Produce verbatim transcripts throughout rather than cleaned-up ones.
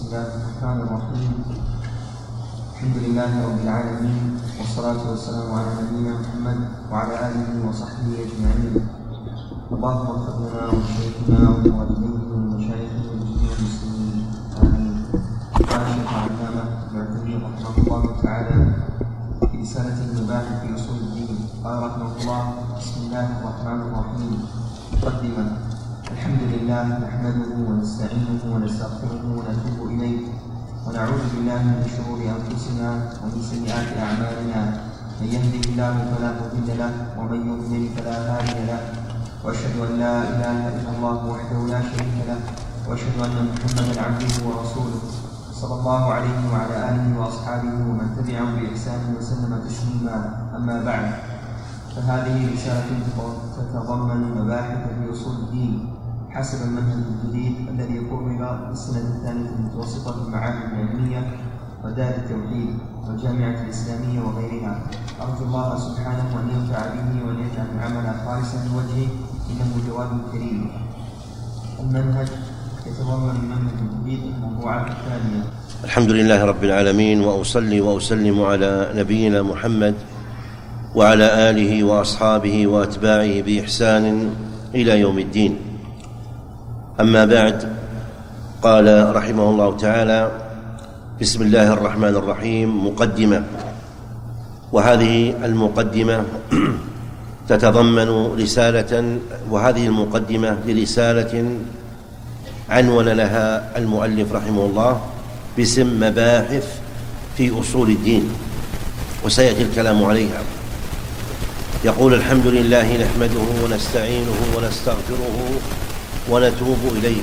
بسم الله الرحمن الرحيم. الحمد لله رب العالمين، والصلاة والسلام على نبينا محمد وعلى آله وصحبه أجمعين. اللهم اغفر لنا ولشيخنا ولوالديه ولمشايخنا ولجميع المسلمين آمين. قال الشيخ العلامة ابن عثيمين رحمه الله تعالى في رسالة المباحث في أصول الدين قال رحمه الله: بسم الله الرحمن الرحيم. مقدمة. الحمد لله نحمده ونستعينه ونستغفره ونتوب إليه ونعوذ بالله من شرور أنفسنا ومن سيئات أعمالنا، من يهده الله فلا مضل له ومن يضلل فلا هادي له، وأشهد أن لا إله إلا الله وحده لا شريك له، وأشهد أن محمدا عبده ورسوله صلى الله عليه وعلى آله وأصحابه ومن تبعهم بإحسان وسلم تسليما. أما بعد، فهذه رسالة تتضمن مباحث في أصول الدين حسب المنهج الجديد الذي قرب بالسنة الثالثة المتوسطة في المعاهد العلمية ودار التوحيد والجامعة الإسلامية وغيرها. أرجو الله سبحانه أن ينفع به وأن يجعل العمل خالصا لوجهه، إنه جواد كريم. المنهج يتضمن المنهج الجديد الموضوعات التالية. الحمد لله رب العالمين، وأصلي وأسلم على نبينا محمد وعلى آله وأصحابه وأتباعه بإحسان إلى يوم الدين. أما بعد، قال رحمه الله تعالى: بسم الله الرحمن الرحيم. مقدمة. وهذه المقدمة تتضمن رسالة وهذه المقدمة لرسالة عنون لها المؤلف رحمه الله باسم مباحث في أصول الدين، وسيأتي الكلام عليها. يقول: الحمد لله نحمده ونستعينه ونستغفره ونتوب إليه.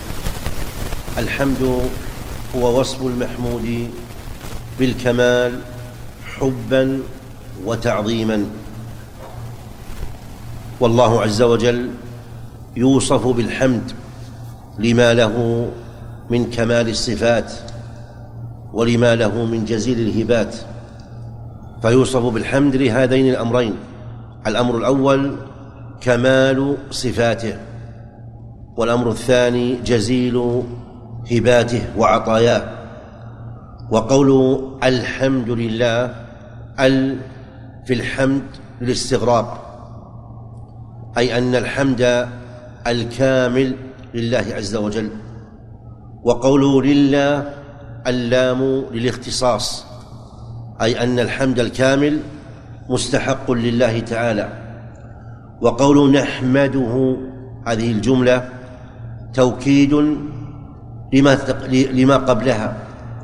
الحمد هو وصف المحمود بالكمال حبا وتعظيما، والله عز وجل يوصف بالحمد لما له من كمال الصفات ولما له من جزيل الهبات، فيوصف بالحمد لهذين الأمرين: الأمر الأول كمال صفاته، والأمر الثاني جزيل هباته وعطاياه. وقول الحمد لله ال في الحمد للاستغراب، أي أن الحمد الكامل لله عز وجل. وقوله لله اللام للاختصاص، أي أن الحمد الكامل مستحق لله تعالى. وقول نحمده، هذه الجملة توكيد لما, لما قبلها.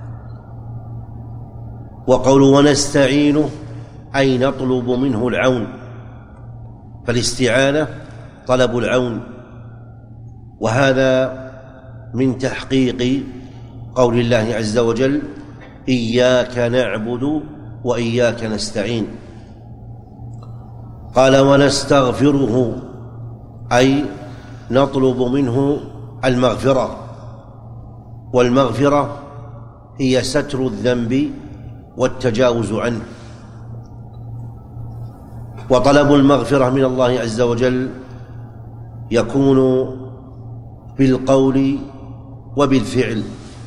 وقول ونستعينه، أي نطلب منه العون، فالاستعانة طلب العون، وهذا من تحقيق قول الله عز وجل: إياك نعبد وإياك نستعين. قال ونستغفره، أي نطلب منه المغفرة، والمغفرة هي ستر الذنب والتجاوز عنه. وطلب المغفرة من الله عز وجل يكون بالقول وبالفعل.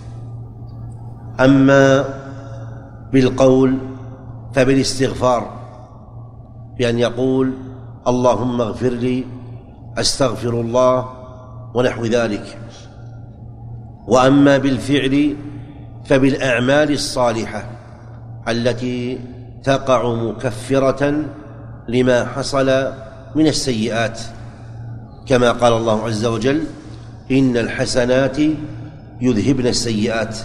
أما بالقول فبالاستغفار، بأن يقول اللهم اغفر لي، أستغفر الله، ونحو ذلك. وأما بالفعل فبالأعمال الصالحة التي تقع مكفرة لما حصل من السيئات، كما قال الله عز وجل: إن الحسنات يذهبن السيئات.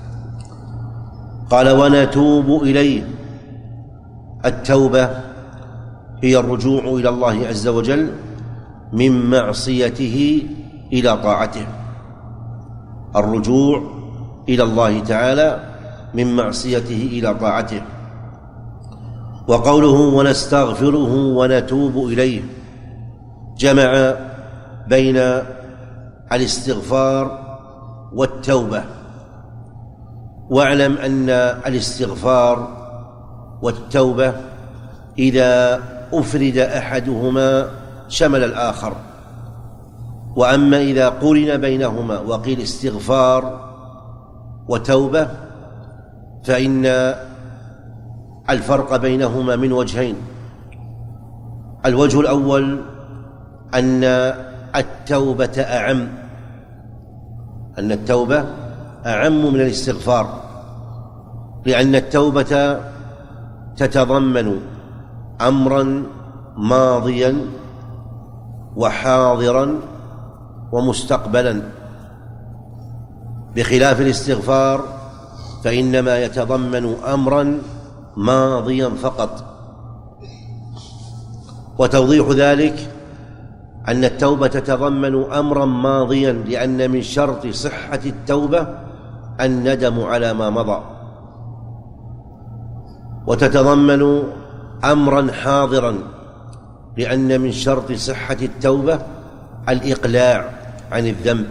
قال ونتوب إليه. التوبة هي الرجوع إلى الله عز وجل من معصيته إلى طاعته، الرجوع إلى الله تعالى من معصيته إلى طاعته. وقوله ونستغفره ونتوب إليه جمع بين الاستغفار والتوبة. واعلم أن الاستغفار والتوبة إذا أفرد أحدهما شمل الآخر، وأما إذا قرن بينهما وقيل استغفار وتوبة، فإن الفرق بينهما من وجهين. الوجه الأول أن التوبة أعم أن التوبة أعم من الاستغفار، لأن التوبة تتضمن أمرا ماضيا وحاضرا ومستقبلا، بخلاف الاستغفار فإنما يتضمن أمرا ماضيا فقط. وتوضيح ذلك أن التوبة تتضمن أمرا ماضيا، لأن من شرط صحة التوبة الندم على ما مضى، وتتضمن أمرا حاضرا، لأن من شرط صحة التوبة الإقلاع عن الذنب،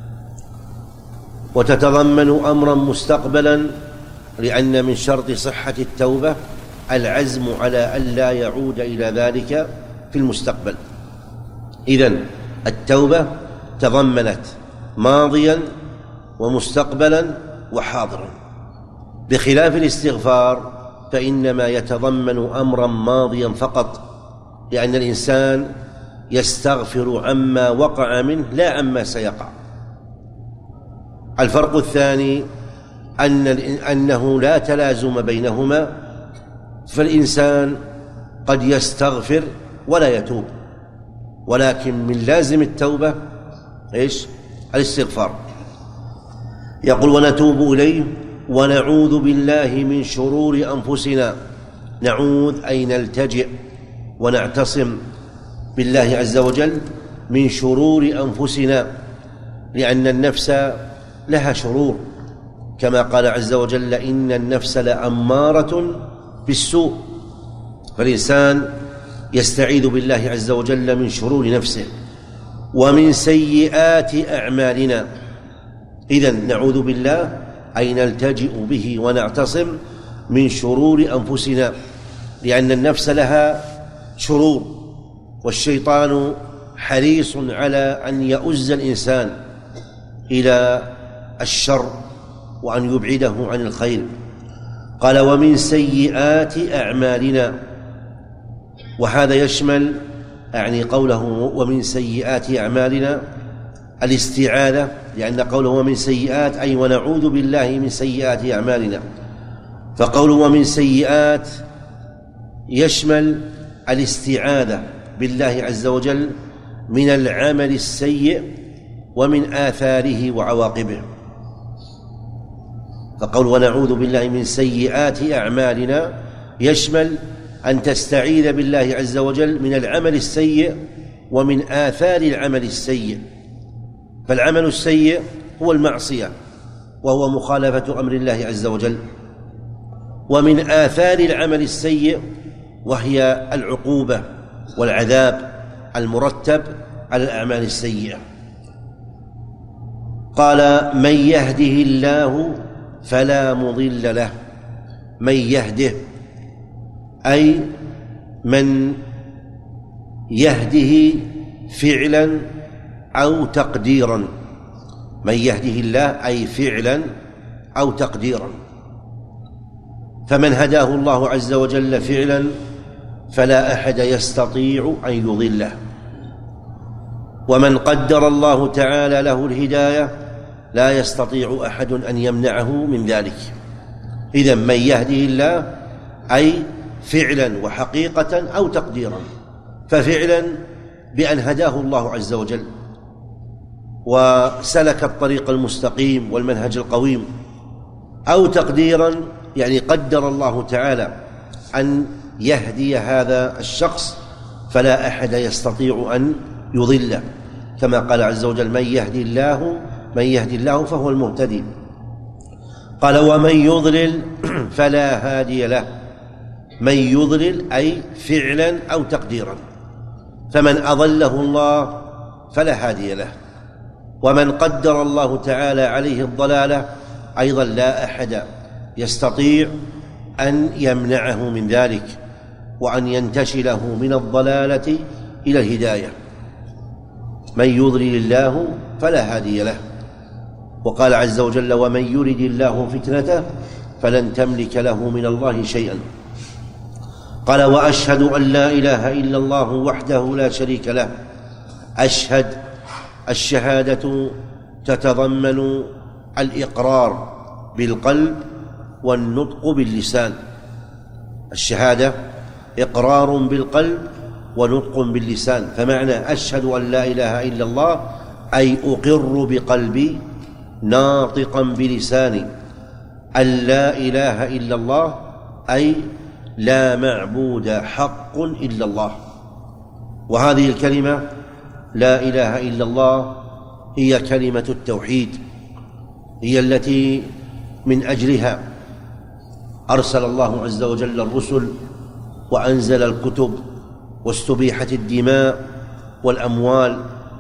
وتتضمن أمرا مستقبلا، لأن من شرط صحة التوبة العزم على ألا يعود إلى ذلك في المستقبل. إذن التوبة تضمنت ماضيا ومستقبلا وحاضرا، بخلاف الاستغفار فإنما يتضمن أمرا ماضيا فقط، لأن الإنسان يستغفر عما وقع منه لا عما سيقع. الفرق الثاني أن أنه لا تلازم بينهما، فالإنسان قد يستغفر ولا يتوب، ولكن من لازم التوبة إيش؟ الاستغفار. يقول: ونتوب إليه ونعوذ بالله من شرور أنفسنا. نعوذ أي نلتجئ ونعتصم بالله عز وجل من شرور أنفسنا، لأن النفس لها شرور، كما قال عز وجل: إن النفس لأمارة بالسوء. فالإنسان يستعيذ بالله عز وجل من شرور نفسه ومن سيئات أعمالنا. إذن نعوذ بالله أي نلتجئ به ونعتصم من شرور أنفسنا، لأن النفس لها شرور، والشيطان حريص على أن يؤز الإنسان إلى الشر وأن يبعده عن الخير. قال: ومن سيئات أعمالنا، وهذا يشمل يعني قوله ومن سيئات أعمالنا الاستعاذة، لأن قوله ومن سيئات أي ونعوذ بالله من سيئات أعمالنا، فقوله ومن سيئات يشمل الاستعاذة بالله عز وجل من العمل السيء ومن آثاره وعواقبه. فقول ونعوذ بالله من سيئات أعمالنا يشمل أن تستعيذ بالله عز وجل من العمل السيء ومن آثار العمل السيء. فالعمل السيء هو المعصية، وهو مخالفة أمر الله عز وجل، ومن آثار العمل السيء وهي العقوبة والعذاب المرتب على الأعمال السيئة. قال: من يهده الله فلا مضل له. من يهده أي من يهده فعلا أو تقديرا. من يهده الله أي فعلا أو تقديرا. فمن هداه الله عز وجل فعلا فلا أحد يستطيع أن يضله، ومن قدر الله تعالى له الهداية لا يستطيع أحد أن يمنعه من ذلك. إذن من يهده الله أي فعلا وحقيقة أو تقديرا. ففعلا بأن هداه الله عز وجل وسلك الطريق المستقيم والمنهج القويم، أو تقديرا يعني قدر الله تعالى أن يهدي هذا الشخص فلا أحد يستطيع أن يضله، كما قال عز وجل: من يهدي الله من يهدي الله فهو المهتدي. قال: ومن يضلل فلا هادي له. من يضلل أي فعلا أو تقديرا، فمن أضله الله فلا هادي له، ومن قدر الله تعالى عليه الضلالة أيضا لا أحد يستطيع أن يمنعه من ذلك وأن ينتشله من الضلالة إلى الهداية. من يضلل الله فلا هادي له. وقال عز وجل: ومن يرد الله فتنته فلن تملك له من الله شيئا. قال: وأشهد أن لا إله إلا الله وحده لا شريك له. أشهد، الشهادة تتضمن الإقرار بالقلب والنطق باللسان. الشهادة إقرار بالقلب ونطق باللسان، فمعنى أشهد أن لا إله إلا الله أي أقر بقلبي ناطقا بلساني أن لا إله إلا الله، أي لا معبود حق إلا الله. وهذه الكلمة لا إله إلا الله هي كلمة التوحيد، هي التي من أجلها أرسل الله عز وجل الرسل وأنزل الكتب واستبيحت الدماء والأموال.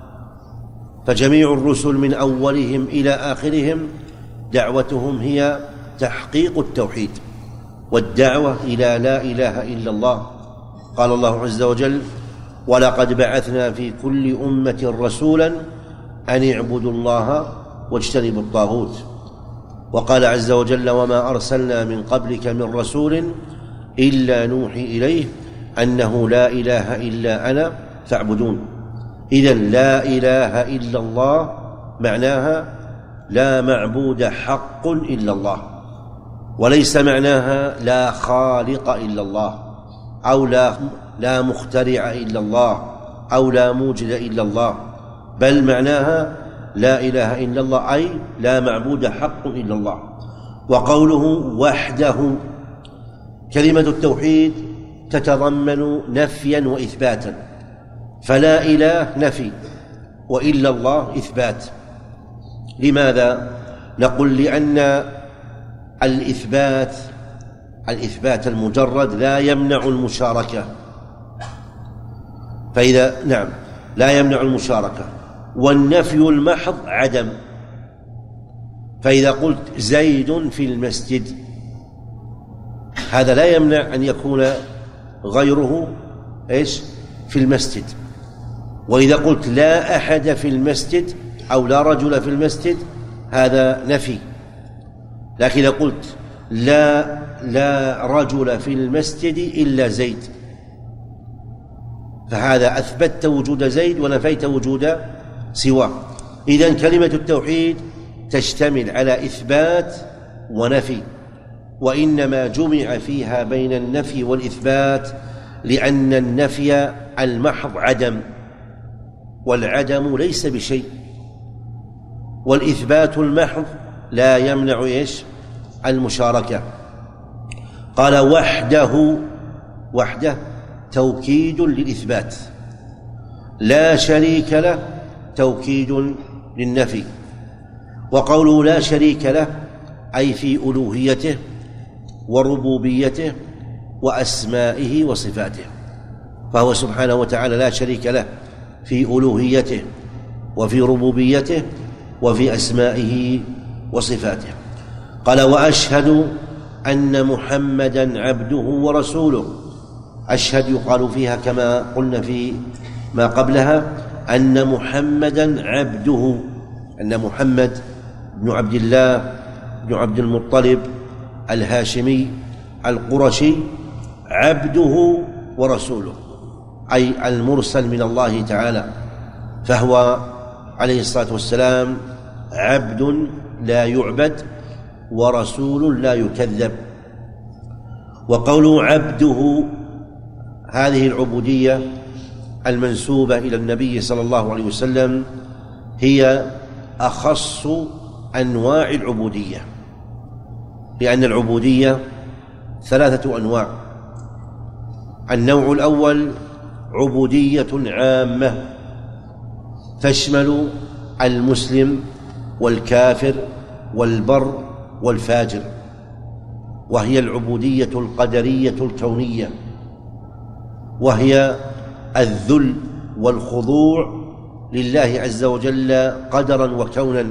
فجميع الرسل من أولهم إلى آخرهم دعوتهم هي تحقيق التوحيد والدعوة إلى لا إله إلا الله. قال الله عز وجل: ولقد بعثنا في كل أمة رسولا أن اعبدوا الله واجتنبوا الطاغوت. وقال عز وجل: وما أرسلنا من قبلك من رسول إلا نوحي إليه أنه لا إله إلا أنا فاعبدون. إذن لا إله إلا الله معناها لا معبود حق إلا الله، وليس معناها لا خالق إلا الله، أو لا, لا مخترع إلا الله، أو لا موجد إلا الله، بل معناها لا إله إلا الله أي لا معبود حق إلا الله. وقوله وحده، كلمة التوحيد تتضمن نفيا وإثباتا، فلا إله نفي وإلا الله إثبات. لماذا؟ نقول لأن الإثبات الإثبات المجرد لا يمنع المشاركة، فإذا نعم لا يمنع المشاركة، والنفي المحض عدم. فإذا قلت زيد في المسجد هذا لا يمنع أن يكون غيره إيش في المسجد. وإذا قلت لا أحد في المسجد أو لا رجل في المسجد هذا نفي. لكن إذا قلت لا لا رجل في المسجد إلا زيد فهذا أثبتت وجود زيد ونفيت وجود سواه. إذن كلمة التوحيد تشتمل على إثبات ونفي، وإنما جمع فيها بين النفي والإثبات لأن النفي المحض عدم، والعدم ليس بشيء، والإثبات المحض لا يمنع إيش المشاركة. قال وحده، وحده توكيد للإثبات، لا شريك له توكيد للنفي. وقوله لا شريك له أي في ألوهيته وربوبيته وأسمائه وصفاته، فهو سبحانه وتعالى لا شريك له في ألوهيته وفي ربوبيته وفي أسمائه وصفاته. قال وأشهد أن محمدًا عبده ورسوله. أشهد يقال فيها كما قلنا في ما قبلها أن محمدًا عبده، أن محمد بن عبد الله بن عبد المطلب الهاشمي القرشي عبده ورسوله، أي المرسل من الله تعالى، فهو عليه الصلاة والسلام عبد لا يعبد ورسول لا يكذب. وقوله عبده هذه العبودية المنسوبة إلى النبي صلى الله عليه وسلم هي أخص أنواع العبودية، لأن العبودية ثلاثة أنواع. النوع الأول عبودية عامة تشمل المسلم والكافر والبر والفاجر، وهي العبودية القدرية الكونية، وهي الذل والخضوع لله عز وجل قدرا وكونا،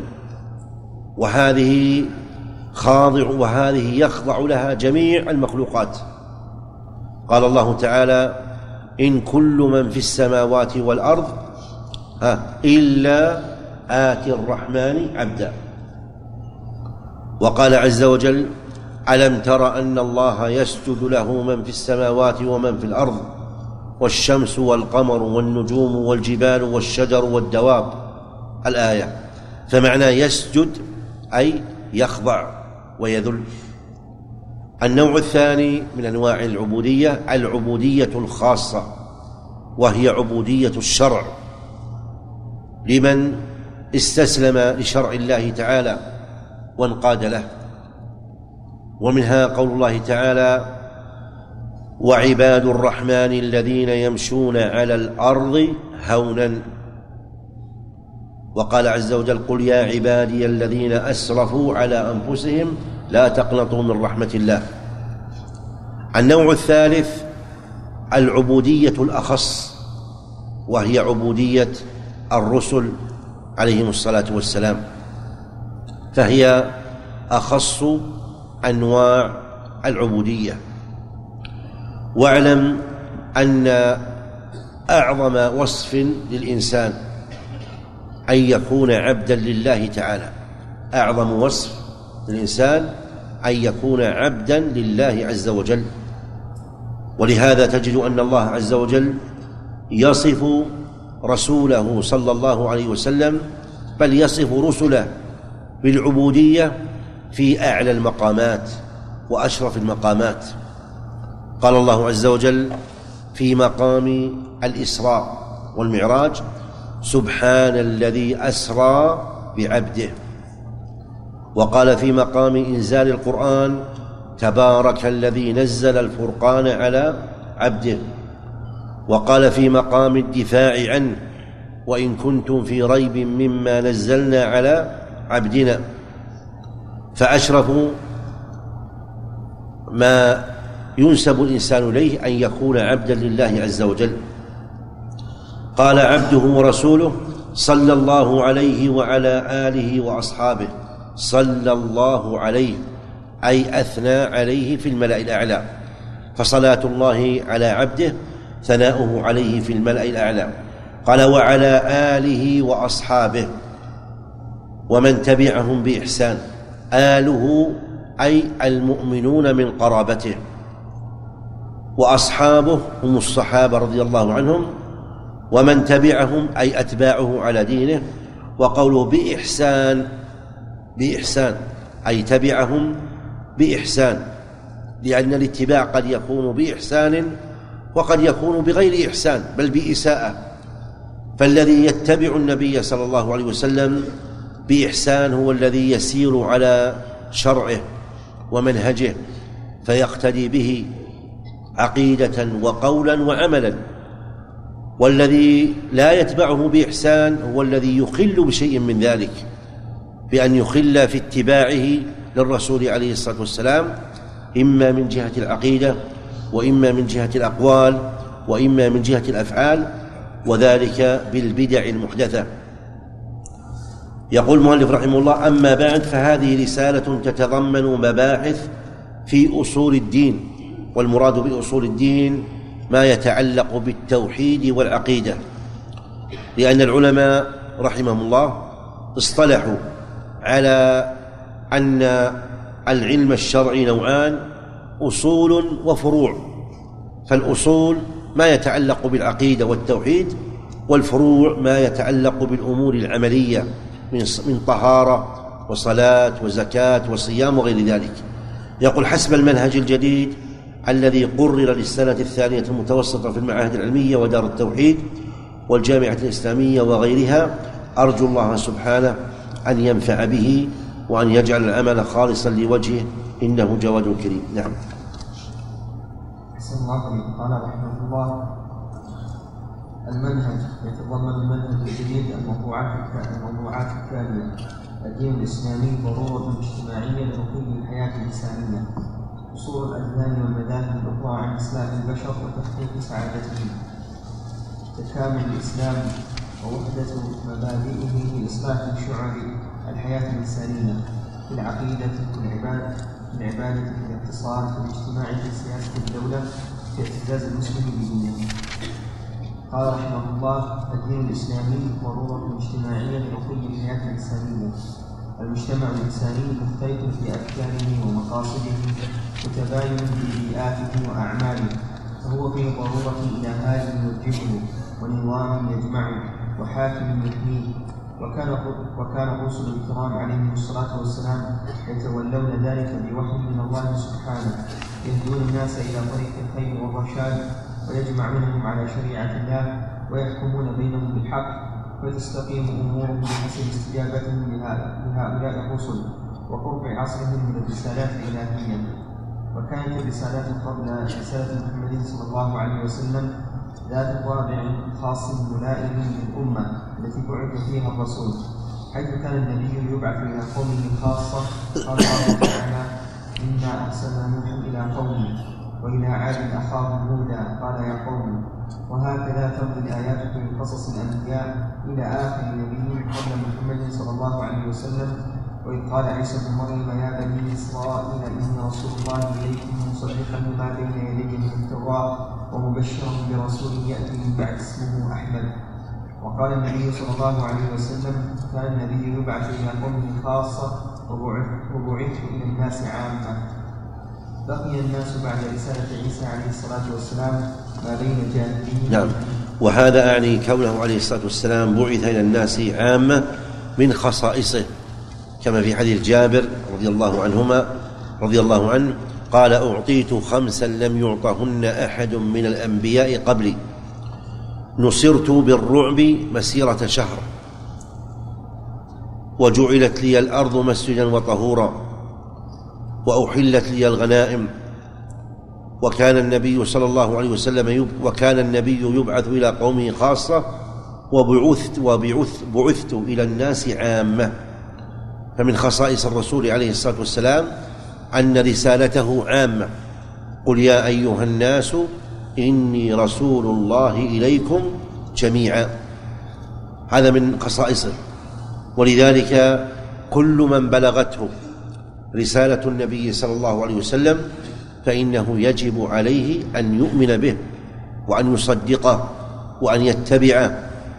وهذه خاضع وهذه يخضع لها جميع المخلوقات. قال الله تعالى إن كل من في السماوات والأرض ها إلا آتي الرحمن عبدا. وقال عز وجل: ألم تر أن الله يسجد له من في السماوات ومن في الأرض والشمس والقمر والنجوم والجبال والشجر والدواب. الآية. فمعنى يسجد أي يخضع ويذل. النوع الثاني من أنواع العبودية العبودية الخاصة، وهي عبودية الشرع لمن استسلم لشرع الله تعالى وانقاد له. ومنها قول الله تعالى: وعباد الرحمن الذين يمشون على الأرض هونا. وقال عز وجل: قل يا عبادي الذين أسرفوا على أنفسهم لا تقنطوا من رحمة الله. النوع الثالث العبودية الأخص، وهي عبودية الرسل عليهم الصلاة والسلام، فهي أخص أنواع العبودية. واعلم أن أعظم وصف للإنسان أن يكون عبدا لله تعالى. أعظم وصف للإنسان أن يكون عبدا لله عز وجل. ولهذا تجد أن الله عز وجل يصف رسوله صلى الله عليه وسلم، بل يصف رسله بالعبودية في أعلى المقامات وأشرف المقامات. قال الله عز وجل في مقام الإسراء والمعراج: سبحان الذي أسرى بعبده. وقال في مقام إنزال القرآن: تبارك الذي نزل الفرقان على عبده. وقال في مقام الدفاع عنه: وإن كنتم في ريب مما نزلنا على عبدنا. فأشرف ما ينسب الإنسان إليه أن يكون عبدا لله عز وجل. قال: عبده ورسوله صلى الله عليه وعلى آله وأصحابه. صلى الله عليه أي أثنى عليه في الملأ الأعلى، فصلاة الله على عبده ثناؤه عليه في الملأ الأعلى. قال: وعلى آله وأصحابه ومن تبعهم بإحسان. آله أي المؤمنون من قرابته، وأصحابه هم الصحابة رضي الله عنهم، ومن تبعهم أي أتباعه على دينه. وقوله بإحسان، بإحسان أي تبعهم بإحسان، لأن الاتباع قد يكون بإحسان وقد يكون بغير إحسان بل بإساءة. فالذي يتبع النبي صلى الله عليه وسلم بإحسان هو الذي يسير على شرعه ومنهجه فيقتدي به عقيدة وقولا وعملا. والذي لا يتبعه بإحسان هو الذي يخل بشيء من ذلك، بأن يخل في اتباعه للرسول عليه الصلاة والسلام، إما من جهة العقيدة وإما من جهة الأقوال وإما من جهة الأفعال، وذلك بالبدع المحدثة. يقول المؤلف رحمه الله: أما بعد، فهذه رسالة تتضمن مباحث في أصول الدين. والمراد بأصول الدين ما يتعلق بالتوحيد والعقيدة، لأن العلماء رحمهم الله اصطلحوا على أن العلم الشرعي نوعان: أصول وفروع. فالأصول ما يتعلق بالعقيدة والتوحيد، والفروع ما يتعلق بالأمور العملية من طهارة وصلاة وزكاة وصيام وغير ذلك. يقول: حسب المنهج الجديد الذي قرر للسنة الثانية المتوسطة في المعاهد العلمية ودار التوحيد والجامعة الإسلامية وغيرها، أرجو الله سبحانه أن ينفع به وأن يجعل العمل خالصا لوجهه، إنه جواد كريم. نعم. أحسن الله عليك. قال رحمه الله: المنهج يتضمن المنهج الجديد الموضوعات الموضوعات التالية: الدين الإسلامي ضرورة اجتماعية لرقي الحياة الإنسانية، أصول الأديان والمذاهب الأخرى عن إصلاح البشر وتحقيق سعادتهم، تكامل الإسلام ووحدة مبادئه لإصلاح شعب الحياة الإنسانية في العقيدة، في العبادة، في العبادة، في الاقتصاد، في الاجتماع، في سياسة الدولة، في اعتزاز المسلم بدينه. قال رحمه الله: الدين الإسلامي ضرورة اجتماعية لرقي الحياة الإنسانية، المجتمع الإنساني مختلف في أفكاره ومقاصده متباين في بيئاته وأعماله، فهو في ضرورة إلى هادي يوجهه ونظام يجمعه وحاكم يحميه. وكان وكان الرسل الكرام عليهم الصلاة والسلام يتولون ذلك بوحي من الله سبحانه، يهدون الناس إلى طريق الخير والرشاد ويجمعونهم على شريعة الله ويحكمون بينهم بالحق، فتستقيم أمورهم بحسب استجابتهم لهؤلاء الرسل وقرب عصرهم من الرسالات الإلهية. وكانت الرسالات قبل رسالة محمد صلى الله عليه وسلم ذات طابع خاص ملائم للأمة التي بعث فيها الرسول، حيث كان النبي يبعث إلى قومه خاصة. قال الله تعالى: إنا أرسلنا نوحا إلى قومه وإلى عاد أخاهم هودا قال يا قوم. وهكذا تمضي الآيات في قصص الأنبياء إلى آخر نبي قبل محمد صلى الله عليه وسلم. وإذ قال عيسى بن مريم يا بني إسرائيل إني رسول الله إليكم مصدقا لما بين يدي من التوراة ومبشرا برسول يأتي من بعد اسمه أحمد. وقال النبي صلى الله عليه وسلم: كان النبي يبعث إلى قومه خاصة وبعثت إلى الناس عامة. بقي الناس بعد رسالة عيسى عليه الصلاة والسلام ما بين جاهلين. نعم، وهذا أعني كونه عليه الصلاة والسلام بعث إلى الناس عامة من خصائصه، كما في حديث جابر رضي الله عنهما رضي الله عنه قال: أعطيت خمسا لم يعطهن أحد من الأنبياء قبلي، نصرت بالرعب مسيرة شهر، وجعلت لي الأرض مسجدا وطهورا، وأحلت لي الغنائم، وكان النبي صلى الله عليه وسلم يب... وكان النبي يبعث إلى قومه خاصة، وبعثت وبعث بعثت إلى الناس عامة. فمن خصائص الرسول عليه الصلاة والسلام أن رسالته عامة. قل يا أيها الناس إني رسول الله إليكم جميعا، هذا من خصائصه. ولذلك كل من بلغته رسالة النبي صلى الله عليه وسلم فإنه يجب عليه أن يؤمن به وأن يصدقه وأن يتبعه.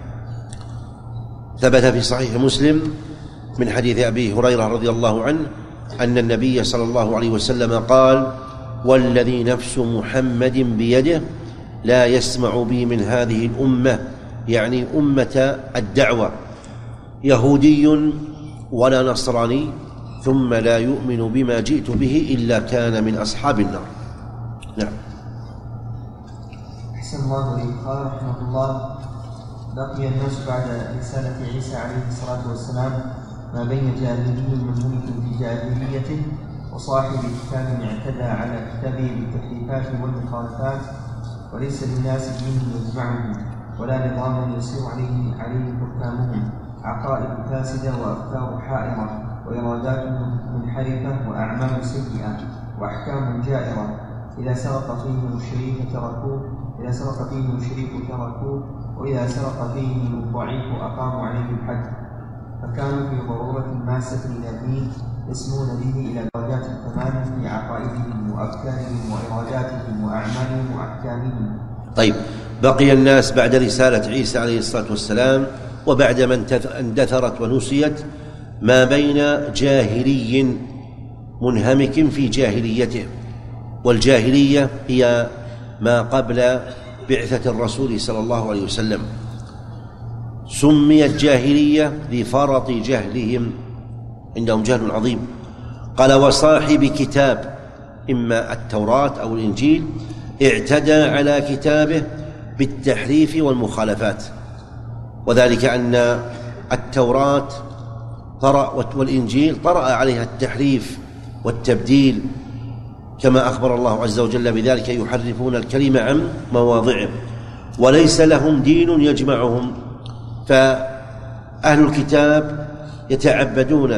ثبت في صحيح مسلم من حديث أبي هريرة رضي الله عنه أن النبي صلى الله عليه وسلم قال: والذي نفس محمد بيده لا يسمع بي من هذه الأمة، يعني أمة الدعوة، يهودي ولا نصراني ثم لا يؤمن بما جئت به إلا كان من أصحاب النار. نعم. أحسن الله إليك. قال رحمه الله: بقي الناس بعد رسالة عيسى عليه الصلاة والسلام ما بين جاهلي منهمك في جاهليته وصاحب كتاب اعتدى على كتابه بالتحريفات والمخالفات، وليس للناس دين يجمعهم ولا نظام يسير عليه عليه حكامهم، عقائد فاسدة وأفكار حائرة وإرادات منحرفة وأعمال سيئة وأحكام جائرة. إذا سرق فيه الشريف تركوه إذا سرق فيه الشريف تركوه وإذا سرق فيه الضعيف أقاموا عليه الحد. فكانوا في ضرورة ماسة إلى دين يسمون به إلى درجات التمام في عقائدهم وأفكارهم وإراداتهم وأعمالهم وأحكامهم. طيب، بقي الناس بعد رسالة عيسى عليه الصلاة والسلام وبعد ما اندثرت ونسيت ما بين جاهلي منهمك في جاهليته، والجاهلية هي ما قبل بعثة الرسول صلى الله عليه وسلم. سميت جاهلية لفرط جهلهم، عندهم جهل عظيم. قال: وصاحب كتاب، إما التوراة أو الإنجيل، اعتدى على كتابه بالتحريف والمخالفات، وذلك أن التوراة طرأ والإنجيل طرأ عليها التحريف والتبديل، كما أخبر الله عز وجل بذلك: يحرفون الكلمة عن مواضعه وليس لهم دين يجمعهم. فأهل الكتاب يتعبدون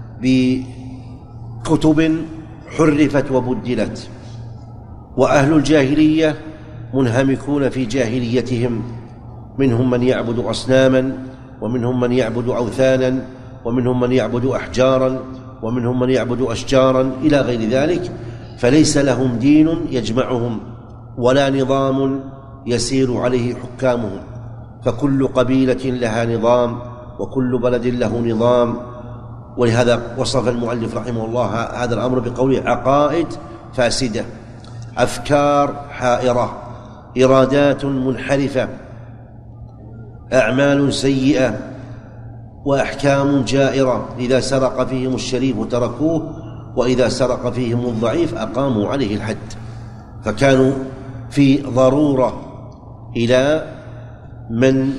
بكتب حرفت وبدلت، وأهل الجاهلية منهمكون في جاهليتهم، منهم من يعبد أصناما، ومنهم من يعبد أوثانا، ومنهم من يعبد أحجارا، ومنهم من يعبد أشجارا إلى غير ذلك. فليس لهم دين يجمعهم ولا نظام يسير عليه حكامهم، فكل قبيلة لها نظام وكل بلد له نظام، ولهذا وصف المؤلف رحمه الله هذا الأمر بقوله عقائد فاسدة، أفكار حائرة، إرادات منحرفة، أعمال سيئة، وأحكام جائرة. إذا سرق فيهم الشريف تركوه، وإذا سرق فيهم الضعيف أقاموا عليه الحد. فكانوا في ضرورة إلى من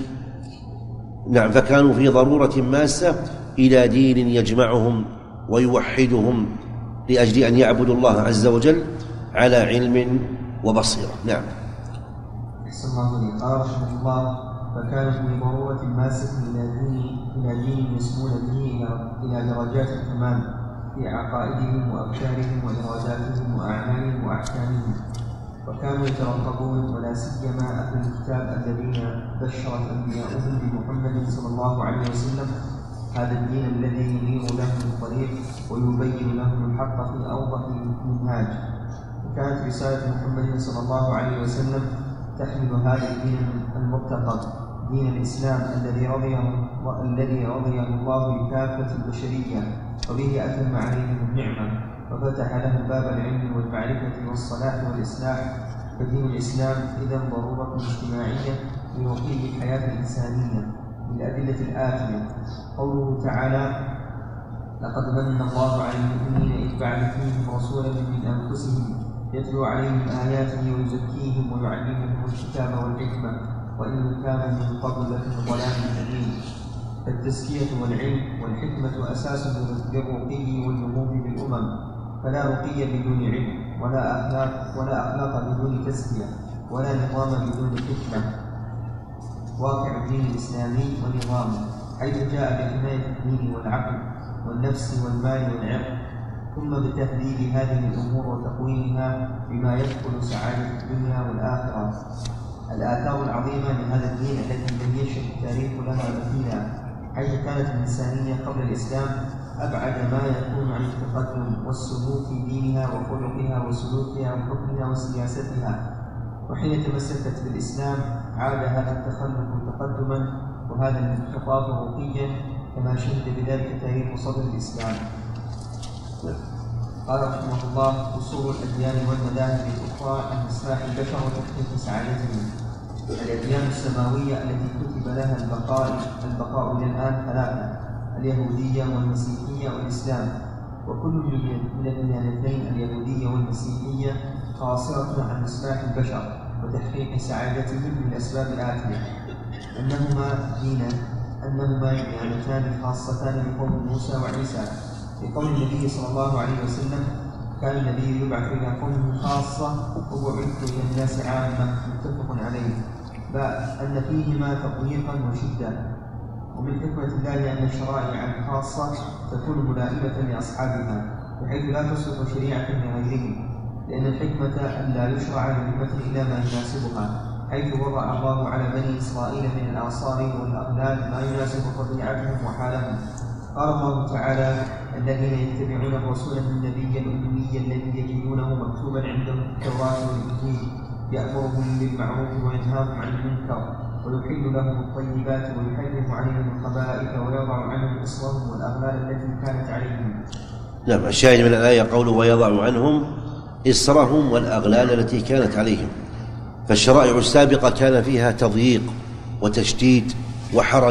نعم فكانوا في ضرورة ماسة إلى دين يجمعهم ويوحدهم لأجل أن يعبدوا الله عز وجل على علم وبصيرة. نعم. أحسن الله إليك. قال رحمه الله: فكانوا في ضرورة ماسة إلى دين إلى دين يسمون به إلى درجات الكمال في عقائدهم وأفكارهم وإراداتهم وأعمالهم وأحكامهم، وكانوا يترقبون ولا سيما أهل الكتاب الذين بشرت أنبياؤهم بمحمد صلى الله عليه وسلم هذا الدين الذي ينير لهم الطريق ويبين لهم الحق في أوضح المنهاج. وكانت رسالة محمد صلى الله عليه وسلم تحمل هذا الدين المرتقب، دين الإسلام الذي رضيه الذي رضيه الله لكافة البشرية، وبه أتم عليهم النعمة وفتح لهم باب العلم والمعرفة والصلاح والإصلاح. فدين الإسلام إذن ضرورة اجتماعية لرقي الحياة الإنسانية بالأدلة الآتية. قوله تعالى: لقد من الله على المؤمنين إذ بعث فيهم رسولا من أنفسهم يتلو عليهم آياته ويزكيهم ويعلمهم الكتاب والحكمة وإن كانوا من قبل لفي ضلال مبين. فالتزكية والعلم والحكمة أساس للرقي والنمو بالأمم، فلا رقي بدون علم، ولا أخلاق ولا أخلاق بدون تزكية، ولا نظام بدون حكمة. واقع الدين الإسلامي ونظامه حيث جاء بحماية الدين والعقل والنفس والمال والعرض، ثم بتهذيب هذه الأمور وتقويمها بما يدخل سعادة الدنيا والآخرة. الآثار العظيمة لهذا الدين التي لم يشهد التاريخ لها مثيلا، حيث كانت الإنسانية قبل الإسلام أبعد ما يكون عن التقدم والسلوك في دينها وخلقها وسلوكها وحكمها وسياستها، وحين تمسكت بالإسلام عاد هذا التخلف تقدما وهذا الانحطاط رقيا، كما شهد بذلك تاريخ صدر الإسلام. قال رحمه الله: أصول الأديان والمذاهب الأخرى عن إصلاح البشر وتحقيق سعادتهم. الأديان السماوية التي كتب لها البقاء البقاء إلى الآن ثلاثة: اليهودية والمسيحية والإسلام، وكل من الديانتين اليهودية والمسيحية قاصرة عن إصلاح البشر وتحقيق سعادتهم للأسباب الآتية: أنهما دينا أنهما ديانتان خاصتان لقوم موسى وعيسى. لقول النبي صلى الله عليه وسلم: كان النبي يبعث إلى قومه خاصة وبعثت إلى الناس عامة، متفق عليه. أن فيهما تضييقا وشدة. ومن حكمة الله أن الشرائع الخاصة تكون ملائمة لأصحابها بحيث لا تصلح شريعة لغيرهم، لأن الحكمة أن لا يشرع للأمة إلا ما يناسبها، حيث وضع الله على بني إسرائيل من الآثار والأغلال ما يناسب طبيعتهم وحالهم. قال الله تعالى: الذين يتبعون الرسول النبي الأمي الذي يجدونه مكتوبا عندهم في التوراة والإنجيل يأمرهم بالمعروف وينهاهم عن المنكر ويحل لهم الطيبات ويحرم عليهم الخبائث ويضع عنهم إصرهم والأغلال التي كانت عليهم. نعم. الشاهد من الآية قوله: ويضع عنهم إصرهم والأغلال التي كانت عليهم. فالشرائع السابقة كان فيها تضييق وتشديد وحرج،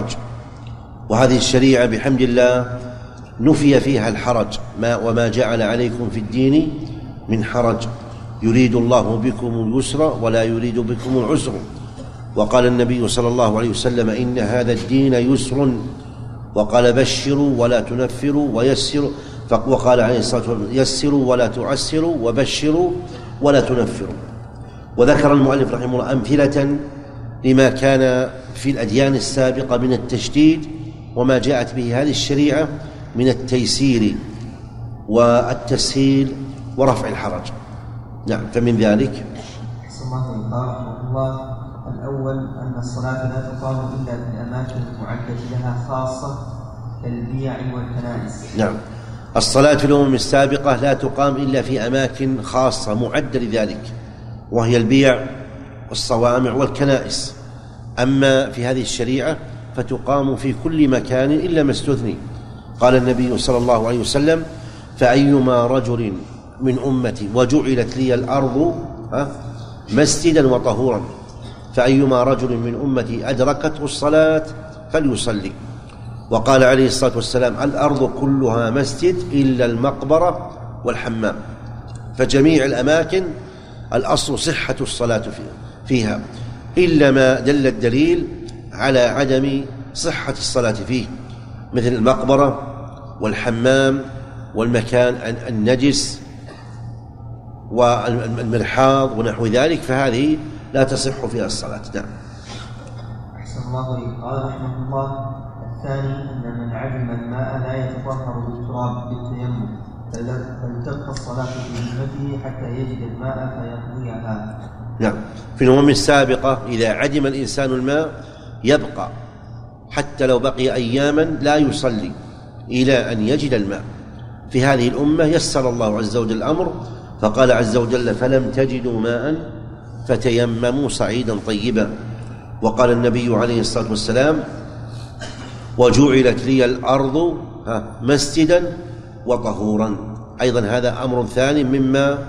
وهذه الشريعة بحمد الله نفي فيها الحرج، ما وما جعل عليكم في الدين من حرج يريد الله بكم اليسر ولا يريد بكم العسر. وقال النبي صلى الله عليه وسلم: إن هذا الدين يسر، وقال: بشروا ولا تنفروا ويسروا، وقال عليه الصلاة والسلام: يسروا ولا تعسروا وبشروا ولا تنفروا. وذكر المؤلف رحمه الله أمثلة لما كان في الأديان السابقة من التشديد وما جاءت به هذه الشريعة من التيسير والتسهيل ورفع الحرج. نعم. فمن ذلك قال رحمه الله: الأول أن الصلاة لا تقام إلا في الأماكن المعدة لها خاصة كالبيع والكنائس. نعم. الصلاة في الأمم السابقة لا تقام إلا في أماكن خاصة معدة لذلك، وهي البيع والصوامع والكنائس. أما في هذه الشريعة فتقام في كل مكان إلا ما استثني، قال النبي صلى الله عليه وسلم: فأيما رجل من أمتي وجعلت لي الأرض مسجدا وطهورا فأيما رجل من أمتي أدركته الصلاة فليصلي. وقال عليه الصلاة والسلام: الأرض كلها مسجد إلا المقبرة والحمام. فجميع الأماكن الأصل صحة الصلاة فيها إلا ما دل الدليل على عدم صحة الصلاة فيه، مثل المقبرة والحمام والمكان النجس والمرحاض ونحو ذلك، فهذه لا تصح فيها الصلاة. نعم. أحسن الله إليك. قال رحمه الله: الثاني أن من عدم الماء لا يتطهر بالتراب بالتيمم، فلتبقى الصلاة في ذمته حتى يجد الماء فيقضيها. نعم. في الأمم السابقة إذا عدم الإنسان الماء يبقى حتى لو بقي أياما لا يصلي إلى أن يجد الماء. في هذه الأمة يسر الله عز وجل الأمر، فقال عز وجل: فلم تجدوا ماء فتيمموا صعيدا طيبا. وقال النبي عليه الصلاة والسلام: وجعلت لي الأرض مسجدا وطهورا. أيضا هذا أمر ثاني مما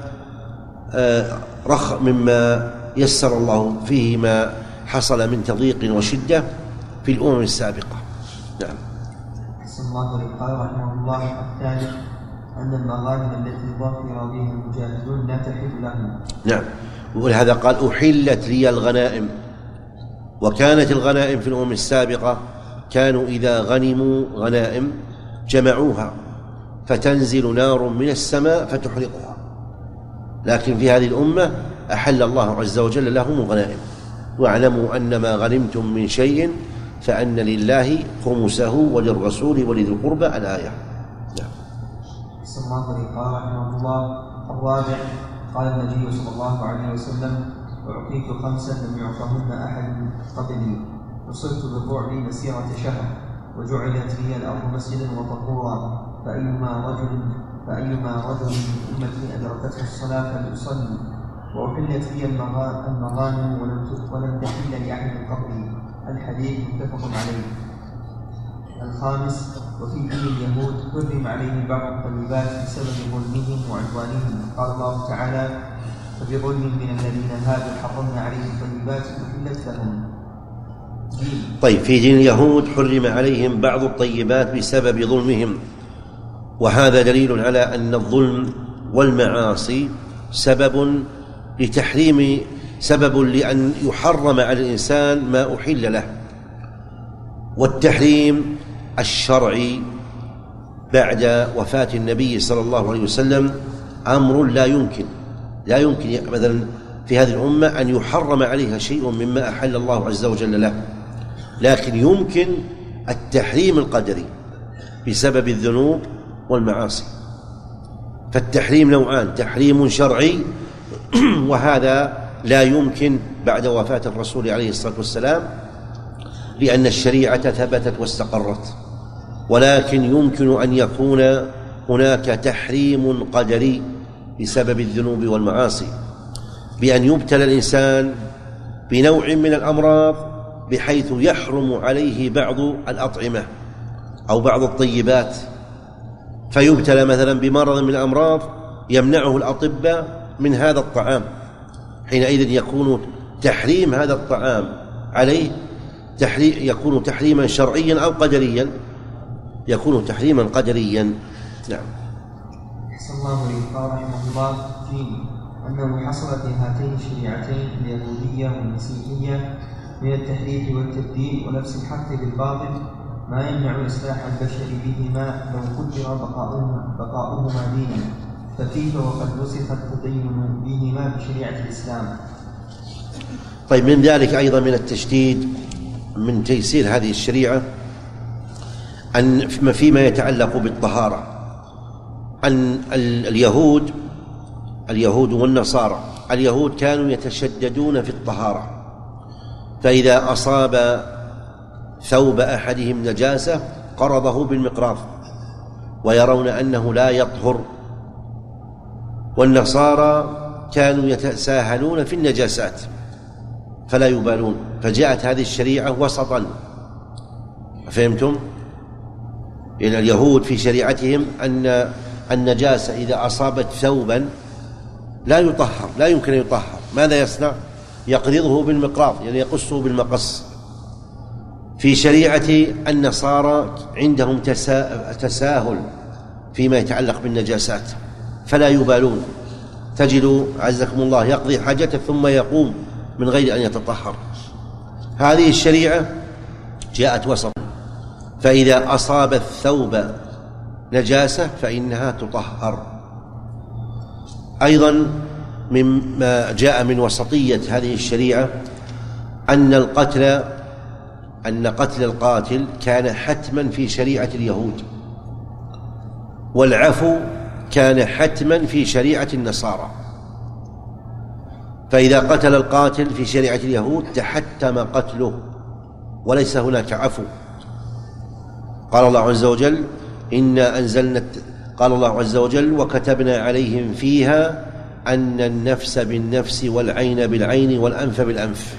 رخ مما يسر الله فيه ما حصل من تضييق وشدة في الأمم السابقة. نعم. أحسن الله إليك. قال رحمه الله: الثالث أن المغانم التي ظفر بها المجاهدون لا تحل لهم. نعم. ولهذا قال: أحلت لي الغنائم. وكانت الغنائم في الأمم السابقة كانوا إذا غنموا غنائم جمعوها فتنزل نار من السماء فتحرقها، لكن في هذه الأمة أحل الله عز وجل لهم الغنائم. واعلموا أن ما غنمتم من شيء فأن لله خمسه وللرسول ولذي القربى. الآية. نعم. أحسن الله إليك. قال رحمه الله: الرابع قال النبي صلى الله عليه وسلم: أعطيت خمسا لم يعطهن أحد قبلي، وصرت بالرعب مسيرة شهر، وجعلت لي الأرض مسجدا وطهورا، فأيما رجل فأيما رجل من أمتي أدركته الصلاة فليصلي، وأحلت لي المغانم ولم تحل لأحد قبلي. الحديث متفق عليه. الخامس: وفي دين اليهود حرم عليهم بعض الطيبات بسبب ظلمهم وعدوانهم. قال الله تعالى: فبظلم من الذين هادوا حرمنا عليهم طيبات أحلت لهم. طيب، في دين اليهود حرم عليهم بعض الطيبات بسبب ظلمهم، وهذا دليل على أن الظلم والمعاصي سبب لتحريم سبب لأن يحرم على الإنسان ما أحل له. والتحريم الشرعي بعد وفاة النبي صلى الله عليه وسلم أمر لا يمكن لا يمكن مثلا في هذه الأمة أن يحرم عليها شيء مما أحل الله عز وجل له، لكن يمكن التحريم القدري بسبب الذنوب والمعاصي. فالتحريم نوعان: تحريم شرعي وهذا لا يمكن بعد وفاة الرسول عليه الصلاة والسلام لأن الشريعة ثبتت واستقرت، ولكن يمكن أن يكون هناك تحريم قدري بسبب الذنوب والمعاصي، بأن يبتلى الإنسان بنوع من الأمراض بحيث يحرم عليه بعض الأطعمة أو بعض الطيبات، فيبتلى مثلا بمرض من الأمراض يمنعه الأطباء من هذا الطعام، حينئذ يكون تحريم هذا الطعام عليه تحريم يكون تحريما شرعيا أو قدريا، يكون تحريما قدريا. نعم. أحسن الله إليك. قال رحمه الله: فيه أنه حصل في هاتين الشريعتين اليهودية والمسيحية من التحريف والتبديل ونفس الحق بالباطل ما يمنع إصلاح البشر بهما لو قدر بقاؤهما, بقاؤهما دينا، فكيف وقد وصف التدين بهما بشريعة الإسلام. طيب، من ذلك أيضا من التشديد من تيسير هذه الشريعة أن فيما يتعلق بالطهارة، أن اليهود اليهود والنصارى اليهود كانوا يتشددون في الطهارة، فإذا أصاب ثوب أحدهم نجاسة قرضه بالمقراض ويرون أنه لا يطهر، والنصارى كانوا يتساهلون في النجاسات فلا يبالون، فجاءت هذه الشريعة وسطا. فهمتم؟ إن اليهود في شريعتهم أن النجاسة إذا أصابت ثوبا لا يطهر، لا يمكن أن يطهر. ماذا يصنع؟ يقرضه بالمقراض، يعني يقصه بالمقص. في شريعة النصارى عندهم تساهل فيما يتعلق بالنجاسات، فلا يبالون. تجد عزكم الله يقضي حاجته ثم يقوم من غير أن يتطهر. هذه الشريعة جاءت وسط، فإذا أصاب الثوب نجاسة فإنها تطهر. أيضا مما جاء من وسطية هذه الشريعة أن القتل أن قتل القاتل كان حتما في شريعة اليهود، والعفو كان حتما في شريعة النصارى. فإذا قتل القاتل في شريعة اليهود تحتم قتله وليس هناك عفو. قال الله عز وجل إنا أنزلنا قال الله عز وجل وكتبنا عليهم فيها أن النفس بالنفس والعين بالعين والأنف بالأنف.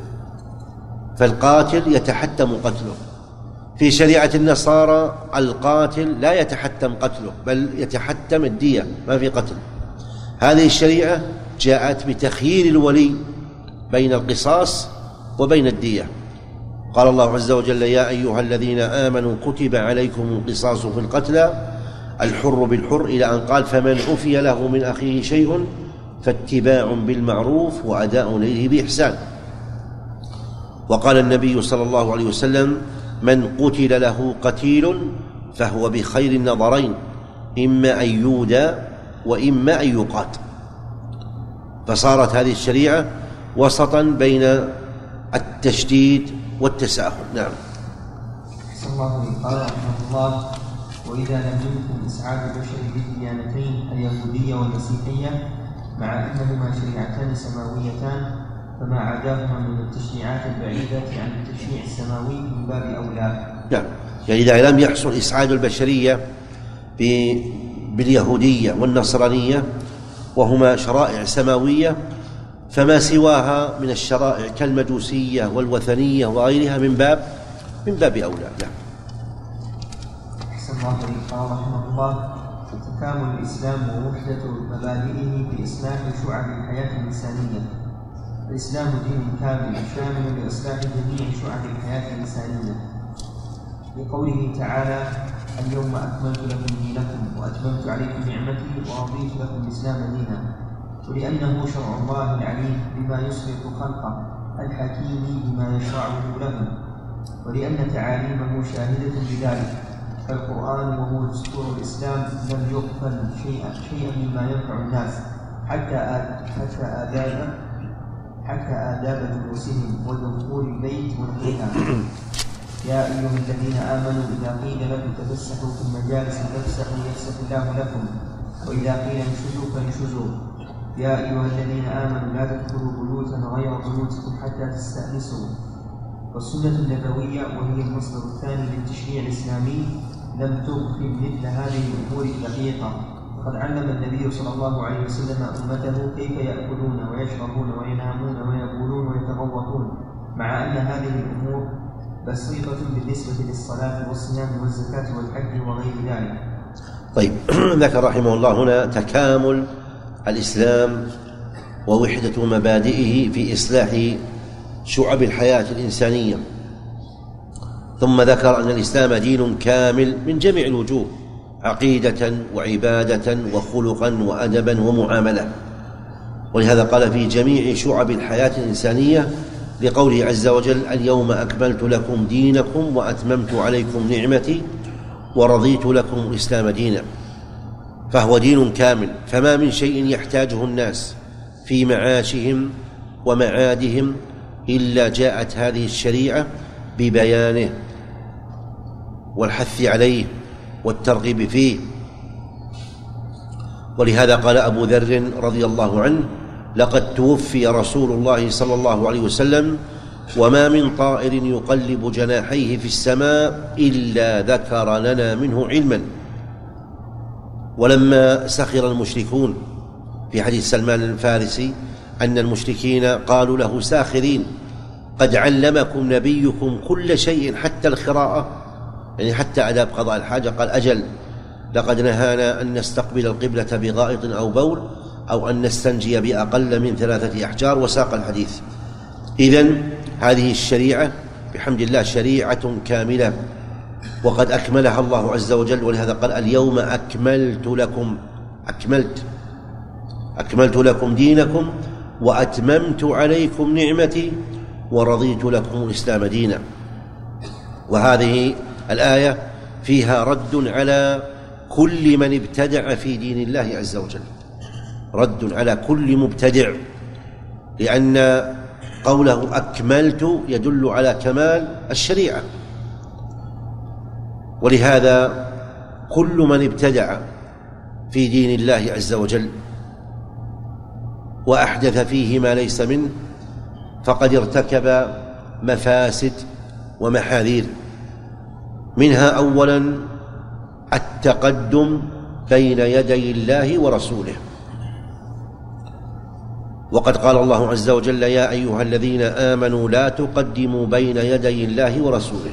فالقاتل يتحتم قتله. في شريعة النصارى القاتل لا يتحتم قتله بل يتحتم الدية، ما في قتل. هذه الشريعة جاءت بتخيير الولي بين القصاص وبين الدية. قال الله عز وجل يا أيها الذين آمنوا كتب عليكم القصاص في القتلى الحر بالحر إلى أن قال فمن عفي له من أخيه شيء فاتباع بالمعروف وأداء إليه بإحسان. وقال النبي صلى الله عليه وسلم من قتل له قتيل فهو بخير النظرين إما أن يودى وإما أن يقات. فصارت هذه الشريعة وسطا بين التشديد والتساهل. نعم. أحسن الله إليك. قال رحمه الله وإذا لم يمكن إسعاد البشر بالديانتين اليهودية والمسيحية مع أنهما شريعتان سماويتان فما عداهما من التشريعات البعيدة عن التشريع السماوي من باب أولى. نعم، يعني إذا لم يحصل إسعاد البشرية باليهودية والنصرانية وهما شرائع سماوية فما سواها من الشرائع كالمجوسية والوثنية وغيرها من باب من باب أولى. نعم. أحسن الله إليك. قال رحمه الله تكامل الإسلام ووحدة مبادئه في إصلاح شعب الحياة الإنسانية. الإسلام دين كامل شامل لإصلاح جميع شعب الحياة الإنسانية، لقوله تعالى اليوم أكملت لكم دينكم وأتممت عليكم نعمتي ورضيت لكم الإسلام دينا، ولأنه شرع الله العليم بما يصلح خلقه الحكيم بما يشرعه لهم، ولأن تعاليمه شاهدة بذلك. فالقرآن وهو دستور الإسلام لم يغفل شيئا شيئا مما ينفع الناس حتى حتى آداب حتى آداب جلوسهم ودخول البيت ونحوها. يا أيها الذين آمنوا إذا قيل لكم تفسحوا في المجالس فافسحوا يفسح الله لكم وإذا قيل انشزوا فانشزوا. يا أيها الذين آمنوا لا تدخلوا بيوتا غير بيوتكم حتى تستأنسوا. والسنة النبوية وهي المصدر الثاني للتشريع الإسلامي لم تغفل مثل هذه الأمور الدقيقة، وقد علم النبي صلى الله عليه وسلم أمته كيف يأكلون ويشربون وينامون ويبولون ويتغوطون، مع أن هذه الأمور بسيطة بالنسبة للصلاة والصيام والزكاة والحج وغير ذلك. طيب، ذكر رحمه الله هنا تكامل الإسلام ووحدة مبادئه في إصلاح شعب الحياة الإنسانية، ثم ذكر أن الإسلام دين كامل من جميع الوجوه، عقيدة وعبادة وخلقا وأدبا ومعاملة. ولهذا قال في جميع شعب الحياة الإنسانية لقوله عز وجل اليوم أكملت لكم دينكم وأتممت عليكم نعمتي ورضيت لكم الإسلام دينا. فهو دين كامل، فما من شيء يحتاجه الناس في معاشهم ومعادهم إلا جاءت هذه الشريعة ببيانه والحث عليه والترغيب فيه. ولهذا قال أبو ذر رضي الله عنه لقد توفي رسول الله صلى الله عليه وسلم وما من طائر يقلب جناحيه في السماء إلا ذكر لنا منه علما. ولما سخر المشركون في حديث سلمان الفارسي أن المشركين قالوا له ساخرين قد علمكم نبيكم كل شيء حتى القراءة، يعني حتى آداب قضاء الحاجة قال أجل لقد نهانا أن نستقبل القبلة بغائط أو بول أو أن نستنجي بأقل من ثلاثة أحجار، وساق الحديث. إذن هذه الشريعة بحمد الله شريعة كاملة وقد أكملها الله عز وجل، ولهذا قال اليوم أكملت لكم أكملت أكملت لكم دينكم وأتممت عليكم نعمتي ورضيت لكم الإسلام دينا. وهذه الآية فيها رد على كل من ابتدع في دين الله عز وجل، رد على كل مبتدع، لأن قوله أكملت يدل على كمال الشريعة. ولهذا كل من ابتدع في دين الله عز وجل وأحدث فيه ما ليس منه فقد ارتكب مفاسد ومحاذير، منها أولا التقدم بين يدي الله ورسوله. وقد قال الله عز وجل يا أيها الذين آمنوا لا تقدموا بين يدي الله ورسوله.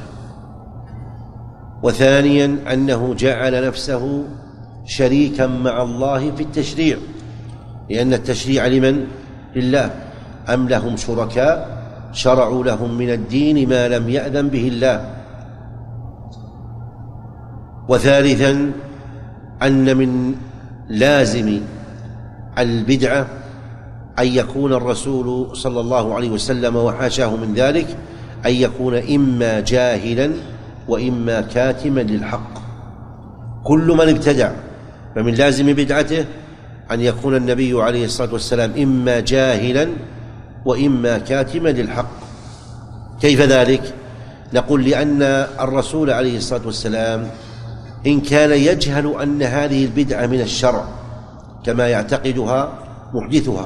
وثانيا أنه جعل نفسه شريكا مع الله في التشريع، لأن التشريع لمن؟ لله. أم لهم شركاء شرعوا لهم من الدين ما لم يأذن به الله. وثالثا أن من لازم البدعة أن يكون الرسول صلى الله عليه وسلم وحاشاه من ذلك أن يكون إما جاهلا وإما كاتما للحق. كل من ابتدع فمن لازم بدعته أن يكون النبي عليه الصلاة والسلام إما جاهلا وإما كاتما للحق. كيف ذلك؟ نقول لأن الرسول عليه الصلاة والسلام إن كان يجهل أن هذه البدعة من الشرع كما يعتقدها محدثها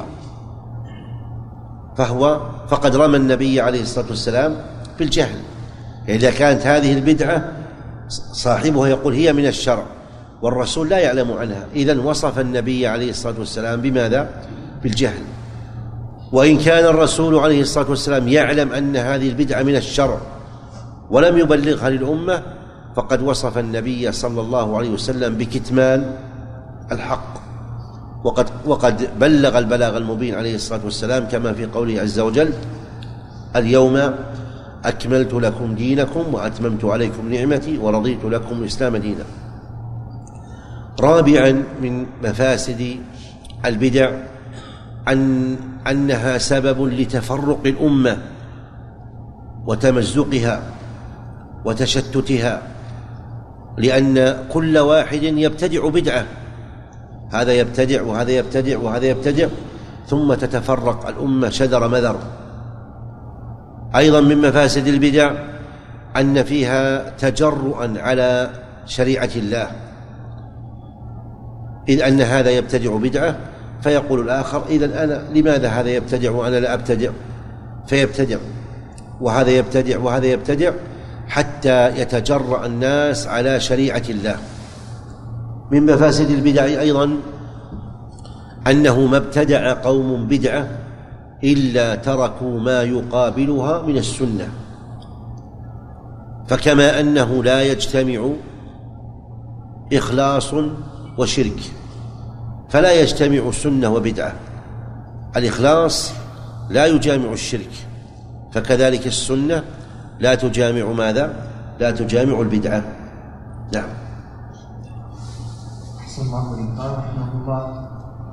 فهو فقد رمى النبي عليه الصلاة والسلام بالجهل. إذا كانت هذه البدعة صاحبها يقول هي من الشرع والرسول لا يعلم عنها، إذن وصف النبي عليه الصلاة والسلام بماذا؟ بالجهل. وإن كان الرسول عليه الصلاة والسلام يعلم أن هذه البدعة من الشرع ولم يبلغها للأمة فقد وصف النبي صلى الله عليه وسلم بكتمان الحق، وقد, وقد بلغ البلاغ المبين عليه الصلاة والسلام كما في قوله عز وجل اليوم أكملت لكم دينكم وأتممت عليكم نعمتي ورضيت لكم الإسلام دينا. رابعا من مفاسد البدع أن أنها سبب لتفرق الأمة وتمزقها وتشتتها، لأن كل واحد يبتدع بدعة، هذا يبتدع وهذا يبتدع وهذا يبتدع ثم تتفرق الأمة شذر مذر. أيضا من مفاسد البدع أن فيها تجرؤا على شريعة الله، إذ أن هذا يبتدع بدعة فيقول الآخر إذن أنا لماذا هذا يبتدع وأنا لا أبتدع، فيبتدع وهذا يبتدع وهذا يبتدع حتى يتجرأ الناس على شريعة الله. من مفاسد البدع أيضا أنه ما ابتدع قوم بدعة إلا تركوا ما يقابلها من السنة، فكما أنه لا يجتمع إخلاص وشرك فلا يجتمع سنة وبدعة، الإخلاص لا يجامع الشرك، فكذلك السنة لا تجامع ماذا؟ لا تجامع البدعة. نعم. أحسن الله إليك. قال رحمه الله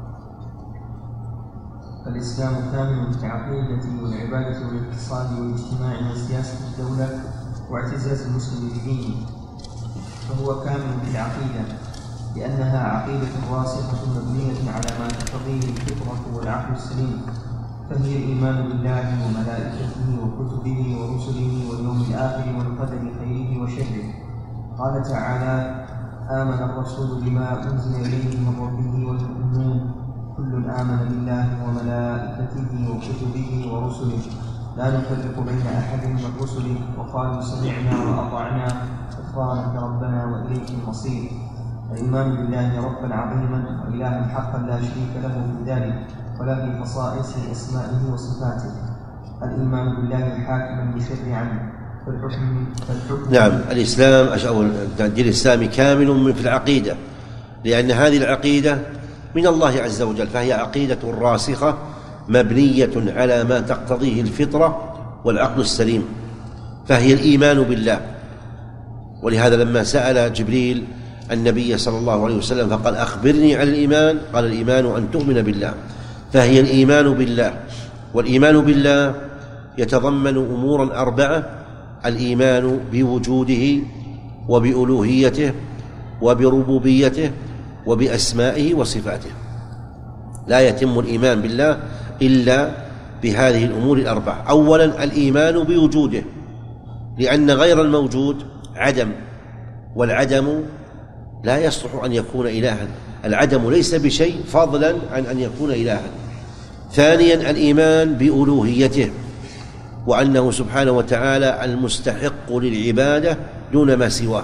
الإسلام كامل في العقيدة والعبادة والاقتصاد والاجتماع وسياسة الدولة واعتزاز المسلم بدينه، فهو كامل في العقيدة لأنها عقيدة راسخة مبنية على ما تقتضيه الفطرة والعقل السليم، فهي الإيمان بالله وملائكته وكتبه ورسله واليوم الآخر والقدر خيره وشره. قال تعالى آمن الرسول بما أنزل إليه من ربه والمؤمنون كل آمن بالله وملائكته وكتبه ورسله لا نفرق بين أحد من رسله وقالوا سمعنا وأطعنا غفرانك ربنا وإليك المصير. الإيمان بالله ربا عظيما وإلها حقا لا شريك له في ذلك ولا في خصائص أسمائه وصفاته. الإيمان بالله حاكما مشرعا فالحكم فالحكم نعم، الإسلام أو الدين الإسلامي كامل من في العقيدة، لأن هذه العقيدة من الله عز وجل، فهي عقيدة راسخة مبنية على ما تقتضيه الفطرة والعقل السليم، فهي الإيمان بالله. ولهذا لما سأل جبريل النبي صلى الله عليه وسلم فقال أخبرني عن الإيمان، قال الإيمان أن تؤمن بالله، فهي الإيمان بالله. والإيمان بالله يتضمن أمورا أربعة: الإيمان بوجوده وبألوهيته وبربوبيته وبأسمائه وصفاته. لا يتم الإيمان بالله إلا بهذه الأمور الأربعة. أولا الإيمان بوجوده، لأن غير الموجود عدم، والعدم لا يصلح أن يكون إلها، العدم ليس بشيء فضلا عن أن يكون إلها. ثانيا الإيمان بألوهيته، وأنه سبحانه وتعالى المستحق للعبادة دون ما سواه.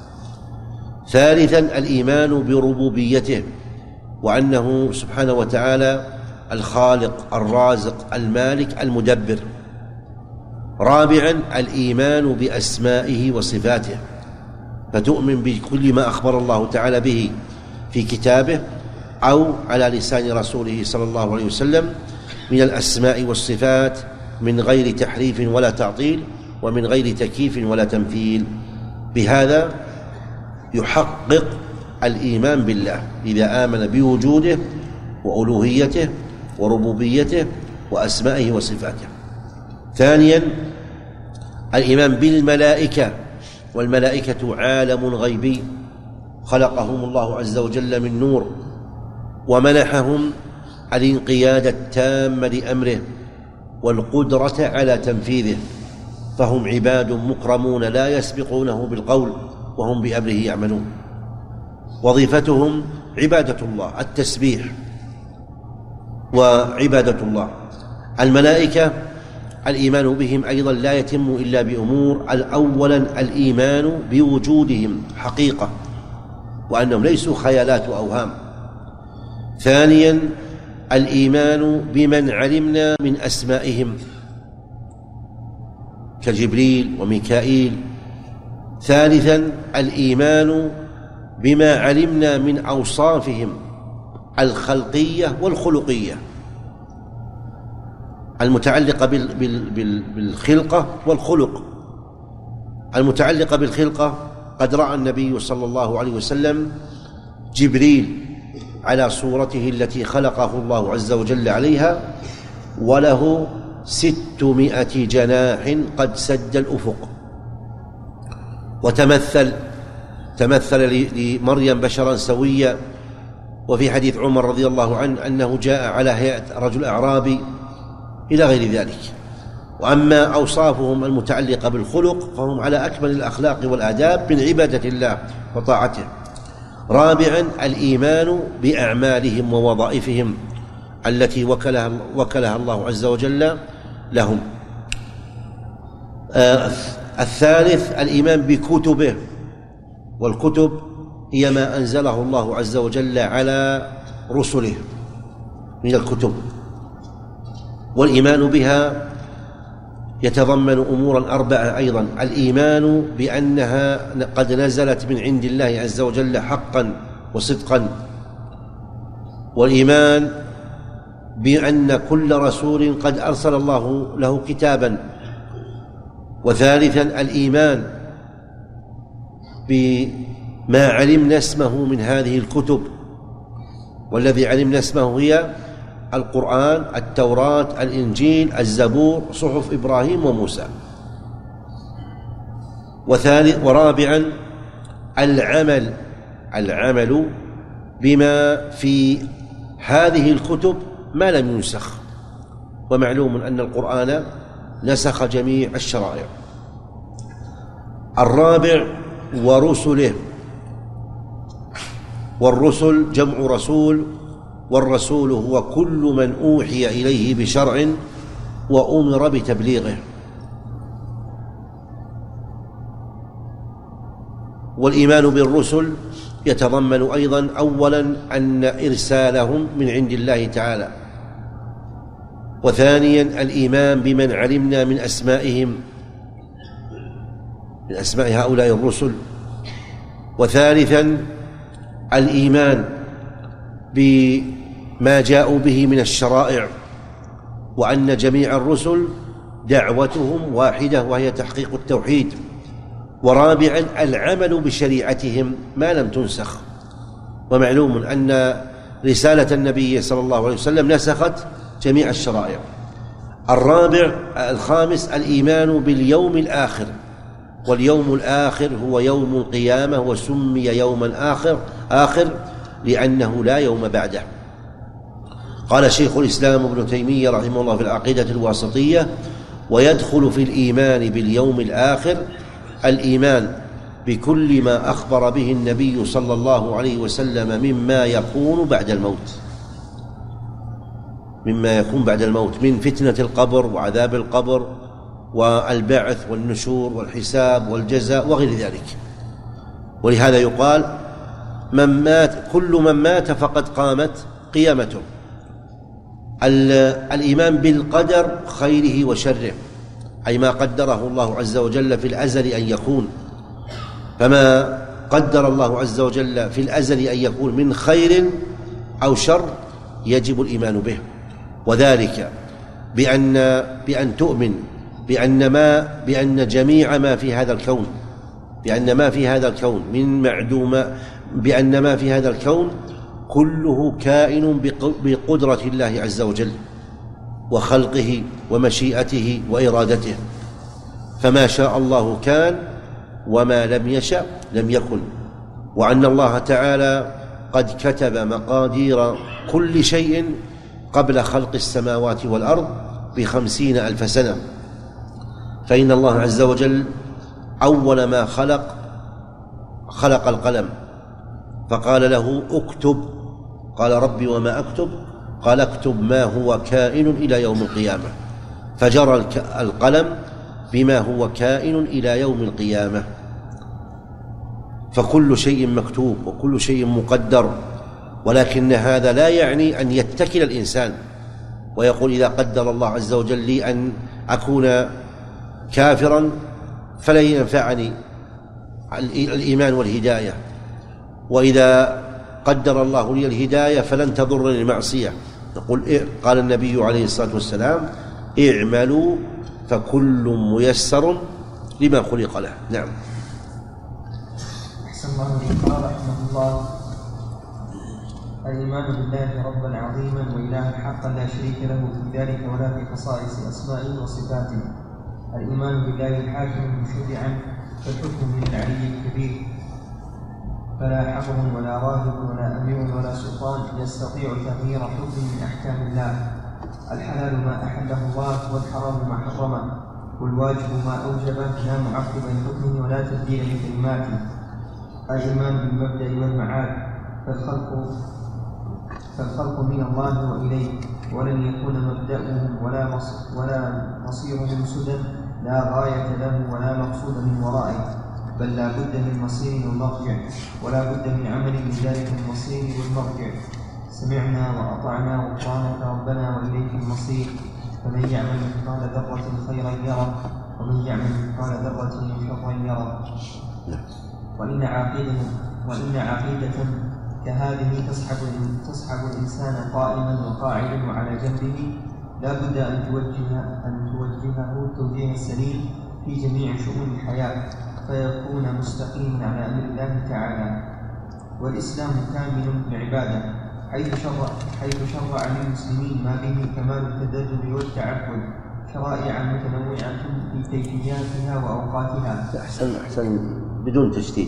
ثالثا الإيمان بربوبيته، وأنه سبحانه وتعالى الخالق الرازق المالك المدبر. رابعا الإيمان بأسمائه وصفاته، فتؤمن بكل ما أخبر الله تعالى به في كتابه أو على لسان رسوله صلى الله عليه وسلم من الأسماء والصفات، من غير تحريف ولا تعطيل، ومن غير تكييف ولا تمثيل. بهذا يحقق الإيمان بالله إذا آمن بوجوده وألوهيته وربوبيته وأسمائه وصفاته. ثانيا الإيمان بالملائكة، والملائكة عالم غيبي خلقهم الله عز وجل من نور، ومنحهم الانقياد التام لأمره والقدرة على تنفيذه، فهم عباد مكرمون لا يسبقونه بالقول وهم بأمره يعملون. وظيفتهم عبادة الله، التسبيح وعبادة الله. الملائكة الإيمان بهم أيضا لا يتم إلا بأمور: أولا الإيمان بوجودهم حقيقة، وأنهم ليسوا خيالات وأوهام. ثانيا الإيمان بمن علمنا من أسمائهم كجبريل وميكائيل. ثالثا الإيمان بما علمنا من أوصافهم الخلقية والخلقية المتعلقة بالخلقة والخلق. المتعلقة بالخلقة: قد رأى النبي صلى الله عليه وسلم جبريل على صورته التي خلقه الله عز وجل عليها، وله ستمائة جناح قد سد الأفق، وتمثل تمثل لمريم بشرا سويا. وفي حديث عمر رضي الله عنه أنه جاء على هيئة رجل أعرابي إلى غير ذلك. وأما أوصافهم المتعلقة بالخلق فهم على أكمل الأخلاق والآداب من عبادة الله وطاعته. رابعا الإيمان بأعمالهم ووظائفهم التي وكلها, وكلها الله عز وجل لهم. آه الثالث الإيمان بكتبه، والكتب هي ما أنزله الله عز وجل على رسله من الكتب، والإيمان بها يتضمن أمورا أربعة أيضا: الإيمان بأنها قد نزلت من عند الله عز وجل حقا وصدقا، والإيمان بأن كل رسول قد أرسل الله له كتابا. وثالثا الإيمان بما علمنا اسمه من هذه الكتب، والذي علمنا اسمه هي القرآن، التوراة، الإنجيل، الزبور، صحف إبراهيم وموسى. وثالث ورابعا العمل العمل بما في هذه الكتب ما لم ينسخ، ومعلوم أن القرآن نسخ جميع الشرائع. الرابع ورسله، والرسل جمع رسول، والرسول هو كل من أوحي إليه بشرع وأمر بتبليغه. والإيمان بالرسل يتضمن أيضا: أولا أن إرسالهم من عند الله تعالى، وثانيا الإيمان بمن علمنا من أسمائهم من أسماء هؤلاء الرسل. وثالثا الإيمان بما جاءوا به من الشرائع، وأن جميع الرسل دعوتهم واحدة وهي تحقيق التوحيد. ورابعا العمل بشريعتهم ما لم تنسخ، ومعلوم أن رسالة النبي صلى الله عليه وسلم نسخت جميع الشرائع. الرابع الخامس الإيمان باليوم الآخر، واليوم الآخر هو يوم القيامة، وسمي يوما آخر آخر لأنه لا يوم بعده. قال شيخ الإسلام ابن تيمية رحمه الله في العقيدة الواسطية: ويدخل في الإيمان باليوم الآخر الإيمان بكل ما أخبر به النبي صلى الله عليه وسلم مما يكون بعد الموت مما يكون بعد الموت من فتنة القبر وعذاب القبر والبعث والنشور والحساب والجزاء وغير ذلك. ولهذا يقال من مات كل من مات فقد قامت قيامته. الإيمان بالقدر خيره وشره، أي ما قدره الله عز وجل في الأزل أن يكون، فما قدر الله عز وجل في الأزل أن يكون من خير أو شر يجب الإيمان به، وذلك بأن بأن تؤمن بأن ما بأن جميع ما في هذا الكون بأن ما في هذا الكون من معدوم بأن ما في هذا الكون كله كائن بقدرة الله عز وجل وخلقه ومشيئته وإرادته، فما شاء الله كان وما لم يشأ لم يكن، وأن الله تعالى قد كتب مقادير كل شيء قبل خلق السماوات والأرض بخمسين ألف سنة. فإن الله عز وجل أول ما خلق خلق القلم فقال له اكتب، قال ربي وما أكتب؟ قال اكتب ما هو كائن إلى يوم القيامة، فجرى القلم بما هو كائن إلى يوم القيامة. فكل شيء مكتوب وكل شيء مقدر، ولكن هذا لا يعني أن يتكل الإنسان ويقول إذا قدر الله عز وجل لي أن أكون كافرا فلن ينفعني الإيمان والهداية، وإذا قدر الله لي الهداية فلن تضرني المعصية. نقول قال النبي عليه الصلاة والسلام: اعملوا فكل ميسر لما خلق له. نعم. أحسن الله إليك. قال رحمه الله: الإيمان بالله ربا عظيما وإلها حقا لا شريك له في ذلك ولا في خصائص أسمائه وصفاته. الإيمان بالله الحاكم مشرعا فالحكم من العلي الكبير، فلا حكم ولا راهب ولا أمير ولا سلطان يستطيع تغيير حكم من أحكام الله. الحلال ما أحله الله والحرام ما حرمه، والواجب ما أوجبه لا معقب لحكمه ولا تبديل لكلماته. الإيمان بالمبدأ والمعاد، فالخلق فالخلق من الله وإليه، ولن يكون مبدأهم ولا ولا مصيرهم سدى لا غاية له ولا مقصود من ورائه، بل لا بد من مصير ومرجع، ولا بد من عمل لذلك المصير والمرجع. سمعنا وأطعنا غفرانك ربنا وإليك المصير، فمن يعمل مثقال ذرة خيرا يره ومن يعمل مثقال ذرة شرا يره. وإن عقيدة وإن عقيدة كهذه تسحب تسحب الإنسان قائما وقاعدا وعلى جنبه، لا بد أن توجه أن توجهه التوجيه السليم في جميع شؤون الحياة، فيكون مستقيما على أمر الله تعالى. والإسلام كامل العبادة، حيث شرع حيث شرع للمسلمين ما به كمال التدرج والتعبد، شرائع متنوعة في كيفياتها وأوقاتها. أحسن أحسن بدون تشديد.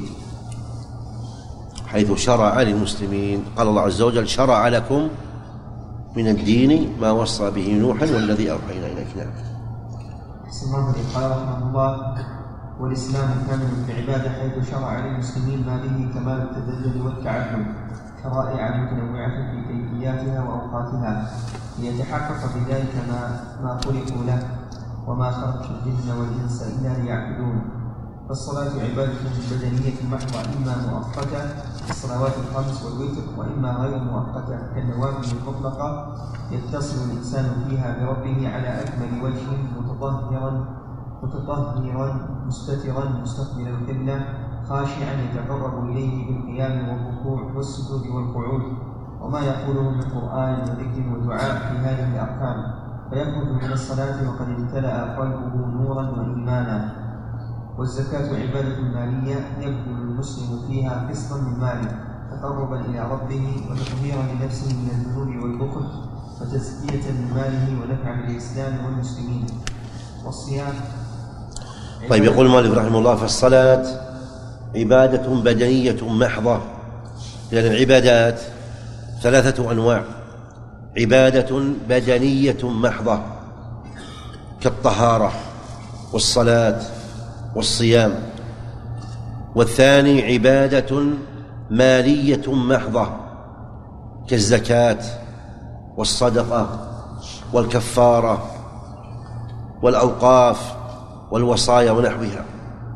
حيث شرع للمسلمين، قال الله عز وجل: شرع لكم من الدين ما وصى به نوحا والذي أوحينا إليك. نعم. قال رحمه الله: والإسلام كامل في العبادة، حيث شرع للمسلمين ما به كمال التدرج والتعبد، شرائع متنوعة في كيفياتها وأوقاتها، ليتحقق بذلك ما ما خلقوا له، وما خلقت الجن والإنس إلا ليعبدون. فالصلاة عبادة بدنية محضة، إما مؤقتة الصلوات الخمس والوتر، وإما غير مؤقتة كالنوافل المطلقة، يتصل الإنسان فيها بربه على أكمل وجه متطهرا متطهرا مستترا مستقبل القبلة خاشعا يتقرب إليه بالقيام والركوع والسجود والقعود، وما يقوله من قرآن وذكر ودعاء في هذه الأركان، فيخرج من الصلاة وقد امتلأ قلبه نورا وإيمانا. والزكاة عبادة مالية يبذل المسلم فيها قسطا من ماله تقربا إلى ربه وتطهيرا لنفسه من الذنوب والبخل وتزكية لماله ونفعا للإسلام والمسلمين. والصيام. طيب، يقول المؤلف رحمه الله: فالصلاة عبادة بدنية محضة، لأن العبادات ثلاثة أنواع: عبادة بدنية محضة كالطهارة والصلاة والصيام، والثاني عبادة مالية محضة كالزكاة والصدقة والكفارة والأوقاف والوصايا ونحوها،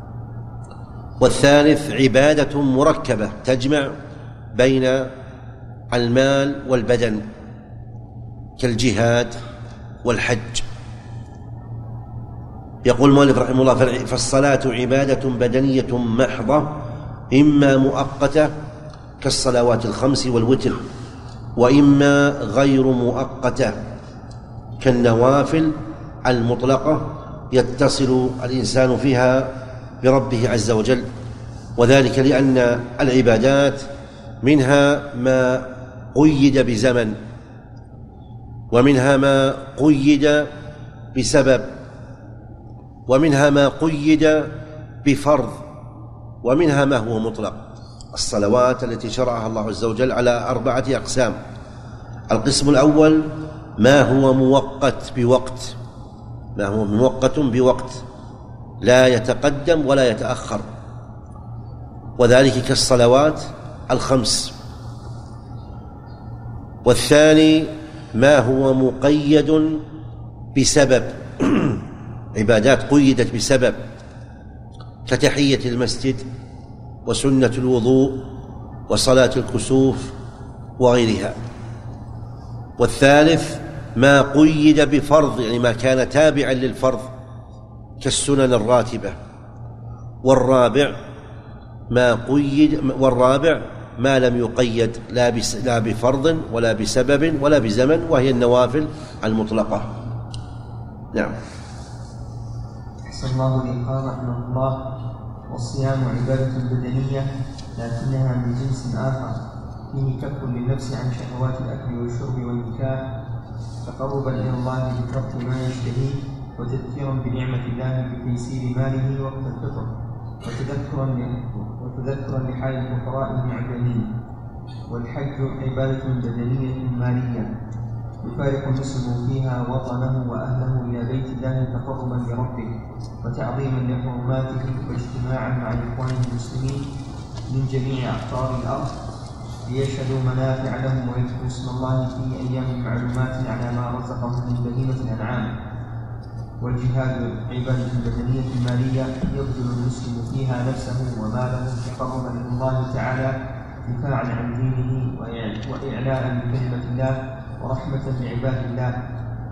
والثالث عبادة مركبة تجمع بين المال والبدن كالجهاد والحج. يقول المؤلف رحمه الله: فالصلاة عبادة بدنية محضة، إما مؤقتة كالصلوات الخمس والوتر، وإما غير مؤقتة كالنوافل المطلقة يتصل الإنسان فيها بربه عز وجل، وذلك لأن العبادات منها ما قيد بزمن، ومنها ما قيد بسبب، ومنها ما قيد بفرض، ومنها ما هو مطلق. الصلوات التي شرعها الله عز وجل على أربعة أقسام: القسم الأول ما هو مؤقت بوقت، ما هو مؤقت بوقت لا يتقدم ولا يتأخر، وذلك كالصلوات الخمس. والثاني ما هو مقيد بسبب، عبادات قيدت بسبب كتحية المسجد وسنة الوضوء وصلاة الكسوف وغيرها. والثالث ما قيد بفرض، يعني ما كان تابعا للفرض كالسنن الراتبة. والرابع ما قيد والرابع ما لم يقيد لا بفرض ولا بسبب ولا بزمن، وهي النوافل المطلقة. نعم. أحسن الله إليك. قال رحمه الله: والصيام عبادة بدنية لكنها من جنس آخر، فيه كف للنفس عن شهوات الأكل والشرب والنكاح تقربا إلى الله بترك ما يشتهيه، وتذكيرا بنعمة الله بتيسير ماله وقت الفطر، وتذكرا وتذكرا لحال الفقراء المعدمين. والحج عبادة بدنية مالية يفارق المسلم فيها وطنه وأهله إلى بيت الله تقربا لربه وتعظيما لحرماته واجتماعا مع إخوانه المسلمين من جميع أقطار الأرض ليشهدوا منافع لهم ويذكروا اسم الله في أيام معلومات على ما رزقهم من بهيمة الأنعام. والجهاد عبادة بدنية مالية يبذل المسلم فيها نفسه وماله تقربا إلى الله تعالى دفاعا عن دينه وإعلاء بكلمة الله ورحمة لعباد الله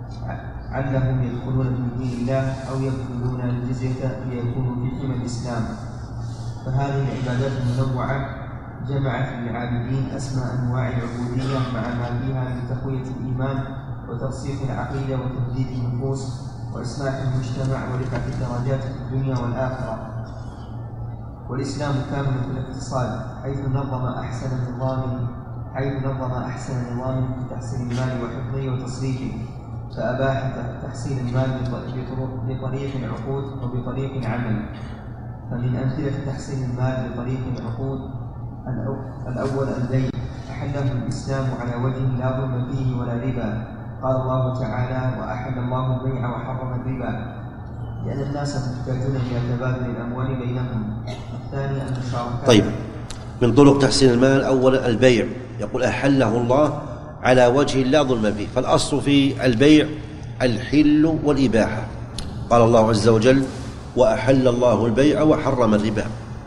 علهم يدخلون في دين الله أو يبذلون الجزية ليكونوا في حمى الإسلام. فهذه العبادات المنوعة جمعت للعابدين أسمى أنواع العبودية مع ما فيها من تقوية الإيمان وترسيخ العقيدة وتهذيب النفوس وإصلاح المجتمع ورفعة الدرجات في الدنيا والآخرة. والإسلام كامل في الاقتصاد حيث نظم أحسن نظام حيث نظم أحسن نظام في تحصيل المال وحفظه وتصريفه، فأباح تحصيل المال بطريق العقود وبطريق العمل. فمن أمثلة تحصيل المال بطريق العقود: الأول البيع، أحله الإسلام على وجه لا ظلم فيه ولا ربا، قال الله تعالى: وأحل الله البيع وحرم الربا، لأن الناس محتاجون إلى تبادل الأموال بينهم. الثاني المشاركة. طيب، من طرق تحصيل المال أولا البيع، يقول أحله الله على وجه لا ظلم فيه، فالأصل في البيع الحل والإباحة، قال الله عز وجل: وأحل الله البيع وحرم الربا.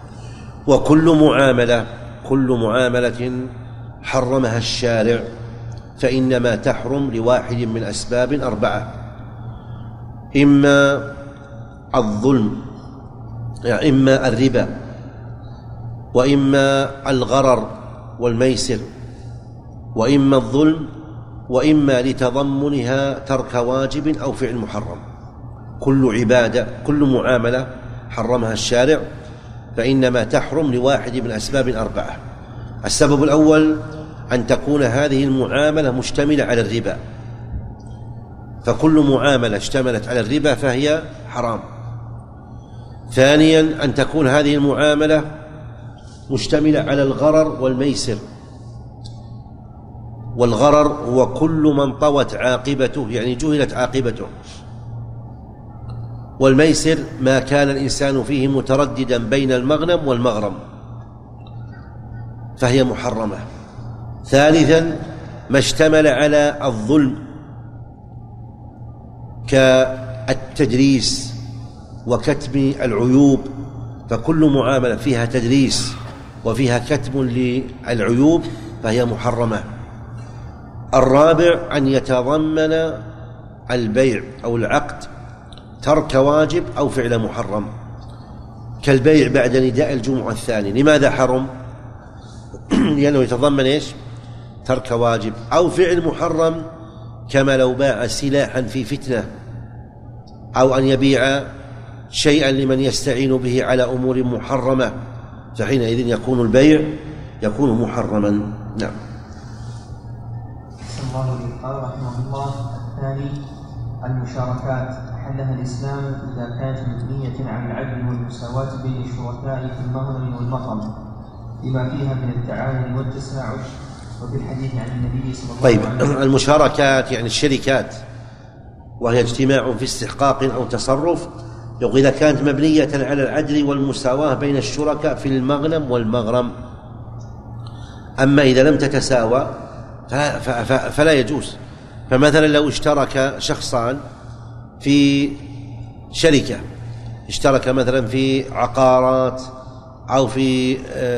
وكل معاملة كل معاملة حرمها الشارع فإنما تحرم لواحد من أسباب أربعة: إما الظلم، يعني إما الربا وإما الغرر والميسر، وإما الظلم وإما لتضمنها ترك واجب أو فعل محرم. كل عبادة، كل معاملة حرمها الشارع فإنما تحرم لواحد من أسباب أربعة. السبب الأول أن تكون هذه المعاملة مشتملة على الربا، فكل معاملة اشتملت على الربا فهي حرام. ثانيا أن تكون هذه المعاملة مشتملة على الغرر والميسر، والغرر هو كل من طوت عاقبته، يعني جهلت عاقبته، والميسر ما كان الإنسان فيه مترددا بين المغنم والمغرم فهي محرمة. ثالثا ما اشتمل على الظلم كالتدريس وكتم العيوب، فكل معاملة فيها تدريس وفيها كتم للعيوب فهي محرمة. الرابع أن يتضمن البيع أو العقد ترك واجب أو فعل محرم، كالبيع بعد نداء الجمعة الثاني. لماذا حرم؟ لأنه يتضمن إيش؟ ترك واجب أو فعل محرم، كما لو باع سلاحا في فتنة، أو أن يبيع شيئا لمن يستعين به على أمور محرمة، فحينئذ يكون البيع يكون محرما. نعم. الله قال رحمه الله: الثاني المشاركات أحلها الإسلام إذا كانت مبنية على العدل والمساواة بين الشركاء في المغنم والمغرم لما فيها من التعاون والتساعد، وفي الحديث عن النبي صلى الله عليه وسلم. طيب، المشاركات يعني الشركات، وهي اجتماع في استحقاق أو تصرف، يقول إذا كانت مبنية على العدل والمساواة بين الشركاء في المغنم والمغرم. أما إذا لم تتساوى فلا يجوز. فمثلا لو اشترك شخصان في شركة، اشترك مثلا في عقارات أو في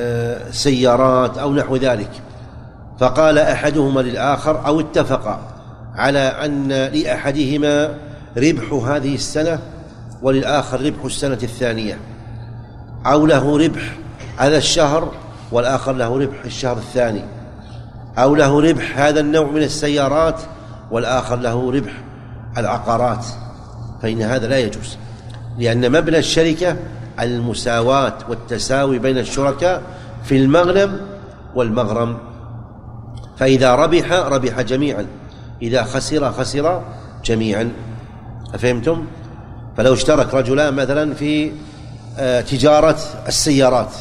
سيارات أو نحو ذلك، فقال أحدهما للآخر أو اتفق على أن لأحدهما ربح هذه السنة وللآخر ربح السنة الثانية، أو له ربح هذا الشهر والآخر له ربح الشهر الثاني، أو له ربح هذا النوع من السيارات والآخر له ربح العقارات، فإن هذا لا يجوز، لأن مبنى الشركة المساواة والتساوي بين الشركاء في المغنم والمغرم. فإذا ربح ربح جميعا، إذا خسر خسر جميعا. أفهمتم؟ فلو اشترك رجلان مثلا في تجارة السيارات،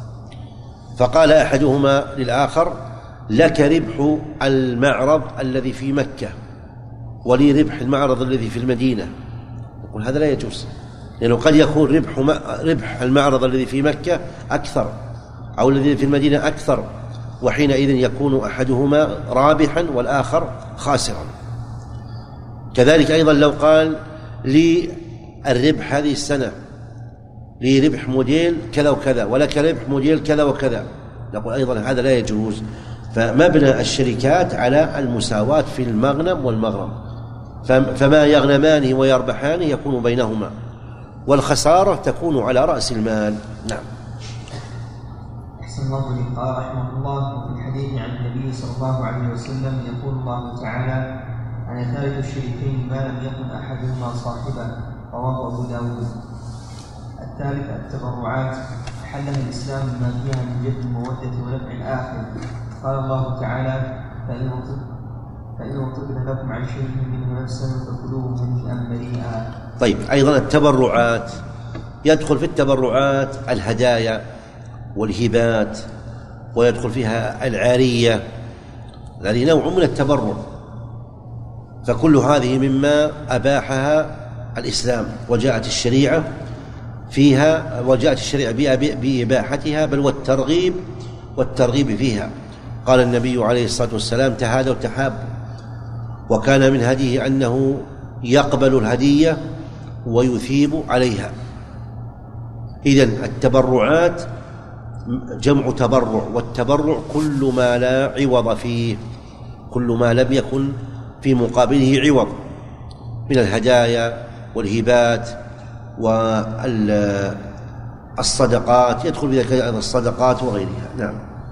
فقال أحدهما للآخر: لك ربح المعرض الذي في مكة ولي ربح المعرض الذي في المدينة. يقول هذا لا يجوز، لأنه قد يكون ربح ربح المعرض الذي في مكة أكثر أو الذي في المدينة أكثر، وحينئذ يكون أحدهما رابحا والآخر خاسرا. كذلك أيضا لو قال لي الربح هذه السنة لي ربح موديل كذا وكذا ولك ربح موديل كذا وكذا، نقول أيضا هذا لا يجوز. فمبنى الشركات على المساواة في المغنم والمغرم، فما يغنمان ويربحان يكون بينهما، والخسارة تكون على رأس المال. نعم. أحسن الله إليك. قال رحمه الله: وفي الحديث عن النبي صلى الله عليه وسلم يقول الله تعالى: أنا ثالث الشريكين ما لم يكن أحدهما صاحبا، رواه أبو داود. الثالث التبرعات أحلها الإسلام ما فيها من جلب المودة ونفع الآخر. قال الله تعالى: فإن وطبن لكم عن شيء منه نفسا فكلوه هنيئا مريئا. طيب، أيضا التبرعات يدخل في التبرعات الهدايا والهبات، ويدخل فيها العارية، هذه نوع من التبرع، فكل هذه مما أباحها الإسلام، وجاءت الشريعة فيها وجاءت الشريعة بإباحتها، بل والترغيب والترغيب فيها. قال النبي عليه الصلاة والسلام: تهادوا تحابوا، وكان من هديه أنه يقبل الهدية ويثيب عليها. إذن التبرعات جمع تبرع، والتبرع كل ما لا عوض فيه، كل ما لم يكن في مقابله عوض من الهدايا والهبات والصدقات، يدخل في ذلك أيضا الصدقات وغيرها. نعم.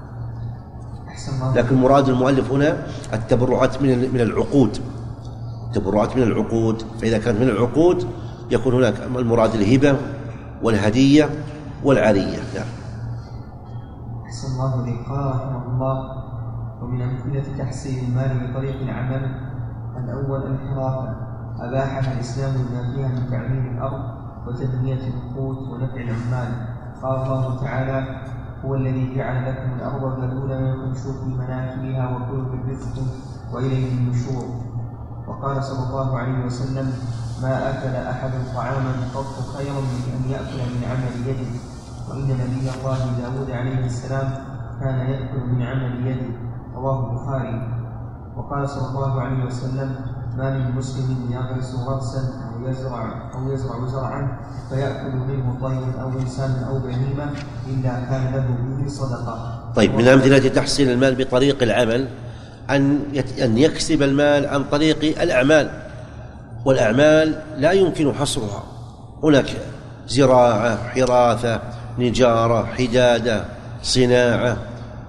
لكن مراد المؤلف هنا التبرعات من من العقود، التبرعات من العقود، فإذا كانت من العقود يكون هناك المراد الهبة والهدية والعارية. نعم. أحسن الله إليك. قال رحمه الله: ومن أمثلة تحصيل المال بطريق العمل: الأول الحرافة، أباحها الإسلام لما فيها من تعمير الأرض وتنمية النقود ونفع العمال. قال الله تعالى: هو الذي جعل لكم الأرض ذلولا فامشوا في مناكبها وكلوا من رزقه وإليه النشور. وقال صلى الله عليه وسلم: ما أكل أحد طعاما قط خيرا من أن يأكل من عمل يده، وإن نبي الله داود عليه السلام كان يأكل من عمل يده. رواه البخاري. وقال صلى الله عليه وسلم: ما من مسلم يغرس غرسا أو يزرع أو يزرع زرعا فيأكل منه طير أو إنسان أو بهيمة إلا كان له به صدقة. طيب، من أمثلة تحصيل المال بطريق العمل أن أن يكسب المال عن طريق الأعمال، والأعمال لا يمكن حصرها، هناك زراعة، حراثة، نجارة، حدادة، صناعة،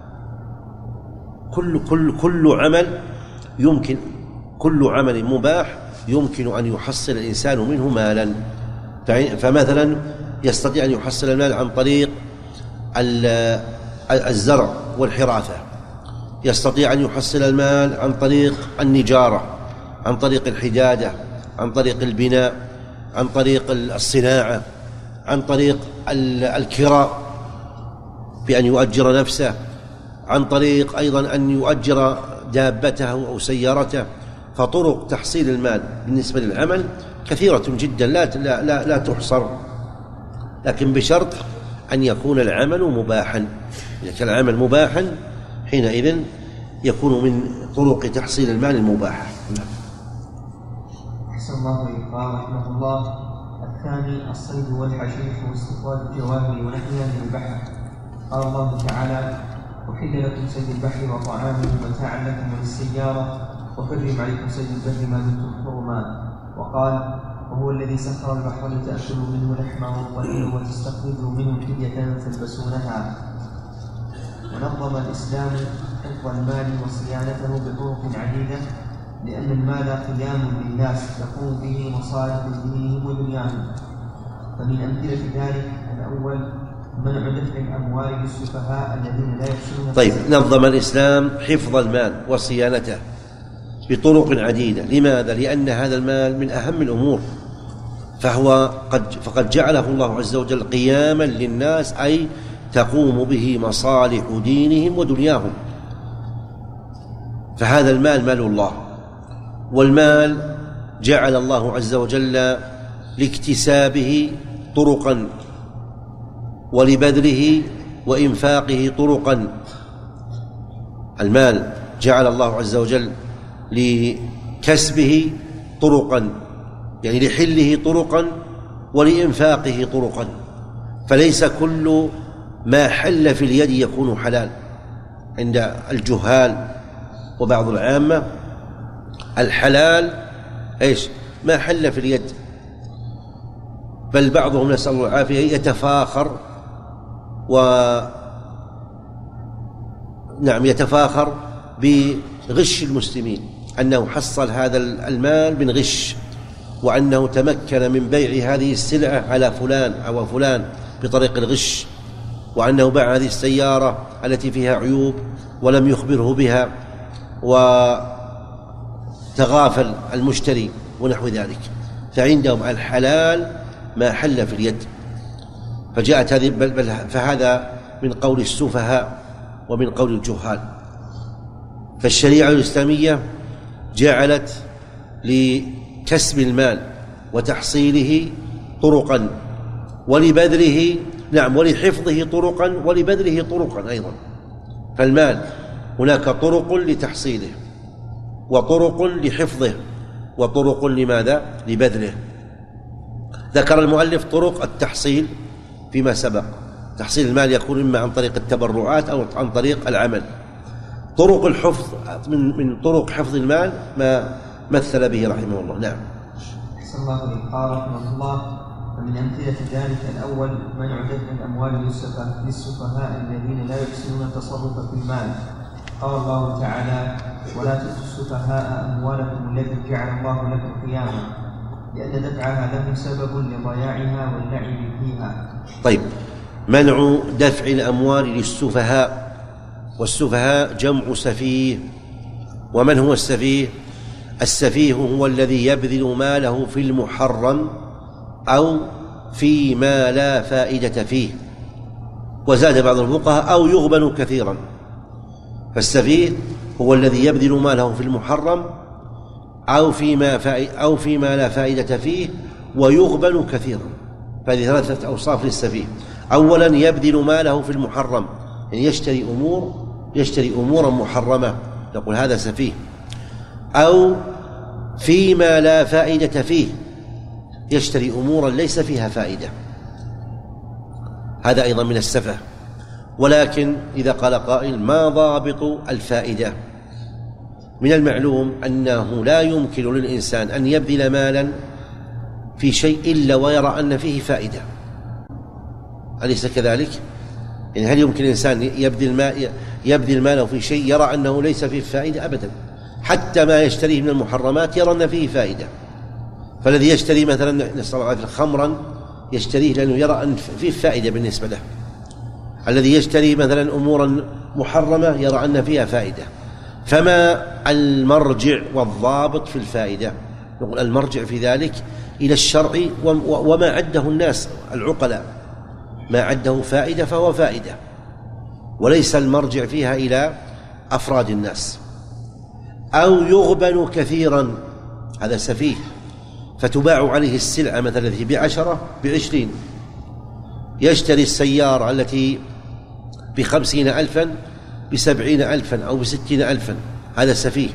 كل كل كل عمل يمكن، كل عمل مباح يمكن أن يحصل الإنسان منه مالا. فمثلا يستطيع أن يحصل المال عن طريق الزرع والحراثة، يستطيع أن يحصل المال عن طريق النجارة، عن طريق الحدادة، عن طريق البناء، عن طريق الصناعة، عن طريق الكراء بأن يؤجر نفسه، عن طريق أيضا أن يؤجر دابته أو سيارته. فطرق تحصيل المال بالنسبة للعمل كثيرة جدا لا لا لا, لا تحصر، لكن بشرط أن يكون العمل مباحا. إذا كان العمل مباحا حينئذ يكون من طرق تحصيل المال المباحة. أحسن الله إليك. قال رحمه الله: الثاني الصيد والحشيش واستخراج الجواهر ونحوها من البحر. قال الله تعالى: وحل لكم صيد البحر وطعامه متاعا لكم وللسيارة وحرم عليكم صيد البر ما دمتم حرما. وقال: وهو الذي سخر البحر لتأكلوا منه لحمه وطيره وتستخرجوا منه حلية تلبسونها. ونظم الإسلام حفظ المال وصيانته بطرق عديدة، لأن المال قيام للناس تقوم به مصالح دينهم ودنياهم. فمن أمثلة ذلك: الأول منع دفع الأموال للسفهاء الذين لا يحسنون. طيب، نظم الإسلام حفظ المال وصيانته بطرق عديدة. لماذا؟ لأن هذا المال من أهم الأمور، فهو قد فقد جعله الله عز وجل قياما للناس، أي تقوم به مصالح دينهم ودنياهم. فهذا المال مال الله، والمال جعل الله عز وجل لاكتسابه طرقا ولبذله وإنفاقه طرقا. المال جعل الله عز وجل لكسبه طرقا، يعني لحله طرقا ولإنفاقه طرقا، فليس كل ما حل في اليد يكون حلال. عند الجهال وبعض العامة الحلال ايش؟ ما حل في اليد، بل بعضهم نسأل الله العافية يتفاخر و نعم يتفاخر بغش المسلمين، أنه حصل هذا المال من غش، وأنه تمكن من بيع هذه السلعة على فلان أو فلان بطريق الغش، وأنه باع هذه السيارة التي فيها عيوب ولم يخبره بها وتغافل المشتري ونحو ذلك. فعندهم الحلال ما حل في اليد. فجاءت هذه بل بل فهذا من قول السفهاء ومن قول الجهال. فالشريعة الإسلامية جعلت لكسب المال وتحصيله طرقا ولبذله نعم ولحفظه طرقا ولبذله طرقا أيضا. فالمال هناك طرق لتحصيله وطرق لحفظه وطرق لماذا؟ لبذله. ذكر المؤلف طرق التحصيل فيما سبق. تحصيل المال يكون إما عن طريق التبرعات أو عن طريق العمل. طرق الحفظ من من طرق حفظ المال ما مثل به رحمه الله. نعم. أحسن الله إليك. قال رحمه الله: ومن أمثلة ذلك الأول منع دفع الأموال للسفهاء الذين لا يحسنون التصرف في المال. قال الله تعالى: ولا تؤتوا السفهاء أموالكم التي جعل الله لكم قياما، لأن دفعها له سبب لضياعها واللعب فيها. طيب، منع دفع الأموال للسفهاء، والسفهاء جمع سفيه. ومن هو السفيه؟ السفيه هو الذي يبذل ماله في المحرم أو فيما لا فائدة فيه، وزاد بعض الفقهاء أو يغبن كثيرا. فالسفيه هو الذي يبذل ماله في المحرم أو فيما, أو فيما لا فائدة فيه ويغبن كثيرا. فهذه ثلاثة أوصاف للسفيه. أولا يبذل ماله في المحرم، يعني يشتري أمور يشتري أمورا محرمة، نقول هذا سفيه. أو فيما لا فائدة فيه، يشتري أمورا ليس فيها فائدة، هذا أيضا من السفه. ولكن إذا قال قائل: ما ضابط الفائدة؟ من المعلوم أنه لا يمكن للإنسان أن يبذل مالا في شيء إلا ويرى أن فيه فائدة، أليس كذلك؟ يعني هل يمكن الإنسان يبذل ما يبذل ماله في شيء يرى أنه ليس فيه فائدة؟ أبدا. حتى ما يشتريه من المحرمات يرى أن فيه فائدة. فالذي يشتري مثلا نسأل الله خمرا يشتريه لأنه يرى أن فيه فائدة بالنسبة له. الذي يشتري مثلا أمورا محرمة يرى أن فيها فائدة. فما المرجع والضابط في الفائدة؟ نقول المرجع في ذلك إلى الشرع وما عده الناس العقلاء، ما عده فائدة فهو فائدة، وليس المرجع فيها إلى أفراد الناس. أو يغبن كثيرا، هذا سفيه، فتباع عليه السلعة مثلا التي بعشرة بعشرين، يشتري السيارة التي بخمسين ألفا بسبعين ألفا أو بستين ألفا، هذا سفيه.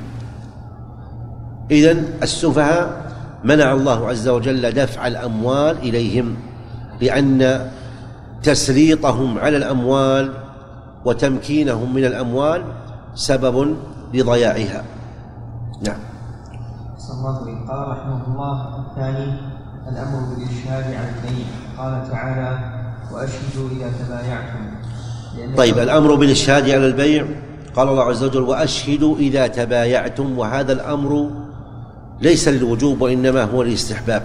إذن السفهاء منع الله عز وجل دفع الأموال إليهم، لأن تسليطهم على الأموال وتمكينهم من الأموال سبب لضياعها. نعم. صلى الله عليه وسلم. قال رحمه الله: الثاني الأمر بالإشهاد على البيع. قال تعالى: وأشهدوا إذا تبايعتم. طيب، الأمر بالإشهاد على البيع، قال الله عز وجل: وأشهدوا إذا تبايعتم. وهذا الأمر ليس للوجوب وإنما هو للاستحباب.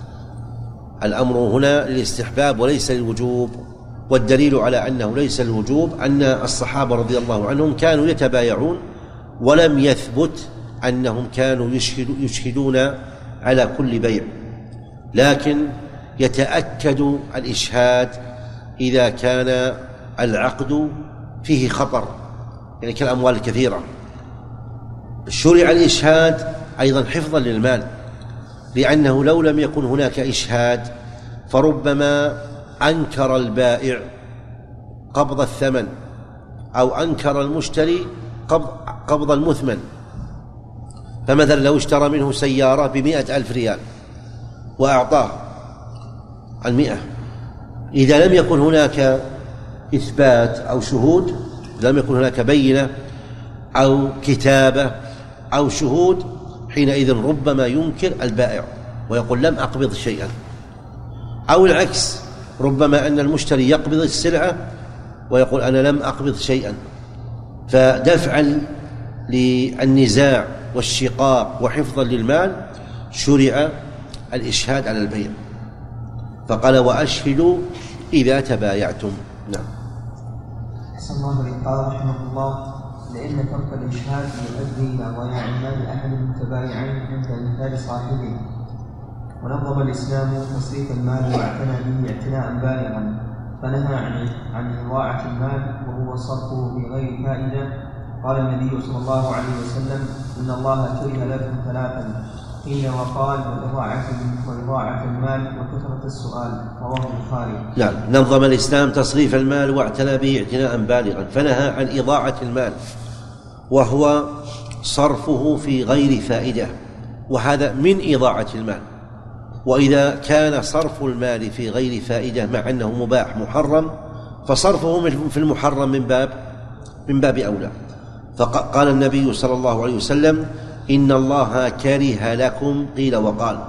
الأمر هنا للاستحباب وليس للوجوب. والدليل على أنه ليس للوجوب أن الصحابة رضي الله عنهم كانوا يتبايعون، ولم يثبت أنهم كانوا يشهدون على كل بيع، لكن يتأكد الإشهاد إذا كان العقد فيه خطر، يعني كالأموال الكثيرة. شرع الإشهاد أيضا حفظا للمال، لأنه لو لم يكن هناك إشهاد فربما أنكر البائع قبض الثمن أو أنكر المشتري قبض المثمن. فمثلا لو اشترى منه سيارة بمئة ألف ريال وأعطاه المئة، إذا لم يكن هناك إثبات أو شهود، لم يكن هناك بينة أو كتابة أو شهود، حينئذ ربما ينكر البائع ويقول لم أقبض شيئا. أو العكس، ربما أن المشتري يقبض السلعة ويقول أنا لم أقبض شيئا. فدفعا للنزاع والشقاق وحفظا للمال شرع الإشهاد على البيع، فقال: وأشهدوا إذا تبايعتم. نعم. أحسن الله إليك. قال رحمه الله: لأن ترك الإشهاد يؤدي إلى ضياع مال أحد المتبايعين عند إنكار صاحبه. ونظم الإسلام تصريف المال واعتنى به اعتناء بالغا، فنهى عن عن إضاعة المال وهو صرفه بغير فائدة. قال النبي صلى الله عليه وسلم: إن الله كره لكم ثلاثا، قيل وقال: وإضاعة المال وكثرة السؤال. رواه البخاري. نعم. نظم الإسلام تصريف المال واعتنى به اعتناء بالغا، فنهى عن إضاعة المال وهو صرفه في غير فائدة، وهذا من إضاعة المال. وإذا كان صرف المال في غير فائدة مع أنه مباح محرم، فصرفه في المحرم من باب من باب أولى. فقال النبي صلى الله عليه وسلم: إن الله كره لكم، قيل وقال،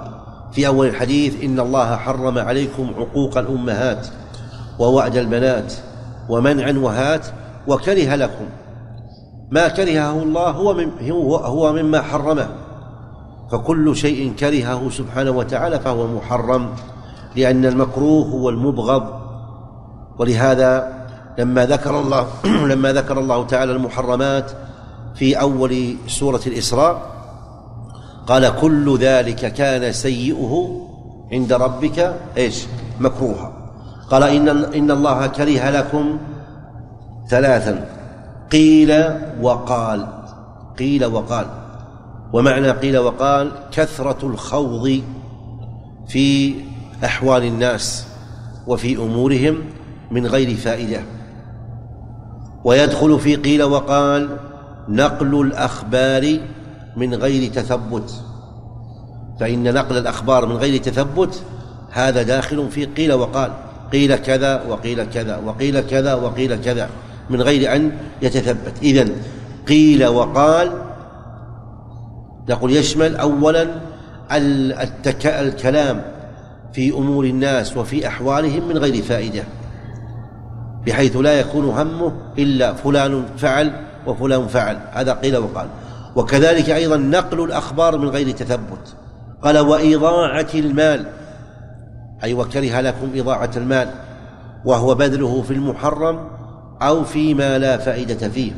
في أول الحديث إن الله حرم عليكم عقوق الأمهات ووعد البنات ومنع وهات وكره لكم ما كرهه الله هو, من هو, هو مما حرمه، فكل شيء كرهه سبحانه وتعالى فهو محرم، لأن المكروه هو المبغض. ولهذا لما ذكر الله لما ذكر الله تعالى المحرمات في أول سورة الإسراء قال كل ذلك كان سيئه عند ربك إيش مكروها. قال إن, إن الله كره لكم ثلاثا قيل وقال. قيل وقال، ومعنى قيل وقال كثرة الخوض في أحوال الناس وفي أمورهم من غير فائدة. ويدخل في قيل وقال نقل الأخبار من غير تثبت، فإن نقل الأخبار من غير تثبت هذا داخل في قيل وقال، قيل كذا وقيل كذا وقيل كذا وقيل كذا من غير أن يتثبت. إذن قيل وقال نقول يشمل أولا التك... الكلام في أمور الناس وفي أحوالهم من غير فائدة، بحيث لا يكون همه إلا فلان فعل وفلان فعل، هذا قيل وقال. وكذلك أيضا نقل الأخبار من غير تثبت. قال وإضاعة المال، أي وكره لكم إضاعة المال وهو بذله في المحرم أو فيما لا فائدة فيه.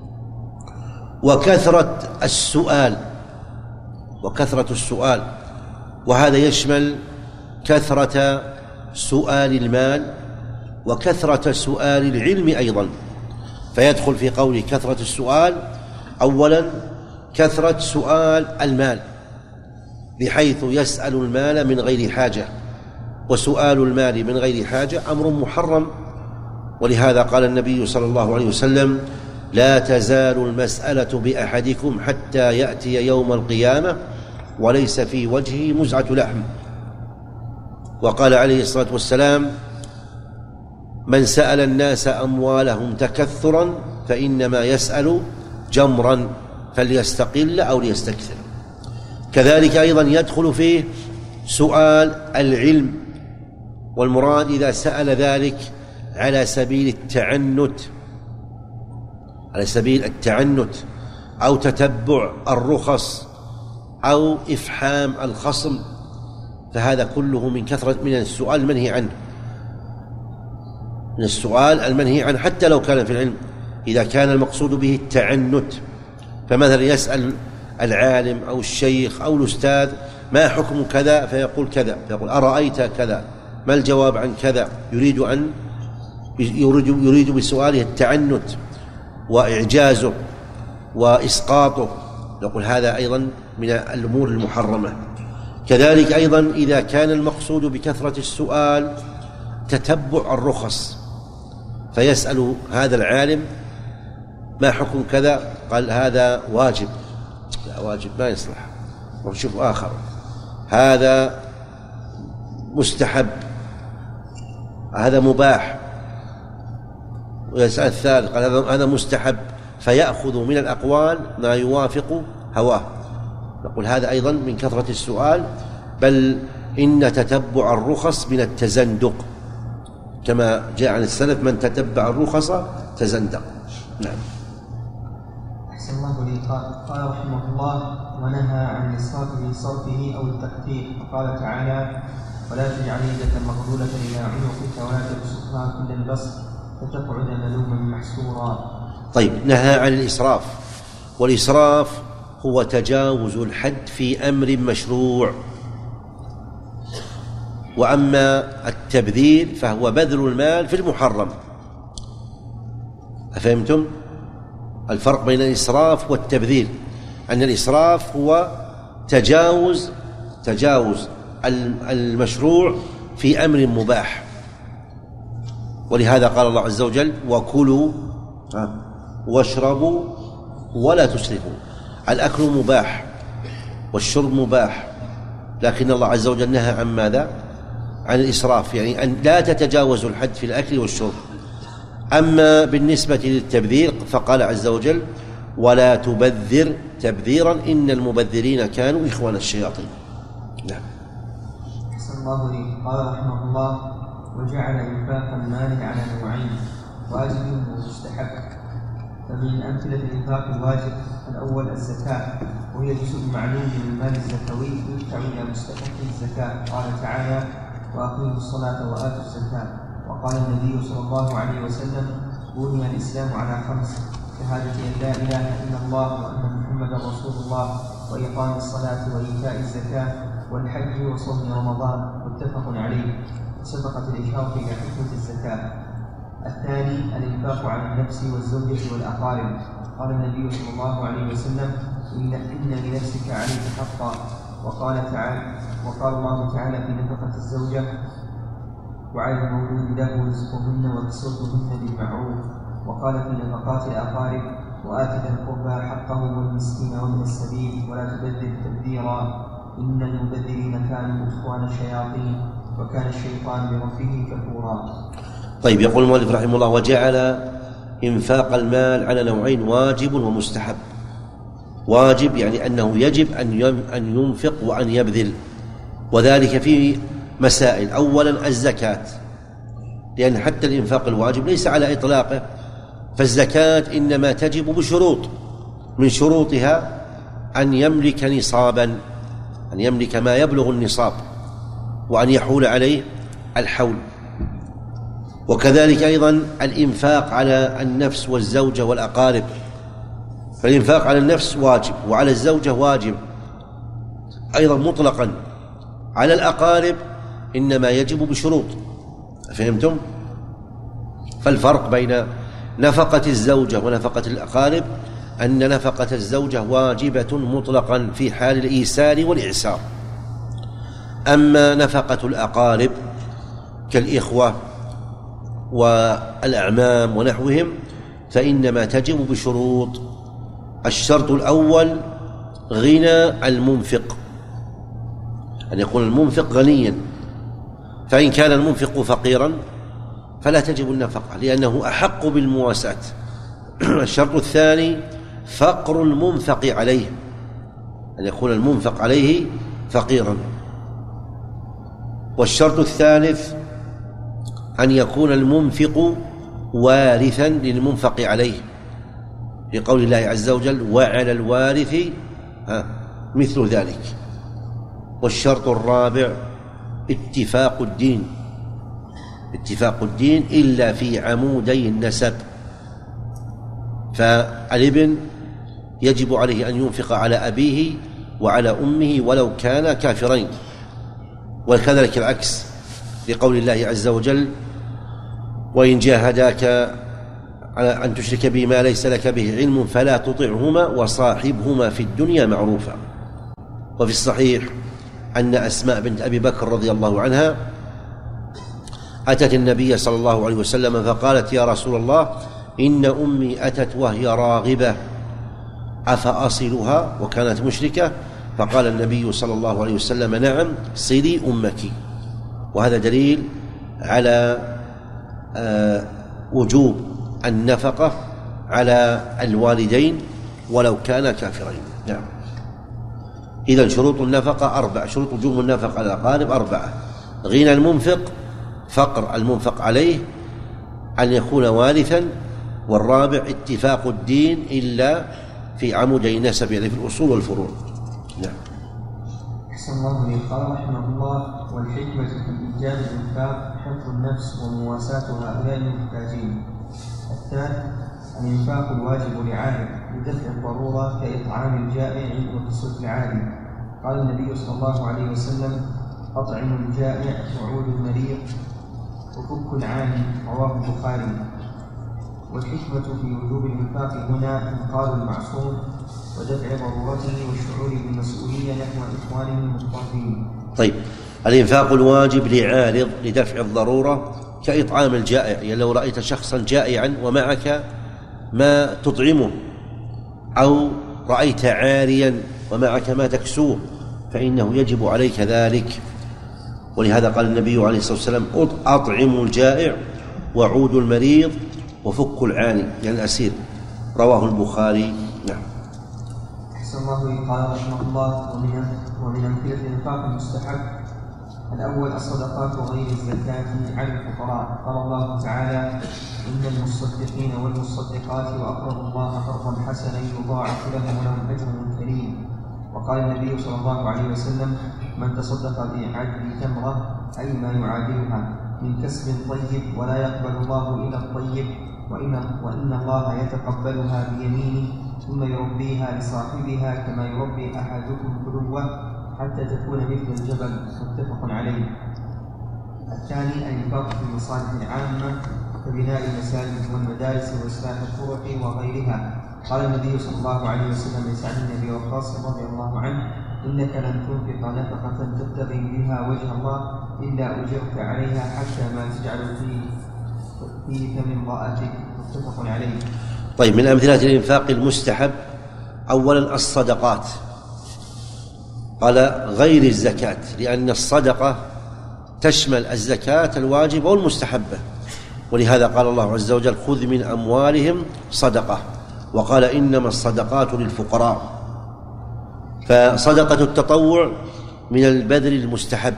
وكثرة السؤال، وكثرة السؤال وهذا يشمل كثرة سؤال المال وكثرة سؤال العلم أيضا، فيدخل في قوله كثرة السؤال أولا كثرة سؤال المال بحيث يسأل المال من غير حاجة، وسؤال المال من غير حاجة أمر محرم. ولهذا قال النبي صلى الله عليه وسلم لا تزال المسألة بأحدكم حتى يأتي يوم القيامة وليس في وجهه مزعة لحم. وقال عليه الصلاة والسلام من سأل الناس أموالهم تكثرا فإنما يسأل جمرا فليستقل أو ليستكثر. كذلك أيضا يدخل فيه سؤال العلم، والمراد إذا سأل ذلك على سبيل التعنت على سبيل التعنت أو تتبع الرخص أو إفحام الخصم، فهذا كله من كثرة من السؤال المنهي عنه، من السؤال المنهي عنه حتى لو كان في العلم، إذا كان المقصود به التعنت. فمثلا يسأل العالم أو الشيخ أو الأستاذ ما حكم كذا فيقول كذا، فيقول أرأيت كذا، ما الجواب عن كذا، يريد أن يريد, يريد بسؤاله التعنت وإعجازه وإسقاطه، نقول هذا أيضا من الأمور المحرمة. كذلك أيضا إذا كان المقصود بكثرة السؤال تتبع الرخص، فيسأل هذا العالم ما حكم كذا، قال هذا واجب، لا واجب ما يصلح، ونشوف آخر هذا مستحب، هذا مباح، ويسأل الثالث قال هذا مستحب، فيأخذ من الأقوال ما يوافق هواه. نقول هذا أيضا من كثرة السؤال، بل إن تتبع الرخص من التزندق، كما جاء عن السلف من تتبع الرخص تزندق. نعم. أحسن الله لي. قال رحمه الله ونهى عن الإسراف في صرفه أو التقدير، فقال تعالى ولا تجعل يدك مغلولة إلى عنقك ولا تبسطها كل البسط فتقعد ملوما محسورا. طيب، نهى عن الإسراف، والإسراف هو تجاوز الحد في أمر مشروع، وأما التبذير فهو بذل المال في المحرم. أفهمتم الفرق بين الإسراف والتبذير؟ أن الإسراف هو تجاوز تجاوز المشروع في أمر مباح، ولهذا قال الله عز وجل وكلوا واشربوا ولا تسرفوا. الأكل مباح والشرب مباح، لكن الله عز وجل نهى عن ماذا؟ عن الإسراف، يعني أن لا تتجاوزوا الحد في الأكل والشرب. أما بالنسبة للتبذير فقال عز وجل ولا تبذر تبذيرا إن المبذرين كانوا إخوان الشياطين. نعم. الله لي. قال رحمه الله: وجعل إنفاق المال على نوعين، واجب ومستحب. فمن أمثلة الإنفاق الواجب: الأول الزكاة، وهي جزء معلوم من المال الزكوي يدفع إلى مستحق الزكاة. قال تعالى: وأقيموا الصلاة وآتوا الزكاة. وقال النبي صلى الله عليه وسلم: بني الإسلام على خمس: شهادة أن لا إله إلا الله وأن محمدا رسول الله، وإقام الصلاة وإيتاء الزكاة، والحج وصوم رمضان. متفق عليه. وسبقت الإشارة إلى حكمة الزكاة. الثاني الإنفاق على النفس والزوجة والأقارب. قال النبي صلى الله عليه وسلم: إن, إن لنفسك عليك حقا. وقال تعالى وقال الله تعالى في نفقة الزوجة: وعلى المولود له رزقهن وكسوتهن بالمعروف. وقال في نفقات الأقارب: وآت ذا القربى حقه والمسكين وابن السبيل ولا تبذر تبذيرا إن المبذرين كانوا إخوان الشياطين وكان الشيطان لربه كفورا. طيب، يقول المؤلف رحمه الله: وجعل إنفاق المال على نوعين: واجب ومستحب. واجب يعني أنه يجب أن ينفق وأن يبذل، وذلك في مسائل. أولا الزكاة، لأن حتى الإنفاق الواجب ليس على إطلاقه، فالزكاة إنما تجب بشروط، من شروطها أن يملك نصابا، أن يملك ما يبلغ النصاب، وأن يحول عليه الحول. وكذلك أيضا الإنفاق على النفس والزوجة والأقارب، فالإنفاق على النفس واجب، وعلى الزوجة واجب أيضا مطلقا. على الأقارب إنما يجب بشروط. فهمتم؟ فالفرق بين نفقة الزوجة ونفقة الأقارب أن نفقة الزوجة واجبة مطلقا في حال الإيسار والإعسار، أما نفقة الأقارب كالإخوة والأعمام ونحوهم فإنما تجب بشروط. الشرط الأول غنى المنفق، أن يكون المنفق غنيا، فإن كان المنفق فقيرا فلا تجب النفقة لأنه أحق بالمواساة. الشرط الثاني فقر المنفق عليه، أن يكون المنفق عليه فقيرا. والشرط الثالث أن يكون المنفق وارثا للمنفق عليه، لقول الله عز وجل: وعلى الوارث مثل ذلك. والشرط الرابع اتفاق الدين، اتفاق الدين إلا في عمودي النسب، فالابن يجب عليه أن ينفق على أبيه وعلى أمه ولو كانا كافرين، وكذلك العكس، لقول الله عز وجل: وإن جاهداك على أن تشرك بي ما ليس لك به علم فلا تطعهما وصاحبهما في الدنيا معروفا. وفي الصحيح أن أسماء بنت أبي بكر رضي الله عنها أتت النبي صلى الله عليه وسلم فقالت: يا رسول الله، إن أمي أتت وهي راغبة أفأصلها؟ وكانت مشركة. فقال النبي صلى الله عليه وسلم: نعم، صلي أمك. وهذا دليل على آه وجوب النفقة على الوالدين ولو كانا كافرين. نعم. إذن شروط النفقة أربعة، شروط وجوب النفقة على الأقارب أربعة: غنى المنفق، فقر المنفق عليه، أن يكون وارثا، والرابع اتفاق الدين إلا في عمودي النسب، يعني في الأصول والفروع. نعم. أحسن الله إليك. قال رحمه الله: والحكمة في إيجاب الإنفاق حفظ النفس ومواساة هؤلاء المحتاجين. الثالث الإنفاق الواجب لعالم لدفع الضرورة كإطعام الجائع وكسوة العالم. قال النبي صلى الله عليه وسلم: أطعموا الجائع وعودوا المريض وفكوا العاني. رواه البخاري. والحكمة في وجوب الإنفاق هنا إنقاذ المعصوم ودفع ضرورته والشعور بالمسؤولية نحو إخوانه المضطرين. طيب، الإنفاق الواجب لعارض لدفع الضرورة كإطعام الجائع، يعني لو رأيت شخصا جائعا ومعك ما تطعمه، أو رأيت عاريا ومعك ما تكسوه، فإنه يجب عليك ذلك. ولهذا قال النبي عليه الصلاة والسلام: أطعموا الجائع وعودوا المريض وفكوا العاني، يعني الأسير. رواه البخاري. نعم. أحسن الله إليك. قال رحمه الله: ومن ومن أمثلة الإنفاق المستحب الأول الصدقات وغير الزكاة على الفقراء. قال الله تعالى: إن المصدقين والمصدقات وأقرضوا الله قرضا حسنا يضاعف لهم ولهم أجر كريم. وقال النبي صلى الله عليه وسلم: من تصدق بعدل تمرة أي ما يعادلها من كسب طيب ولا يقبل الله إلا الطيب وإن, وإن الله يتقبلها بيمينه ثم يربيها لصاحبها كما يربي أحدكم فلوه حتى تكون مثل الجبل. متفق عليه. الثاني الإنفاق في المصالح العامة كبناء المساجد والمدارس وإصلاح الطرق وغيرها. قال النبي صلى الله عليه وسلم لسعد بن أبي وقاص رضي الله عنه: إنك لن تنفق نفقة تبتغي بها وجه الله إلا أجرت عليها حتى ما تجعل في في فم امرأتك. متفق عليه. طيب، من أمثلة الإنفاق المستحب أولا الصدقات. قال غير الزكاة، لأن الصدقة تشمل الزكاة الواجبة والمستحبة، ولهذا قال الله عز وجل: خذ من أموالهم صدقة، وقال: إنما الصدقات للفقراء. فصدقة التطوع من البذل المستحب.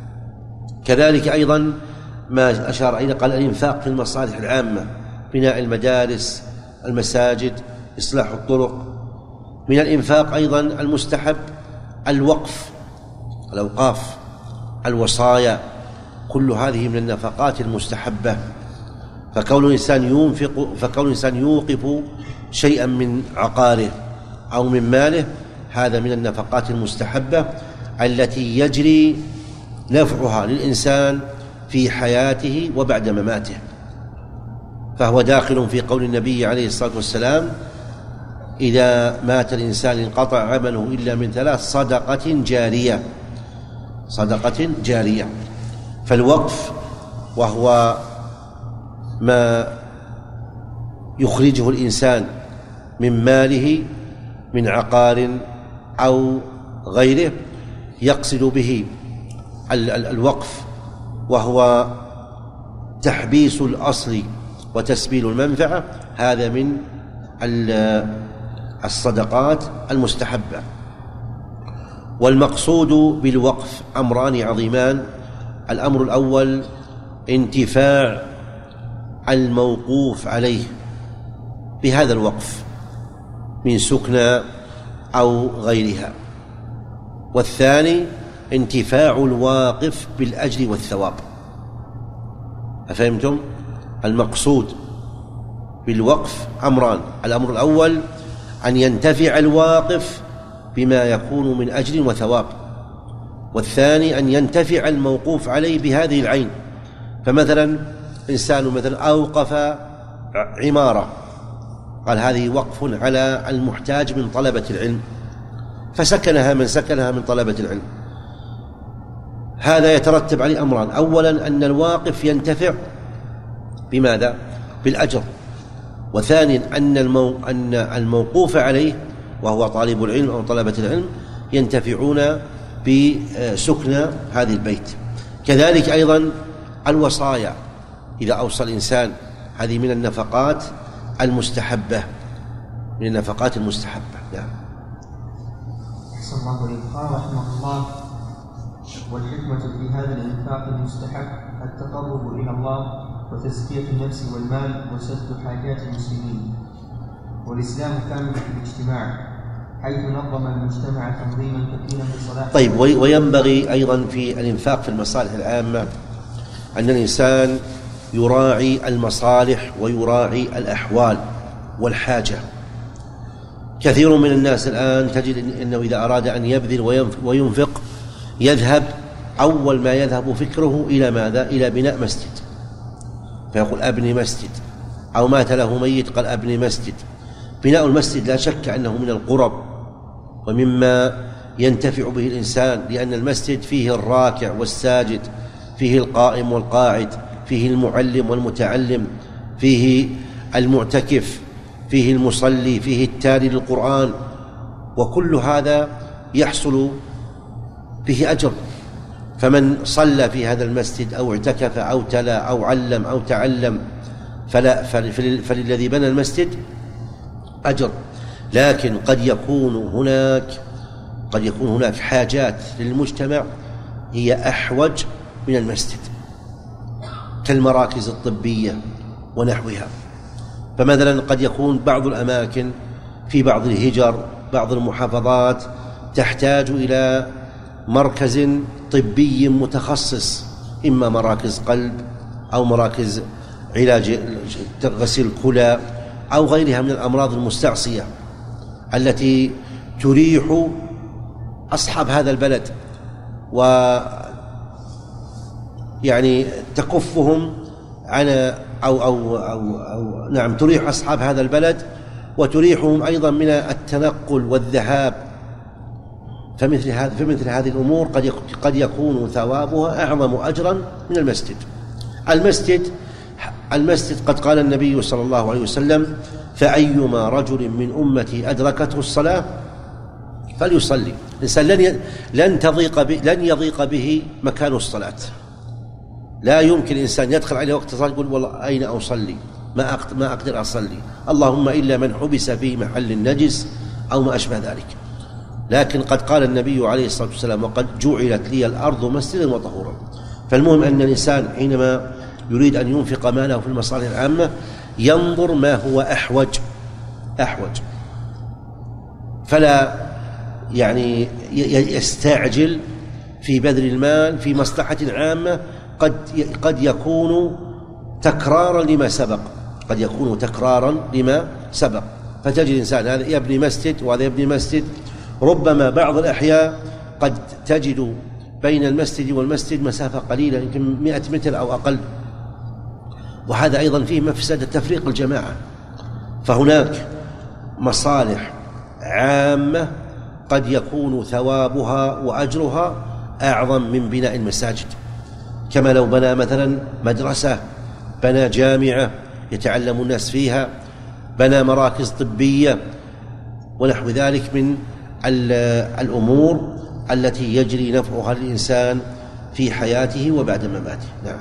كذلك أيضا ما أشار إليه، قال الإنفاق في المصالح العامة، بناء المدارس، المساجد، إصلاح الطرق. من الإنفاق أيضا المستحب الوقف، الأوقاف، الوصايا، كل هذه من النفقات المستحبة. فكون الإنسان ينفق فكون الإنسان يوقف شيئا من عقاره أو من ماله، هذا من النفقات المستحبة التي يجري نفعها للإنسان في حياته وبعد مماته. فهو داخل في قول النبي عليه الصلاة والسلام: إذا مات الإنسان انقطع عمله إلا من ثلاث: صدقة جارية. صدقة جارية. فالوقف وهو ما يخرجه الإنسان من ماله من عقار أو غيره، يقصد به الوقف، وهو تحبيس الأصل وتسبيل المنفعة. هذا من الصدقات المستحبة. والمقصود بالوقف أمران عظيمان. الأمر الأول انتفاع الموقوف عليه بهذا الوقف من سكنى أو غيرها. والثاني انتفاع الواقف بالأجر والثواب. أفهمتم؟ المقصود بالوقف أمران: الأمر الأول أن ينتفع الواقف بما يكون من أجر وثواب، والثاني أن ينتفع الموقوف عليه بهذه العين. فمثلا إنسان مثلا أوقف عمارة، قال هذه وقف على المحتاج من طلبة العلم، فسكنها من سكنها من طلبة العلم. هذا يترتب عليه أمران: أولا أن الواقف ينتفع بماذا؟ بالأجر. وثانيا أن المو... أن الموقوف عليه وهو طالب العلم أو طلبة العلم ينتفعون بسكن هذه البيت. كذلك أيضا الوصايا، إذا أوصى الإنسان، هذه من النفقات المستحبة، من النفقات المستحبة. نعم. أحسن الله إليك. قال رحمه الله: والحكمة في هذا الإنفاق المستحب التقرب إلى الله وتزكية النفس والمال وسد حاجات المسلمين. والإسلام كامل في الاجتماع، حيث نظم المجتمع تنظيما كثيرا لصلاح. طيب، وينبغي أيضا في الإنفاق في المصالح العامة أن الإنسان يراعي المصالح ويراعي الأحوال والحاجة. كثير من الناس الآن تجد أنه إذا أراد أن يبذل وينفق يذهب أول ما يذهب فكره إلى ماذا؟ إلى بناء مسجد، فيقول أبني مسجد، أو مات له ميت قال أبني مسجد. بناء المسجد لا شك أنه من القرب ومما ينتفع به الإنسان، لأن المسجد فيه الراكع والساجد، فيه القائم والقاعد، فيه المعلم والمتعلم، فيه المعتكف، فيه المصلي، فيه التالي للقرآن، وكل هذا يحصل به أجر. فمن صلى في هذا المسجد أو اعتكف أو تلا أو علم أو تعلم فلا فللذي بنى المسجد أجر. لكن قد يكون هناك قد يكون هناك حاجات للمجتمع هي أحوج من المسجد، كالمراكز الطبية ونحوها. فمثلا قد يكون بعض الأماكن في بعض الهجر، بعض المحافظات تحتاج إلى مركز طبي متخصص، إما مراكز قلب أو مراكز علاج غسيل الكلى أو غيرها من الأمراض المستعصية التي تريح أصحاب هذا البلد و يعني تكفهم عن أو, أو, أو, أو نعم تريح أصحاب هذا البلد وتريحهم أيضا من التنقل والذهاب. فمثل هذا فمثل هذه الأمور قد قد يكون ثوابها أعظم أجرا من المسجد. المسجد المسجد قد قال النبي صلى الله عليه وسلم: فأيما رجل من أمتي أدركته الصلاة فليصلي. الإنسان لن لن تضيق به لن يضيق به مكان الصلاة. لا يمكن الإنسان يدخل عليه وقت الصلاة يقول: والله أين أصلي؟ ما أقدر, ما أقدر أصلي، اللهم إلا من حبس في محل النجس أو ما أشبه ذلك. لكن قد قال النبي عليه الصلاة والسلام: وقد جعلت لي الأرض مسجدا وطهورا. فالمهم أن الإنسان حينما يريد أن ينفق ماله في المصالح العامة ينظر ما هو أحوج أحوج فلا يعني يستعجل في بذل المال في مصلحة عامة قد قد يكون تكرارا لما سبق قد يكون تكرارا لما سبق فتجد الإنسان هذا يبني مسجد وهذا يبني مسجد. ربما بعض الأحياء قد تجد بين المسجد والمسجد مسافة قليلة، يمكن مئة متر أو أقل، وهذا أيضا فيه مفسدة تفريق الجماعة. فهناك مصالح عامة قد يكون ثوابها وأجرها أعظم من بناء المساجد، كما لو بنى مثلا مدرسة، بنى جامعة يتعلم الناس فيها، بنى مراكز طبية ونحو ذلك من الأمور التي يجري نفعها للإنسان في حياته وبعد مماته. نعم.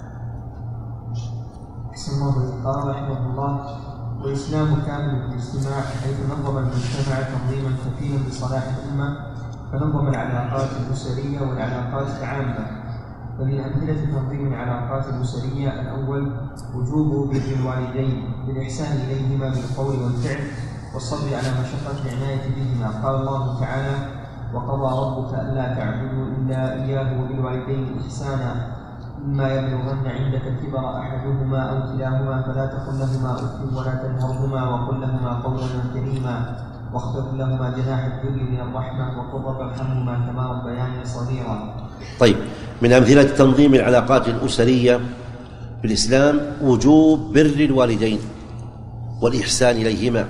أحسن الله قال رحمه الله: والإسلام كامل بالاجتماع حيث نظم المجتمع تنظيما كفيلا بصلاح الأمة، فنظم العلاقات الأسرية والعلاقات العامة. فمن أمثلة تنظيم العلاقات الأسرية: الأول وجوب بر الوالدين بالإحسان إليهما بالقول والفعل والصبر على مشقة العناية بهما. قال الله تعالى: وقضى ربك ألا تعبدوا إلا إياه وبالوالدين إحسانا إما يبلغن عندك الكبر أحدهما أو كلاهما فلا تقل لهما أف ولا تنهرهما وقل لهما قولا كريما واخفض لهما جناح الذل من الرحمة وقل رب ارحمهما كما ربياني صغيرا. طيب، من أمثلة تنظيم العلاقات الأسرية في الإسلام وجوب بر الوالدين والإحسان إليهما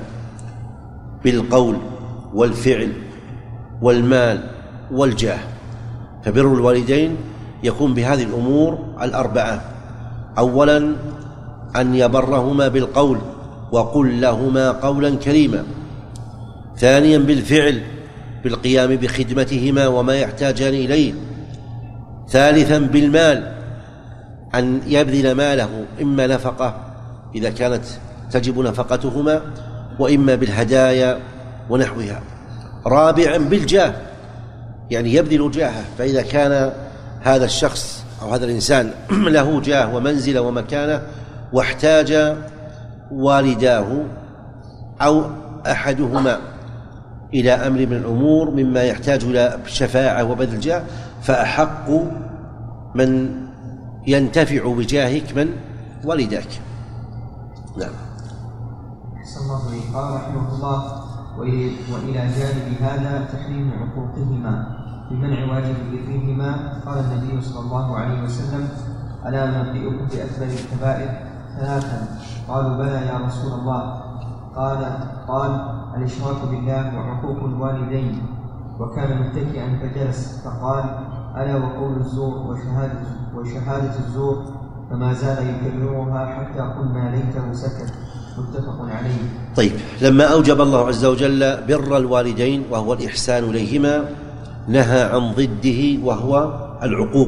بالقول والفعل والمال والجاه. فبر الوالدين يكون بهذه الأمور الأربعة: أولا أن يبرهما بالقول وقل لهما قولا كريما، ثانيا بالفعل بالقيام بخدمتهما وما يحتاجان إليه، ثالثا بالمال أن يبذل ماله إما نفقة إذا كانت تجب نفقتهما وإما بالهدايا ونحوها، رابعا بالجاه يعني يبذل جاهه، فإذا كان هذا الشخص أو هذا الإنسان له جاه ومنزلة ومكانة واحتاج والداه أو أحدهما إلى أمر من الأمور مما يحتاج إلى شفاعة وبذل جاه، فأحق من ينتفع بجاهك من والداك. نعم. أحسن الله إليك. قال رحمه الله: وإلى جانب هذا تحريم عقوقهما بمنع واجب برهما. قال النبي صلى الله عليه وسلم: ألا ننبئكم بأكبر الكبائر ثلاثا؟ قالوا: بلى يا رسول الله. قال قال الإشراك بالله وعقوق الوالدين. وكان متكئا فجلس فقال: ألا وقول الزور وشهادة, وشهادة الزور. فما زال يكررها حتى قلنا ليته سكت. متفق عليه. طيب، لما أوجب الله عز وجل بر الوالدين وهو الإحسان إليهما نهى عن ضده وهو العقوق.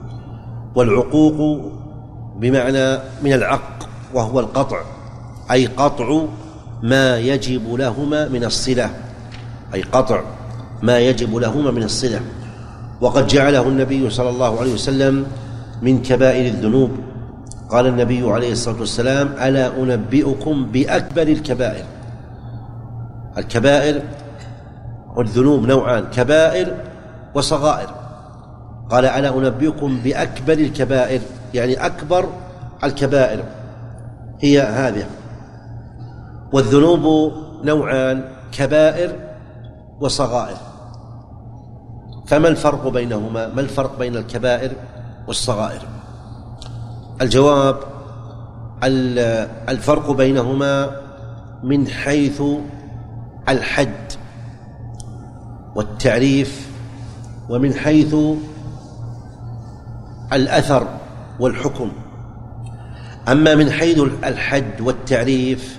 والعقوق بمعنى من العق وهو القطع، أي قطع ما يجب لهما من الصلة أي قطع ما يجب لهما من الصلة وقد جعله النبي صلى الله عليه وسلم من كبائر الذنوب. قال النبي عليه الصلاة والسلام: ألا أنبئكم بأكبر الكبائر. الكبائر والذنوب نوعان: كبائر وصغائر. قال: ألا أنبئكم بأكبر الكبائر، يعني أكبر الكبائر هي هذه. والذنوب نوعان: كبائر وصغائر. فما الفرق بينهما؟ ما الفرق بين الكبائر والصغائر؟ الجواب: الفرق بينهما من حيث الحد والتعريف، ومن حيث الأثر والحكم. أما من حيث الحد والتعريف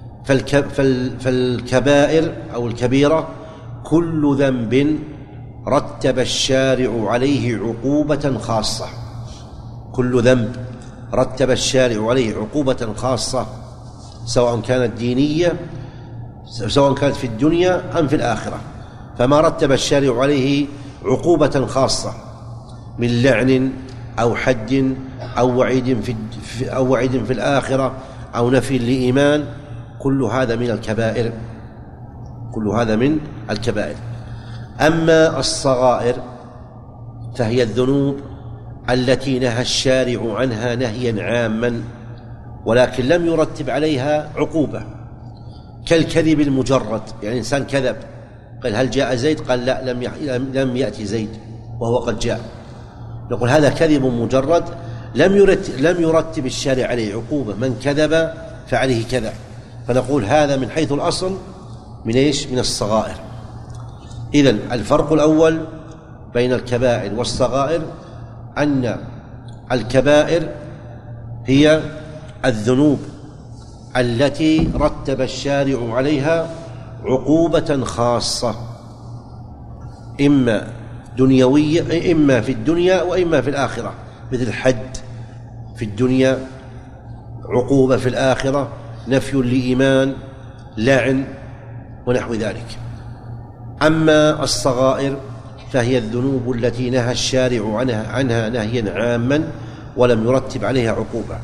فالكبائر أو الكبيرة كل ذنب رتب الشارع عليه عقوبة خاصة. كل ذنب رتب الشارع عليه عقوبة خاصة، سواء كانت دينية، سواء كانت في الدنيا أم في الآخرة. فما رتب الشارع عليه عقوبة خاصة من لعن أو حد أو وعيد في أو وعيد في الآخرة أو نفي لإيمان، كل هذا من الكبائر. كل هذا من الكبائر. أما الصغائر فهي الذنوب التي نهى الشارع عنها نهيا عاما ولكن لم يرتب عليها عقوبة، كالكذب المجرد. يعني إنسان كذب، قال: هل جاء زيد؟ قال: لا، لم لم يأتي زيد وهو قد جاء. نقول هذا كذب مجرد لم يرتب, لم يرتب الشارع عليه عقوبة. من كذب فعليه كذا. فنقول هذا من حيث الأصل من إيش؟ من الصغائر. إذن الفرق الأول بين الكبائر والصغائر أن الكبائر هي الذنوب التي رتب الشارع عليها عقوبة خاصة، إما دنيوية، إما في الدنيا وإما في الآخرة، مثل الحد في الدنيا، عقوبة في الآخرة، نفي لإيمان، لعن ونحو ذلك. أما الصغائر فهي الذنوب التي نهى الشارع عنها, عنها نهيا عاما ولم يرتب عليها عقوبة.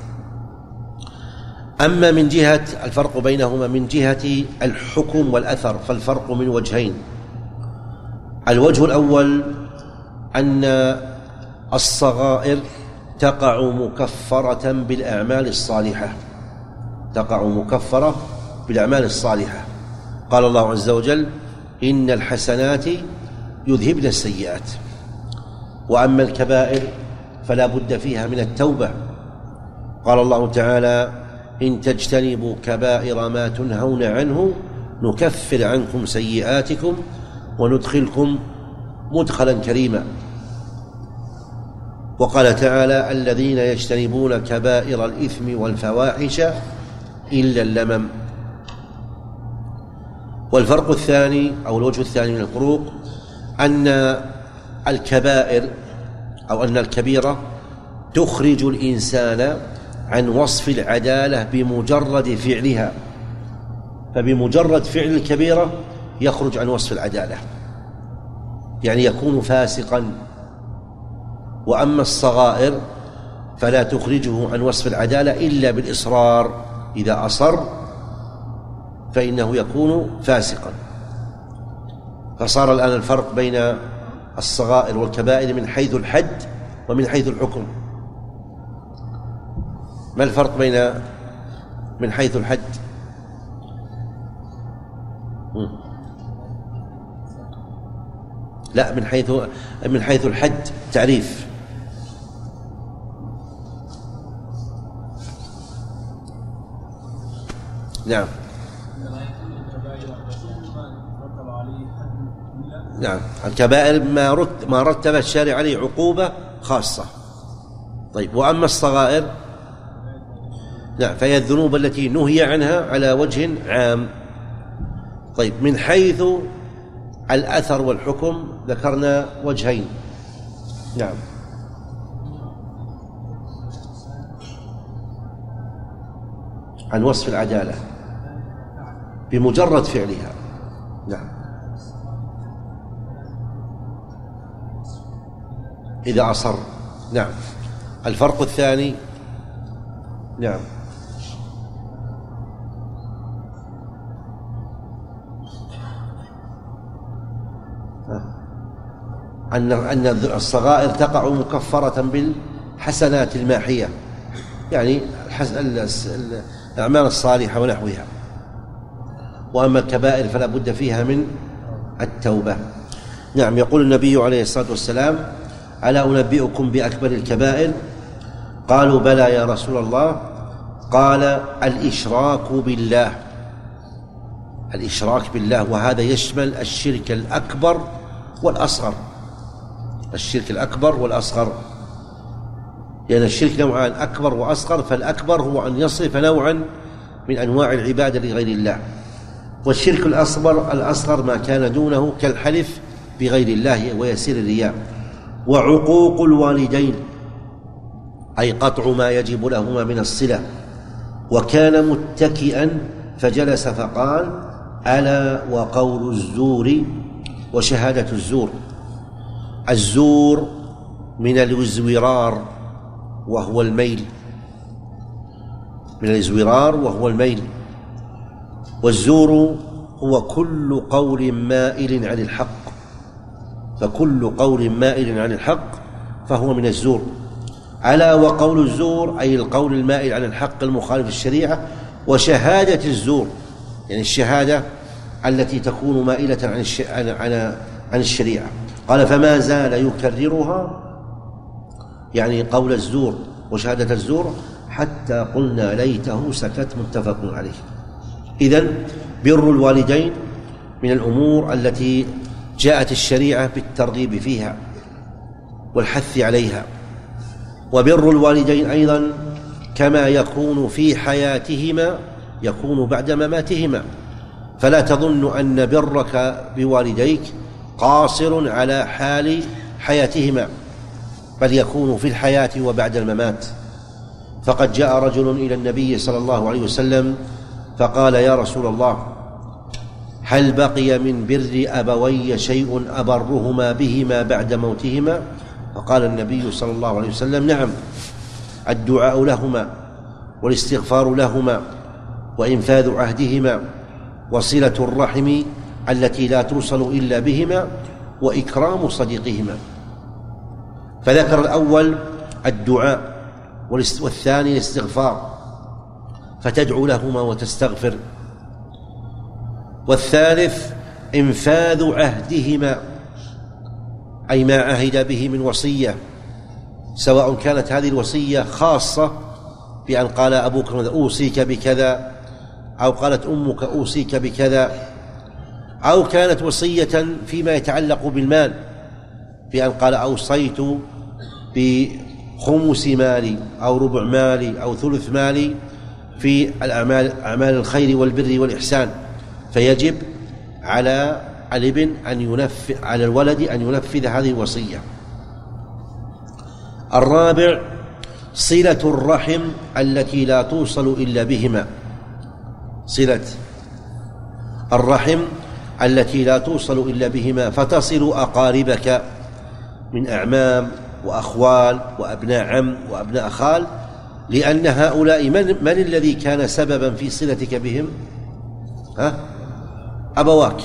أما من جهة الفرق بينهما من جهة الحكم والأثر فالفرق من وجهين. الوجه الأول أن الصغائر تقع مكفرة بالأعمال الصالحة، تقع مكفرة بالأعمال الصالحة. قال الله عز وجل: إن الحسنات يذهبن السيئات. وأما الكبائر فلا بد فيها من التوبة. قال الله تعالى: إن تجتنبوا كبائر ما تنهون عنه نكفر عنكم سيئاتكم وندخلكم مدخلا كريما. وقال تعالى: الذين يجتنبون كبائر الإثم والفواحش إلا اللمم. والفرق الثاني أو الوجه الثاني من الفروق أن الكبائر أو أن الكبيرة تخرج الإنسان عن وصف العدالة بمجرد فعلها، فبمجرد فعل الكبيرة يخرج عن وصف العدالة، يعني يكون فاسقا. وأما الصغائر فلا تخرجه عن وصف العدالة إلا بالإصرار، إذا أصر فإنه يكون فاسقا. فصار الآن الفرق بين الصغائر والكبائر من حيث الحد ومن حيث الحكم. ما الفرق بين من حيث الحد؟ لا، من حيث من حيث الحد تعريف. نعم نعم الكبائر ما رتب ما رتب الشارع عليه عقوبة خاصة. طيب، وأما الصغائر نعم فهي الذنوب التي نهي عنها على وجه عام. طيب، من حيث الأثر والحكم ذكرنا وجهين. نعم عن وصف العدالة بمجرد فعلها. نعم إذا أصر. نعم. الفرق الثاني، نعم، أن أن الصغائر تقع مكفرة بالحسنات الماحية، يعني الأعمال الصالحة ونحوها، وأما الكبائر فلا بد فيها من التوبة. نعم. يقول النبي عليه الصلاة والسلام: ألا أنبئكم بأكبر الكبائر؟ قالوا: بلى يا رسول الله. قال: الإشراك بالله. الإشراك بالله، وهذا يشمل الشرك الأكبر والأصغر. الشرك الأكبر والأصغر، لأن يعني الشرك نوعان: أكبر وأصغر. فالأكبر هو أن يصرف نوعا من أنواع العبادة لغير الله، والشرك الأصغر الأصغر ما كان دونه كالحلف بغير الله ويسير الرياء. وعقوق الوالدين، أي قطع ما يجب لهما من الصلة. وكان متكئا فجلس فقال: ألا وقول الزور وشهادة الزور. الزور من الازورار وهو الميل، من الازورار وهو الميل. والزور هو كل قول مائل عن الحق، فكل قول مائل عن الحق فهو من الزور. ألا وقول الزور، أي القول المائل عن الحق المخالف للشريعة. وشهادة الزور، يعني الشهادة التي تكون مائلة عن عن الشريعة. قال: فما زال يكررها، يعني قول الزور وشهادة الزور، حتى قلنا ليته سكت. متفق عليه. إذن بر الوالدين من الأمور التي جاءت الشريعة بالترغيب فيها والحث عليها. وبر الوالدين أيضا كما يكون في حياتهما يكون بعد مماتهما، فلا تظن أن برك بوالديك قاصر على حال حياتهما، بل يكون في الحياة وبعد الممات. فقد جاء رجل إلى النبي صلى الله عليه وسلم فقال: يا رسول الله، هل بقي من بر أبوي شيء أبرهما بهما بعد موتهما؟ فقال النبي صلى الله عليه وسلم: نعم، الدعاء لهما والاستغفار لهما وإنفاذ عهدهما وصلة الرحم التي لا توصل إلا بهما وإكرام صديقهما. فذكر الأول الدعاء والثاني الاستغفار، فتدعو لهما وتستغفر. والثالث إنفاذ عهدهما، أي ما عهد به من وصية، سواء كانت هذه الوصية خاصة بأن قال أبوك أوصيك بكذا، أو قالت أمك أوصيك بكذا، أو كانت وصية فيما يتعلق بالمال بأن قال أوصيت بخمس مالي أو ربع مالي أو ثلث مالي في الأعمال أعمال الخير والبر والإحسان. فيجب على الابن أن ينفذ على الولد أن ينفذ هذه الوصية. الرابع صلة الرحم التي لا توصل إلا بهما، صلة الرحم التي لا توصل إلا بهما، فتصل أقاربك من أعمام وأخوال وأبناء عم وأبناء خال، لأن هؤلاء من, من الذي كان سببا في صلتك بهم؟ ها؟ أبواك.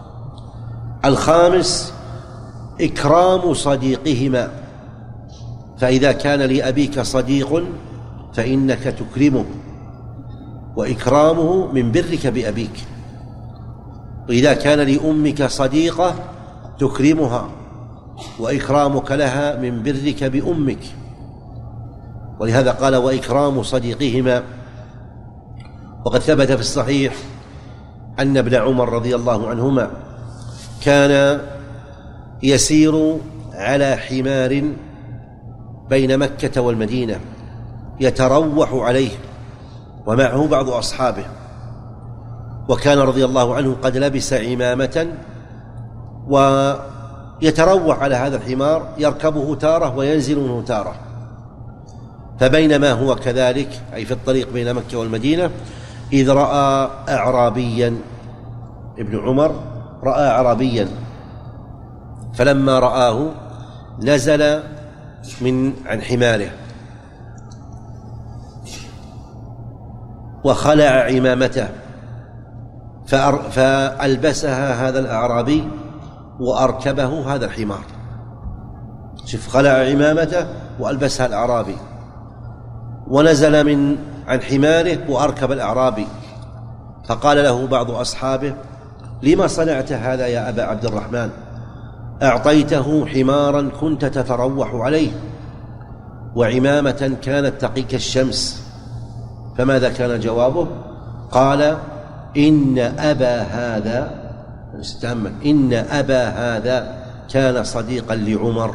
الخامس إكرام صديقهما، فإذا كان لأبيك صديق فإنك تكرمه، وإكرامه من برك بأبيك. وإذا كان لأمك صديقة تكرمها، وإكرامك لها من برك بأمك. ولهذا قال وإكرام صديقهما. وقد ثبت في الصحيح أن ابن عمر رضي الله عنهما كان يسير على حمار بين مكة والمدينة يتروح عليه ومعه بعض أصحابه، وكان رضي الله عنه قد لبس عمامة ويتروح على هذا الحمار يركبه تارة وينزل منه تارة. فبينما هو كذلك أي في الطريق بين مكة والمدينة إذ رأى أعرابيا، ابن عمر رأى أعرابيا، فلما رآه نزل من عن حماره وخلع عمامته فألبسها هذا الأعرابي وأركبه هذا الحمار. شوف، خلع عمامته وألبسها الأعرابي ونزل من عن حماره وأركب الأعرابي. فقال له بعض أصحابه: لما صنعت هذا يا أبا عبد الرحمن؟ أعطيته حمارا كنت تتروح عليه وعمامة كانت تقيك الشمس. فماذا كان جوابه؟ قال: إن أبا هذا استأمن إن أبا هذا كان صديقا لعمر،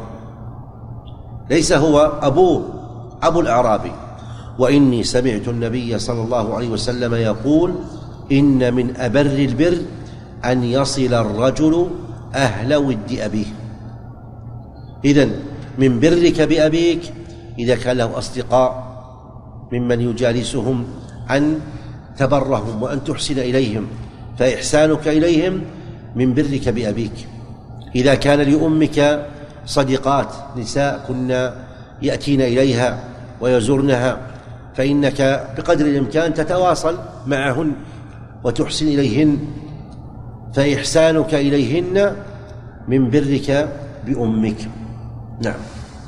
ليس هو أبوه، أبو الأعرابي. وإني سمعت النبي صلى الله عليه وسلم يقول: إن من أبر البر أن يصل الرجل أهل ود أبيه. إذن من برك بأبيك إذا كان له أصدقاء ممن يجالسهم أن تبرهم وأن تحسن إليهم، فإحسانك إليهم من برك بأبيك. إذا كان لأمك صديقات نساء كنا يأتين إليها ويزورنها، فإنك بقدر الإمكان تتواصل معهن وتحسن إليهن، فإحسانك إليهن من برك بأمك. نعم.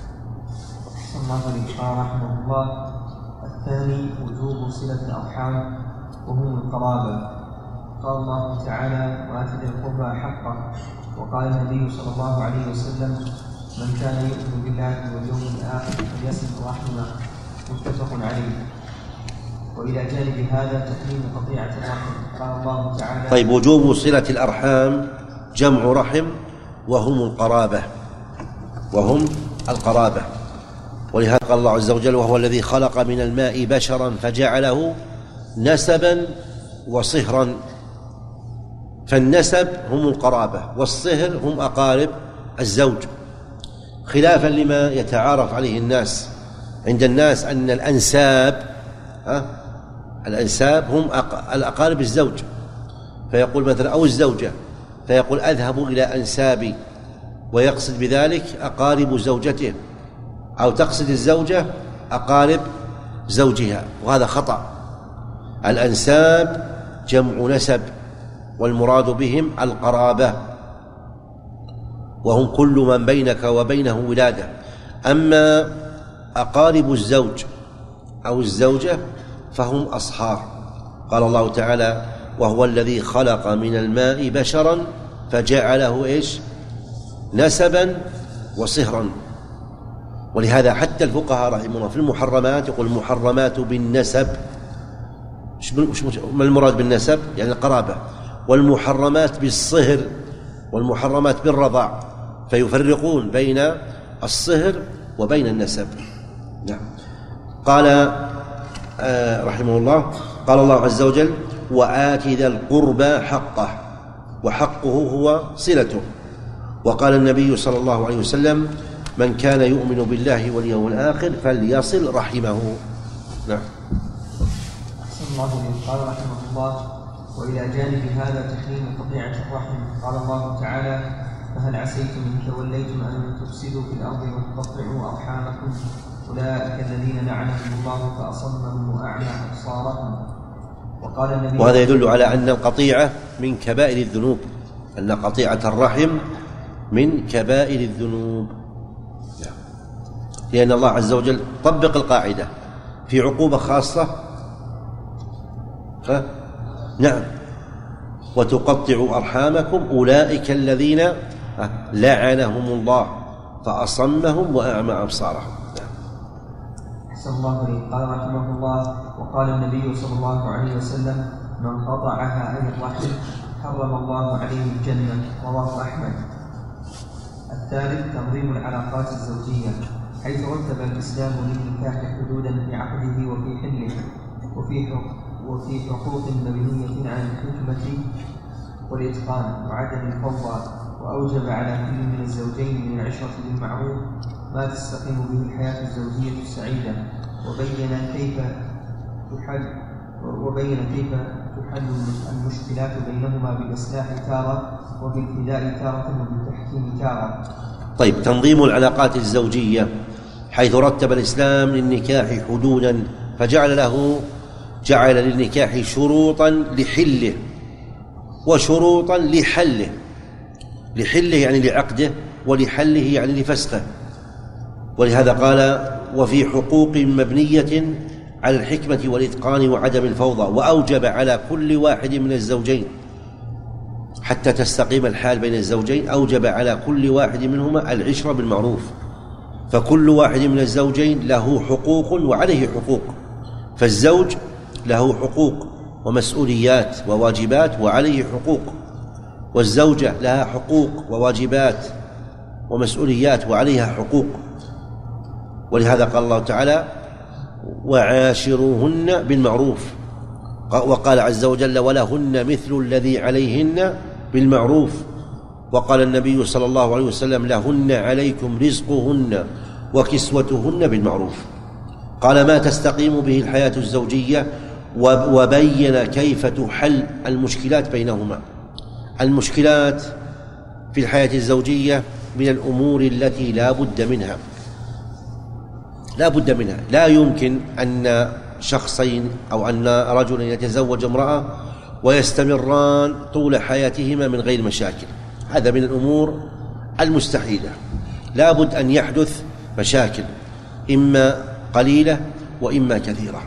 الله رحمه الله. الثاني وجوب صلة الأرحام وهم القرابة. قال الله تعالى: وآت ذي القربى حقه. وقال النبي صلى الله عليه وسلم: من كان يؤمن بالله واليوم الآخر فليصل رحمه. متفق عليه. وإلى جانب هذا تحريم قطيعة الرحم. قال الله تعالى: طيب، وجوب صلة الأرحام جمع رحم وهم القرابة وهم القرابة ولهذا قال الله عز وجل: وهو الذي خلق من الماء بشرا فجعله نسبا وصهرا. فالنسب هم القرابة والصهر هم أقارب الزوج، خلافا لما يتعارف عليه الناس. عند الناس أن الأنساب ها الأنساب هم الأقارب الزوج، فيقول مثلا أو الزوجة فيقول: أذهب إلى أنسابي، ويقصد بذلك أقارب زوجته، أو تقصد الزوجة أقارب زوجها، وهذا خطأ. الأنساب جمع نسب، والمراد بهم القرابة، وهم كل من بينك وبينه ولادة. أما أقارب الزوج أو الزوجة فهم أصهار. قال الله تعالى: وهو الذي خلق من الماء بشرا فجعله إيش؟ نسبا وصهرا. ولهذا حتى الفقهاء رحمه الله في المحرمات يقول: المحرمات بالنسب. ما المراد بالنسب؟ يعني القرابة. والمحرمات بالصهر، والمحرمات بالرضاع، فيفرقون بين الصهر وبين النسب. نعم. قال آه رحمه الله: قال الله عز وجل: وآت ذا القربى حقه، وحقه هو صلته. وقال النبي صلى الله عليه وسلم: من كان يؤمن بالله واليوم الآخر فليصل رحمه. نعم. قال رحمه الله: وإلى جانب هذا تحريم قطيعة الرحم. قال الله تعالى: فهل عسيتم إن توليتم أن تفسدوا في الأرض وتقطعوا أرحامكم أولئك الذين لعنهم الله فأصمهم وأعمى أبصارهم. وقال النبي، وهذا يدل على أن القطيعة من كبائر الذنوب، أن قطيعة الرحم من كبائر الذنوب، لأن الله عز وجل طبق القاعدة في عقوبة خاصة. ف... نعم. وتقطعوا أرحامكم أولئك الذين لعنهم الله فأصمهم وأعمى أبصارهم. أحسن الله عليه. قال رحمه الله: وقال النبي صلى الله عليه وسلم: من قطعها أي الرحم حرم الله عليه الجنة. رواه أحمد. الثالث تنظيم العلاقات الزوجية، حيث رتب الإسلام للنكاح حدودا في عقده وفي حله وفي وفي حقوق مبنية على الحكمة والإتقان وعدم الفوضى، وأوجب على كل من الزوجين من العشرة بالمعروف ما تستقيم به الحياة الزوجية السعيدة، وبين كيف تحل وبين كيف تحل المشكلات بينهما بالإصلاح تارة وبالفداء تارة وبالتحكيم تارة. طيب، تنظيم العلاقات الزوجية حيث رتب الإسلام للنكاح حدودا فجعل له جعل للنكاح شروطا لحله وشروطا لحله. لحله يعني لعقده، ولحله يعني لفسخه. ولهذا قال: وفي حقوق مبنية على الحكمة والإتقان وعدم الفوضى، وأوجب على كل واحد من الزوجين حتى تستقيم الحال بين الزوجين، أوجب على كل واحد منهما العشرة بالمعروف. فكل واحد من الزوجين له حقوق وعليه حقوق، فالزوج له حقوق ومسؤوليات وواجبات وعليه حقوق، والزوجة لها حقوق وواجبات ومسؤوليات وعليها حقوق. ولهذا قال الله تعالى: وعاشروهن بالمعروف. وقال عز وجل: ولهن مثل الذي عليهن بالمعروف. وقال النبي صلى الله عليه وسلم: لهن عليكم رزقهن وكسوتهن بالمعروف. قال: ما تستقيم به الحياة الزوجية، وبين كيف تحل المشكلات بينهما. المشكلات في الحياة الزوجية من الأمور التي لا بد منها لا بد منها لا يمكن أن شخصين أو أن رجل يتزوج امرأة ويستمران طول حياتهما من غير مشاكل. هذا من الأمور المستحيلة. لا بد أن يحدث مشاكل، إما قليلة وإما كثيرة.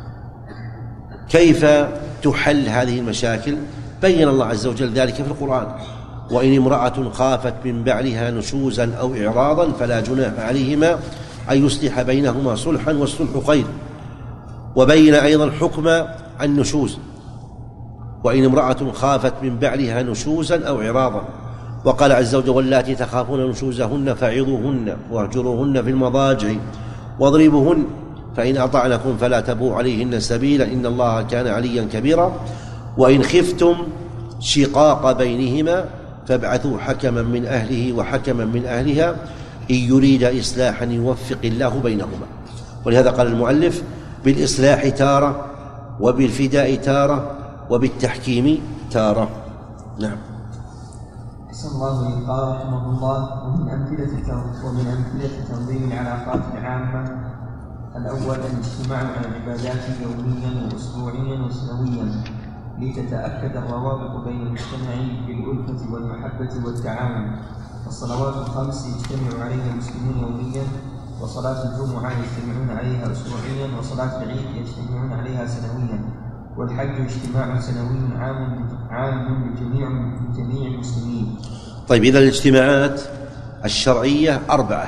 كيف تحل هذه المشاكل؟ بين الله عز وجل ذلك في القرآن: وإن امرأة خافت من بعلها نشوزا أو إعراضا فلا جناح عليهما أن يصلح بينهما صلحا والصلح خير. وبين أيضا حكم النشوز: وإن امرأة خافت من بعلها نشوزا أو إعراضا. وقال عز وجل: واللاتي تخافون نشوزهن فعظوهن واهجروهن في المضاجع واضربوهن فإن أطعنكم فلا تبغوا عليهن سبيلا إن الله كان عليا كبيرا. وإن خفتم شقاق بينهما فابعثوا حكما من أهله وحكما من أهلها إن يريد إصلاحا يوفق الله بينهما. ولهذا قال المؤلف: بالإصلاح تارة، وبالفداء تارة، وبالتحكيم تارة. نعم. أحسن الله إليك. قال رحمه الله: ومن أمثلة ومن أمثلة تنظيم العلاقات العامة: الأول الاجتماع على العبادات يوميا وأسبوعيا وسنويا لتتأكد الروابط بين المجتمعين بالألفة والمحبة والتعاون. الصلوات الخمس يجتمع عليها المسلمون يوميا، وصلاة الجمعة يجتمعون عليها أسبوعيا، وصلاة العيد يجتمعون عليها سنويا، والحج اجتماع سنوي عام عام لجميع لجميع المسلمين. طيب، إذا الاجتماعات الشرعية أربعة: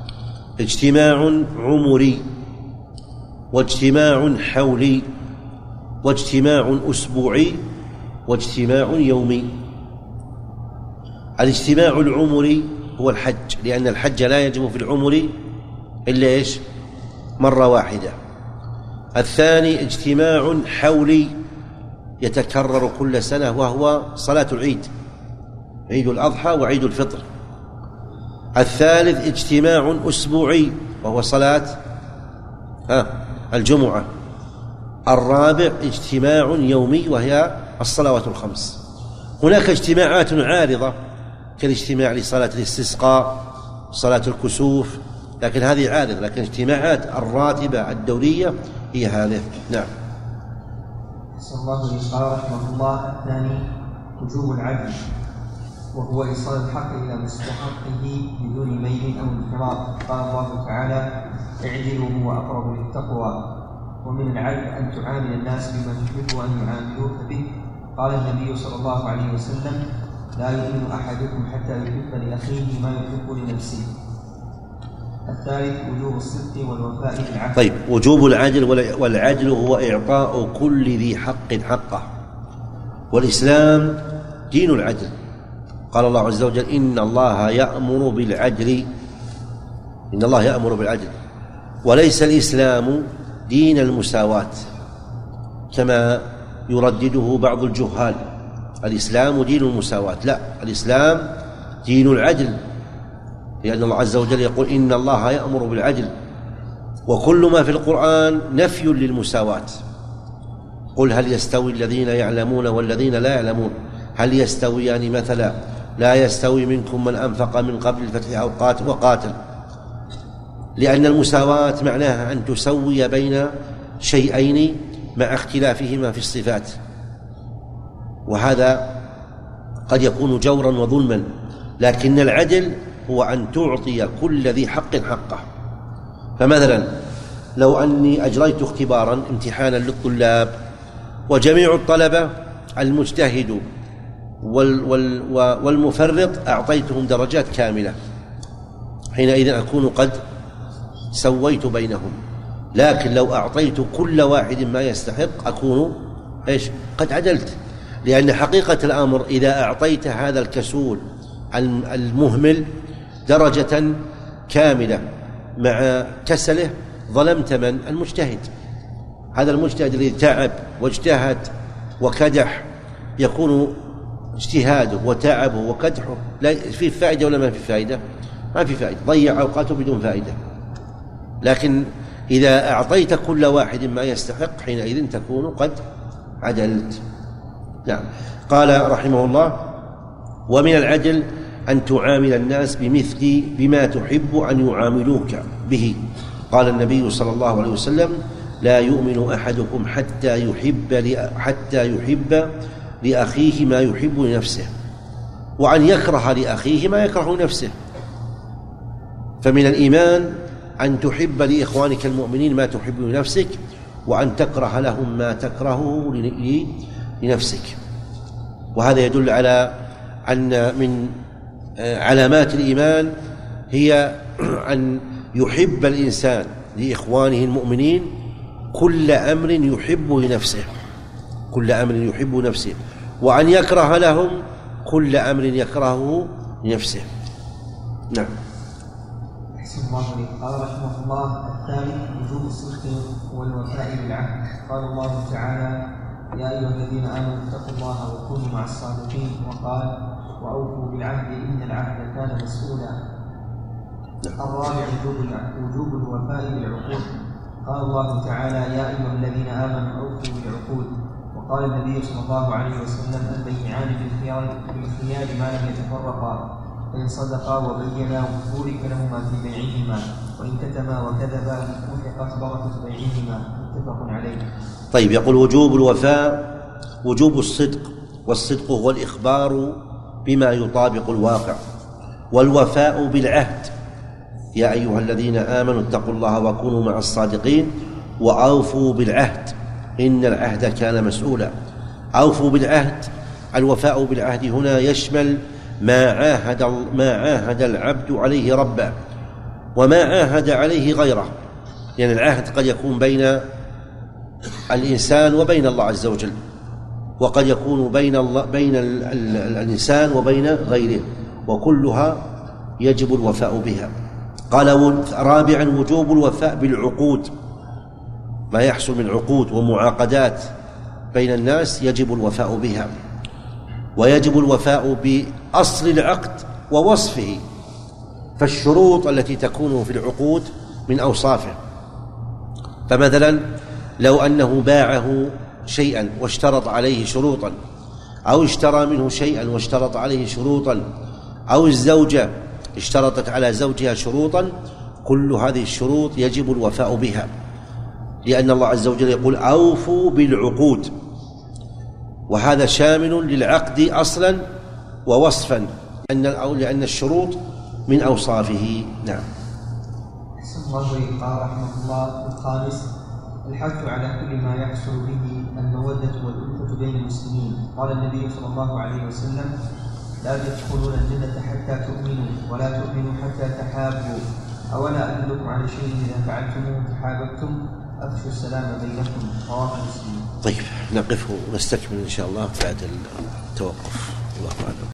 اجتماع عمري، واجتماع حولي، واجتماع أسبوعي، واجتماع يومي. الاجتماع العمري هو الحج، لأن الحج لا يجب في العمر إلا إيش؟ مرة واحدة. الثاني اجتماع حولي يتكرر كل سنة، وهو صلاة العيد، عيد الأضحى وعيد الفطر. الثالث اجتماع أسبوعي، وهو صلاة ها الجمعة. الرابع اجتماع يومي، وهي الصلوات الخمس. هناك اجتماعات عارضة كالاجتماع لصلاة الاستسقاء، صلاة الكسوف، لكن هذه عارضة. لكن اجتماعات الراتبة الدورية هي هذه. نعم. صلى الله عليه وسلم. رحمه الله: الثاني وجوب العدل، وهو إيصال الحق إلى مستحقه بدون ميل أو انحراف. قال الله تعالى: اعدلوا هو أقرب للتقوى. ومن العدل أن تعامل الناس بما تحب أن يعاملوك به. قال النبي صلى الله عليه وسلم: لا يؤمن أحدكم حتى يحب لأخيه ما يحب لنفسه. الثالث وجوب الصدق والوفاء بالعهد. طيب، وجوب العدل، والعدل هو إعطاء كل ذي حق حقه، والإسلام دين العدل. قال الله عز وجل: إن الله يأمر بالعدل إن الله يأمر بالعدل وليس الإسلام دين المساواة كما يردده بعض الجهال. الإسلام دين المساواة، لا، الإسلام دين العدل، لأن الله عز وجل يقول: إن الله يأمر بالعدل. وكل ما في القرآن نفي للمساواة. قل هل يستوي الذين يعلمون والذين لا يعلمون؟ هل يستويان مثلا؟ لا يستوي منكم من أنفق من قبل الفتح أو قاتل وقاتل. لأن المساواة معناها أن تسوي بين شيئين مع اختلافهما في الصفات، وهذا قد يكون جورا وظلما، لكن العدل هو أن تعطي كل ذي حق حقه. فمثلا لو أني أجريت اختبارا امتحانا للطلاب، وجميع الطلبة المجتهد والمفرط أعطيتهم درجات كاملة، حينئذ أكون قد سويت بينهم. لكن لو أعطيت كل واحد ما يستحق أكون إيش؟ قد عدلت، لأن حقيقة الأمر إذا أعطيت هذا الكسول المهمل درجة كاملة مع كسله ظلمت من؟ المجتهد. هذا المجتهد الذي تعب واجتهد وكدح يكون اجتهاده وتعبه وكدحه لا فيه فائدة ولا ما في فائدة؟ ما في فائدة، ضيع أوقاته بدون فائدة. لكن إذا أعطيت كل واحد ما يستحق حينئذ تكون قد عدلت. نعم. قال رحمه الله: ومن العدل أن تعامل الناس بمثل بما تحب أن يعاملوك به. قال النبي صلى الله عليه وسلم: لا يؤمن أحدكم حتى يحب حتى يحب لأخيه ما يحب لنفسه، وأن يكره لأخيه ما يكره لنفسه. فمن الإيمان أن تحب لإخوانك المؤمنين ما تحب لنفسك، وأن تكره لهم ما تكرهه لنفسك. وهذا يدل على أن من علامات الإيمان هي أن يحب الإنسان لإخوانه المؤمنين كل أمر يحب لنفسه كل أمر يحب نفسه، وأن يكره لهم كل أمر يكرهه لنفسه. نعم. أحسن الله عليك. قال رحمه الله: الثالث وجوب الصدق والوفاء بالعهد. قال الله تعالى: يا أيها الذين آمنوا اتقوا الله وكونوا مع الصادقين. وقال: وأوفوا بالعهد إن العهد كان مسؤولا. الرابع وجوب الوفاء بالعقود. قال الله تعالى: يا أيها الذين آمنوا أوفوا بالعقود. وقال النبي صلى الله عليه وسلم: البيعان بالخيار ما لم يتفرقا، فإن صدقا وبينا بورك لهما في بيعهما، وإن كتما وكذبا محقت بركة بيعهما. متفق عليه. طيب، يقول: وجوب الوفاء وجوب الصدق، والصدق هو الإخبار بما يطابق الواقع، والوفاء بالعهد. يا أيها الذين آمنوا اتقوا الله وكونوا مع الصادقين وأوفوا بالعهد إن العهد كان مسؤولا. أوفوا بالعهد، الوفاء بالعهد هنا يشمل ما عاهد ما عاهد العبد عليه ربه وما عاهد عليه غيره، لأن يعني العهد قد يكون بين الإنسان وبين الله عز وجل، وقد يكون بين الله بين ال ال الإنسان وبين غيره، وكلها يجب الوفاء بها. قال: رابعا وجوب الوفاء بالعقود، ما يحصل من عقود ومعاقدات بين الناس يجب الوفاء بها، ويجب الوفاء بأصل العقد ووصفه. فالشروط التي تكون في العقود من أوصافه. فمثلا لو أنه باعه شيئا واشترط عليه شروطا، أو اشترى منه شيئا واشترط عليه شروطا، أو الزوجة اشترطت على زوجها شروطا، كل هذه الشروط يجب الوفاء بها، لأن الله عز وجل يقول: أوفوا بالعقود، وهذا شامل للعقد أصلا ووصفا، لأن الشروط من أوصافه. نعم. الله قال رحمه الله: الخامس الحث على كل ما يحصل به المودة والألفة بين المسلمين. قال النبي صلى الله عليه وسلم: لا تدخلون الجنة حتى تؤمنوا، ولا تؤمنوا حتى تحابوا. أولا أدلكم على شيء إذا فعلتموه تحاببتم؟ أفشوا السلام بينكم. رواه مسلم. طيب، نقف ونستكمل إن شاء الله بعد التوقف. الله أعلم.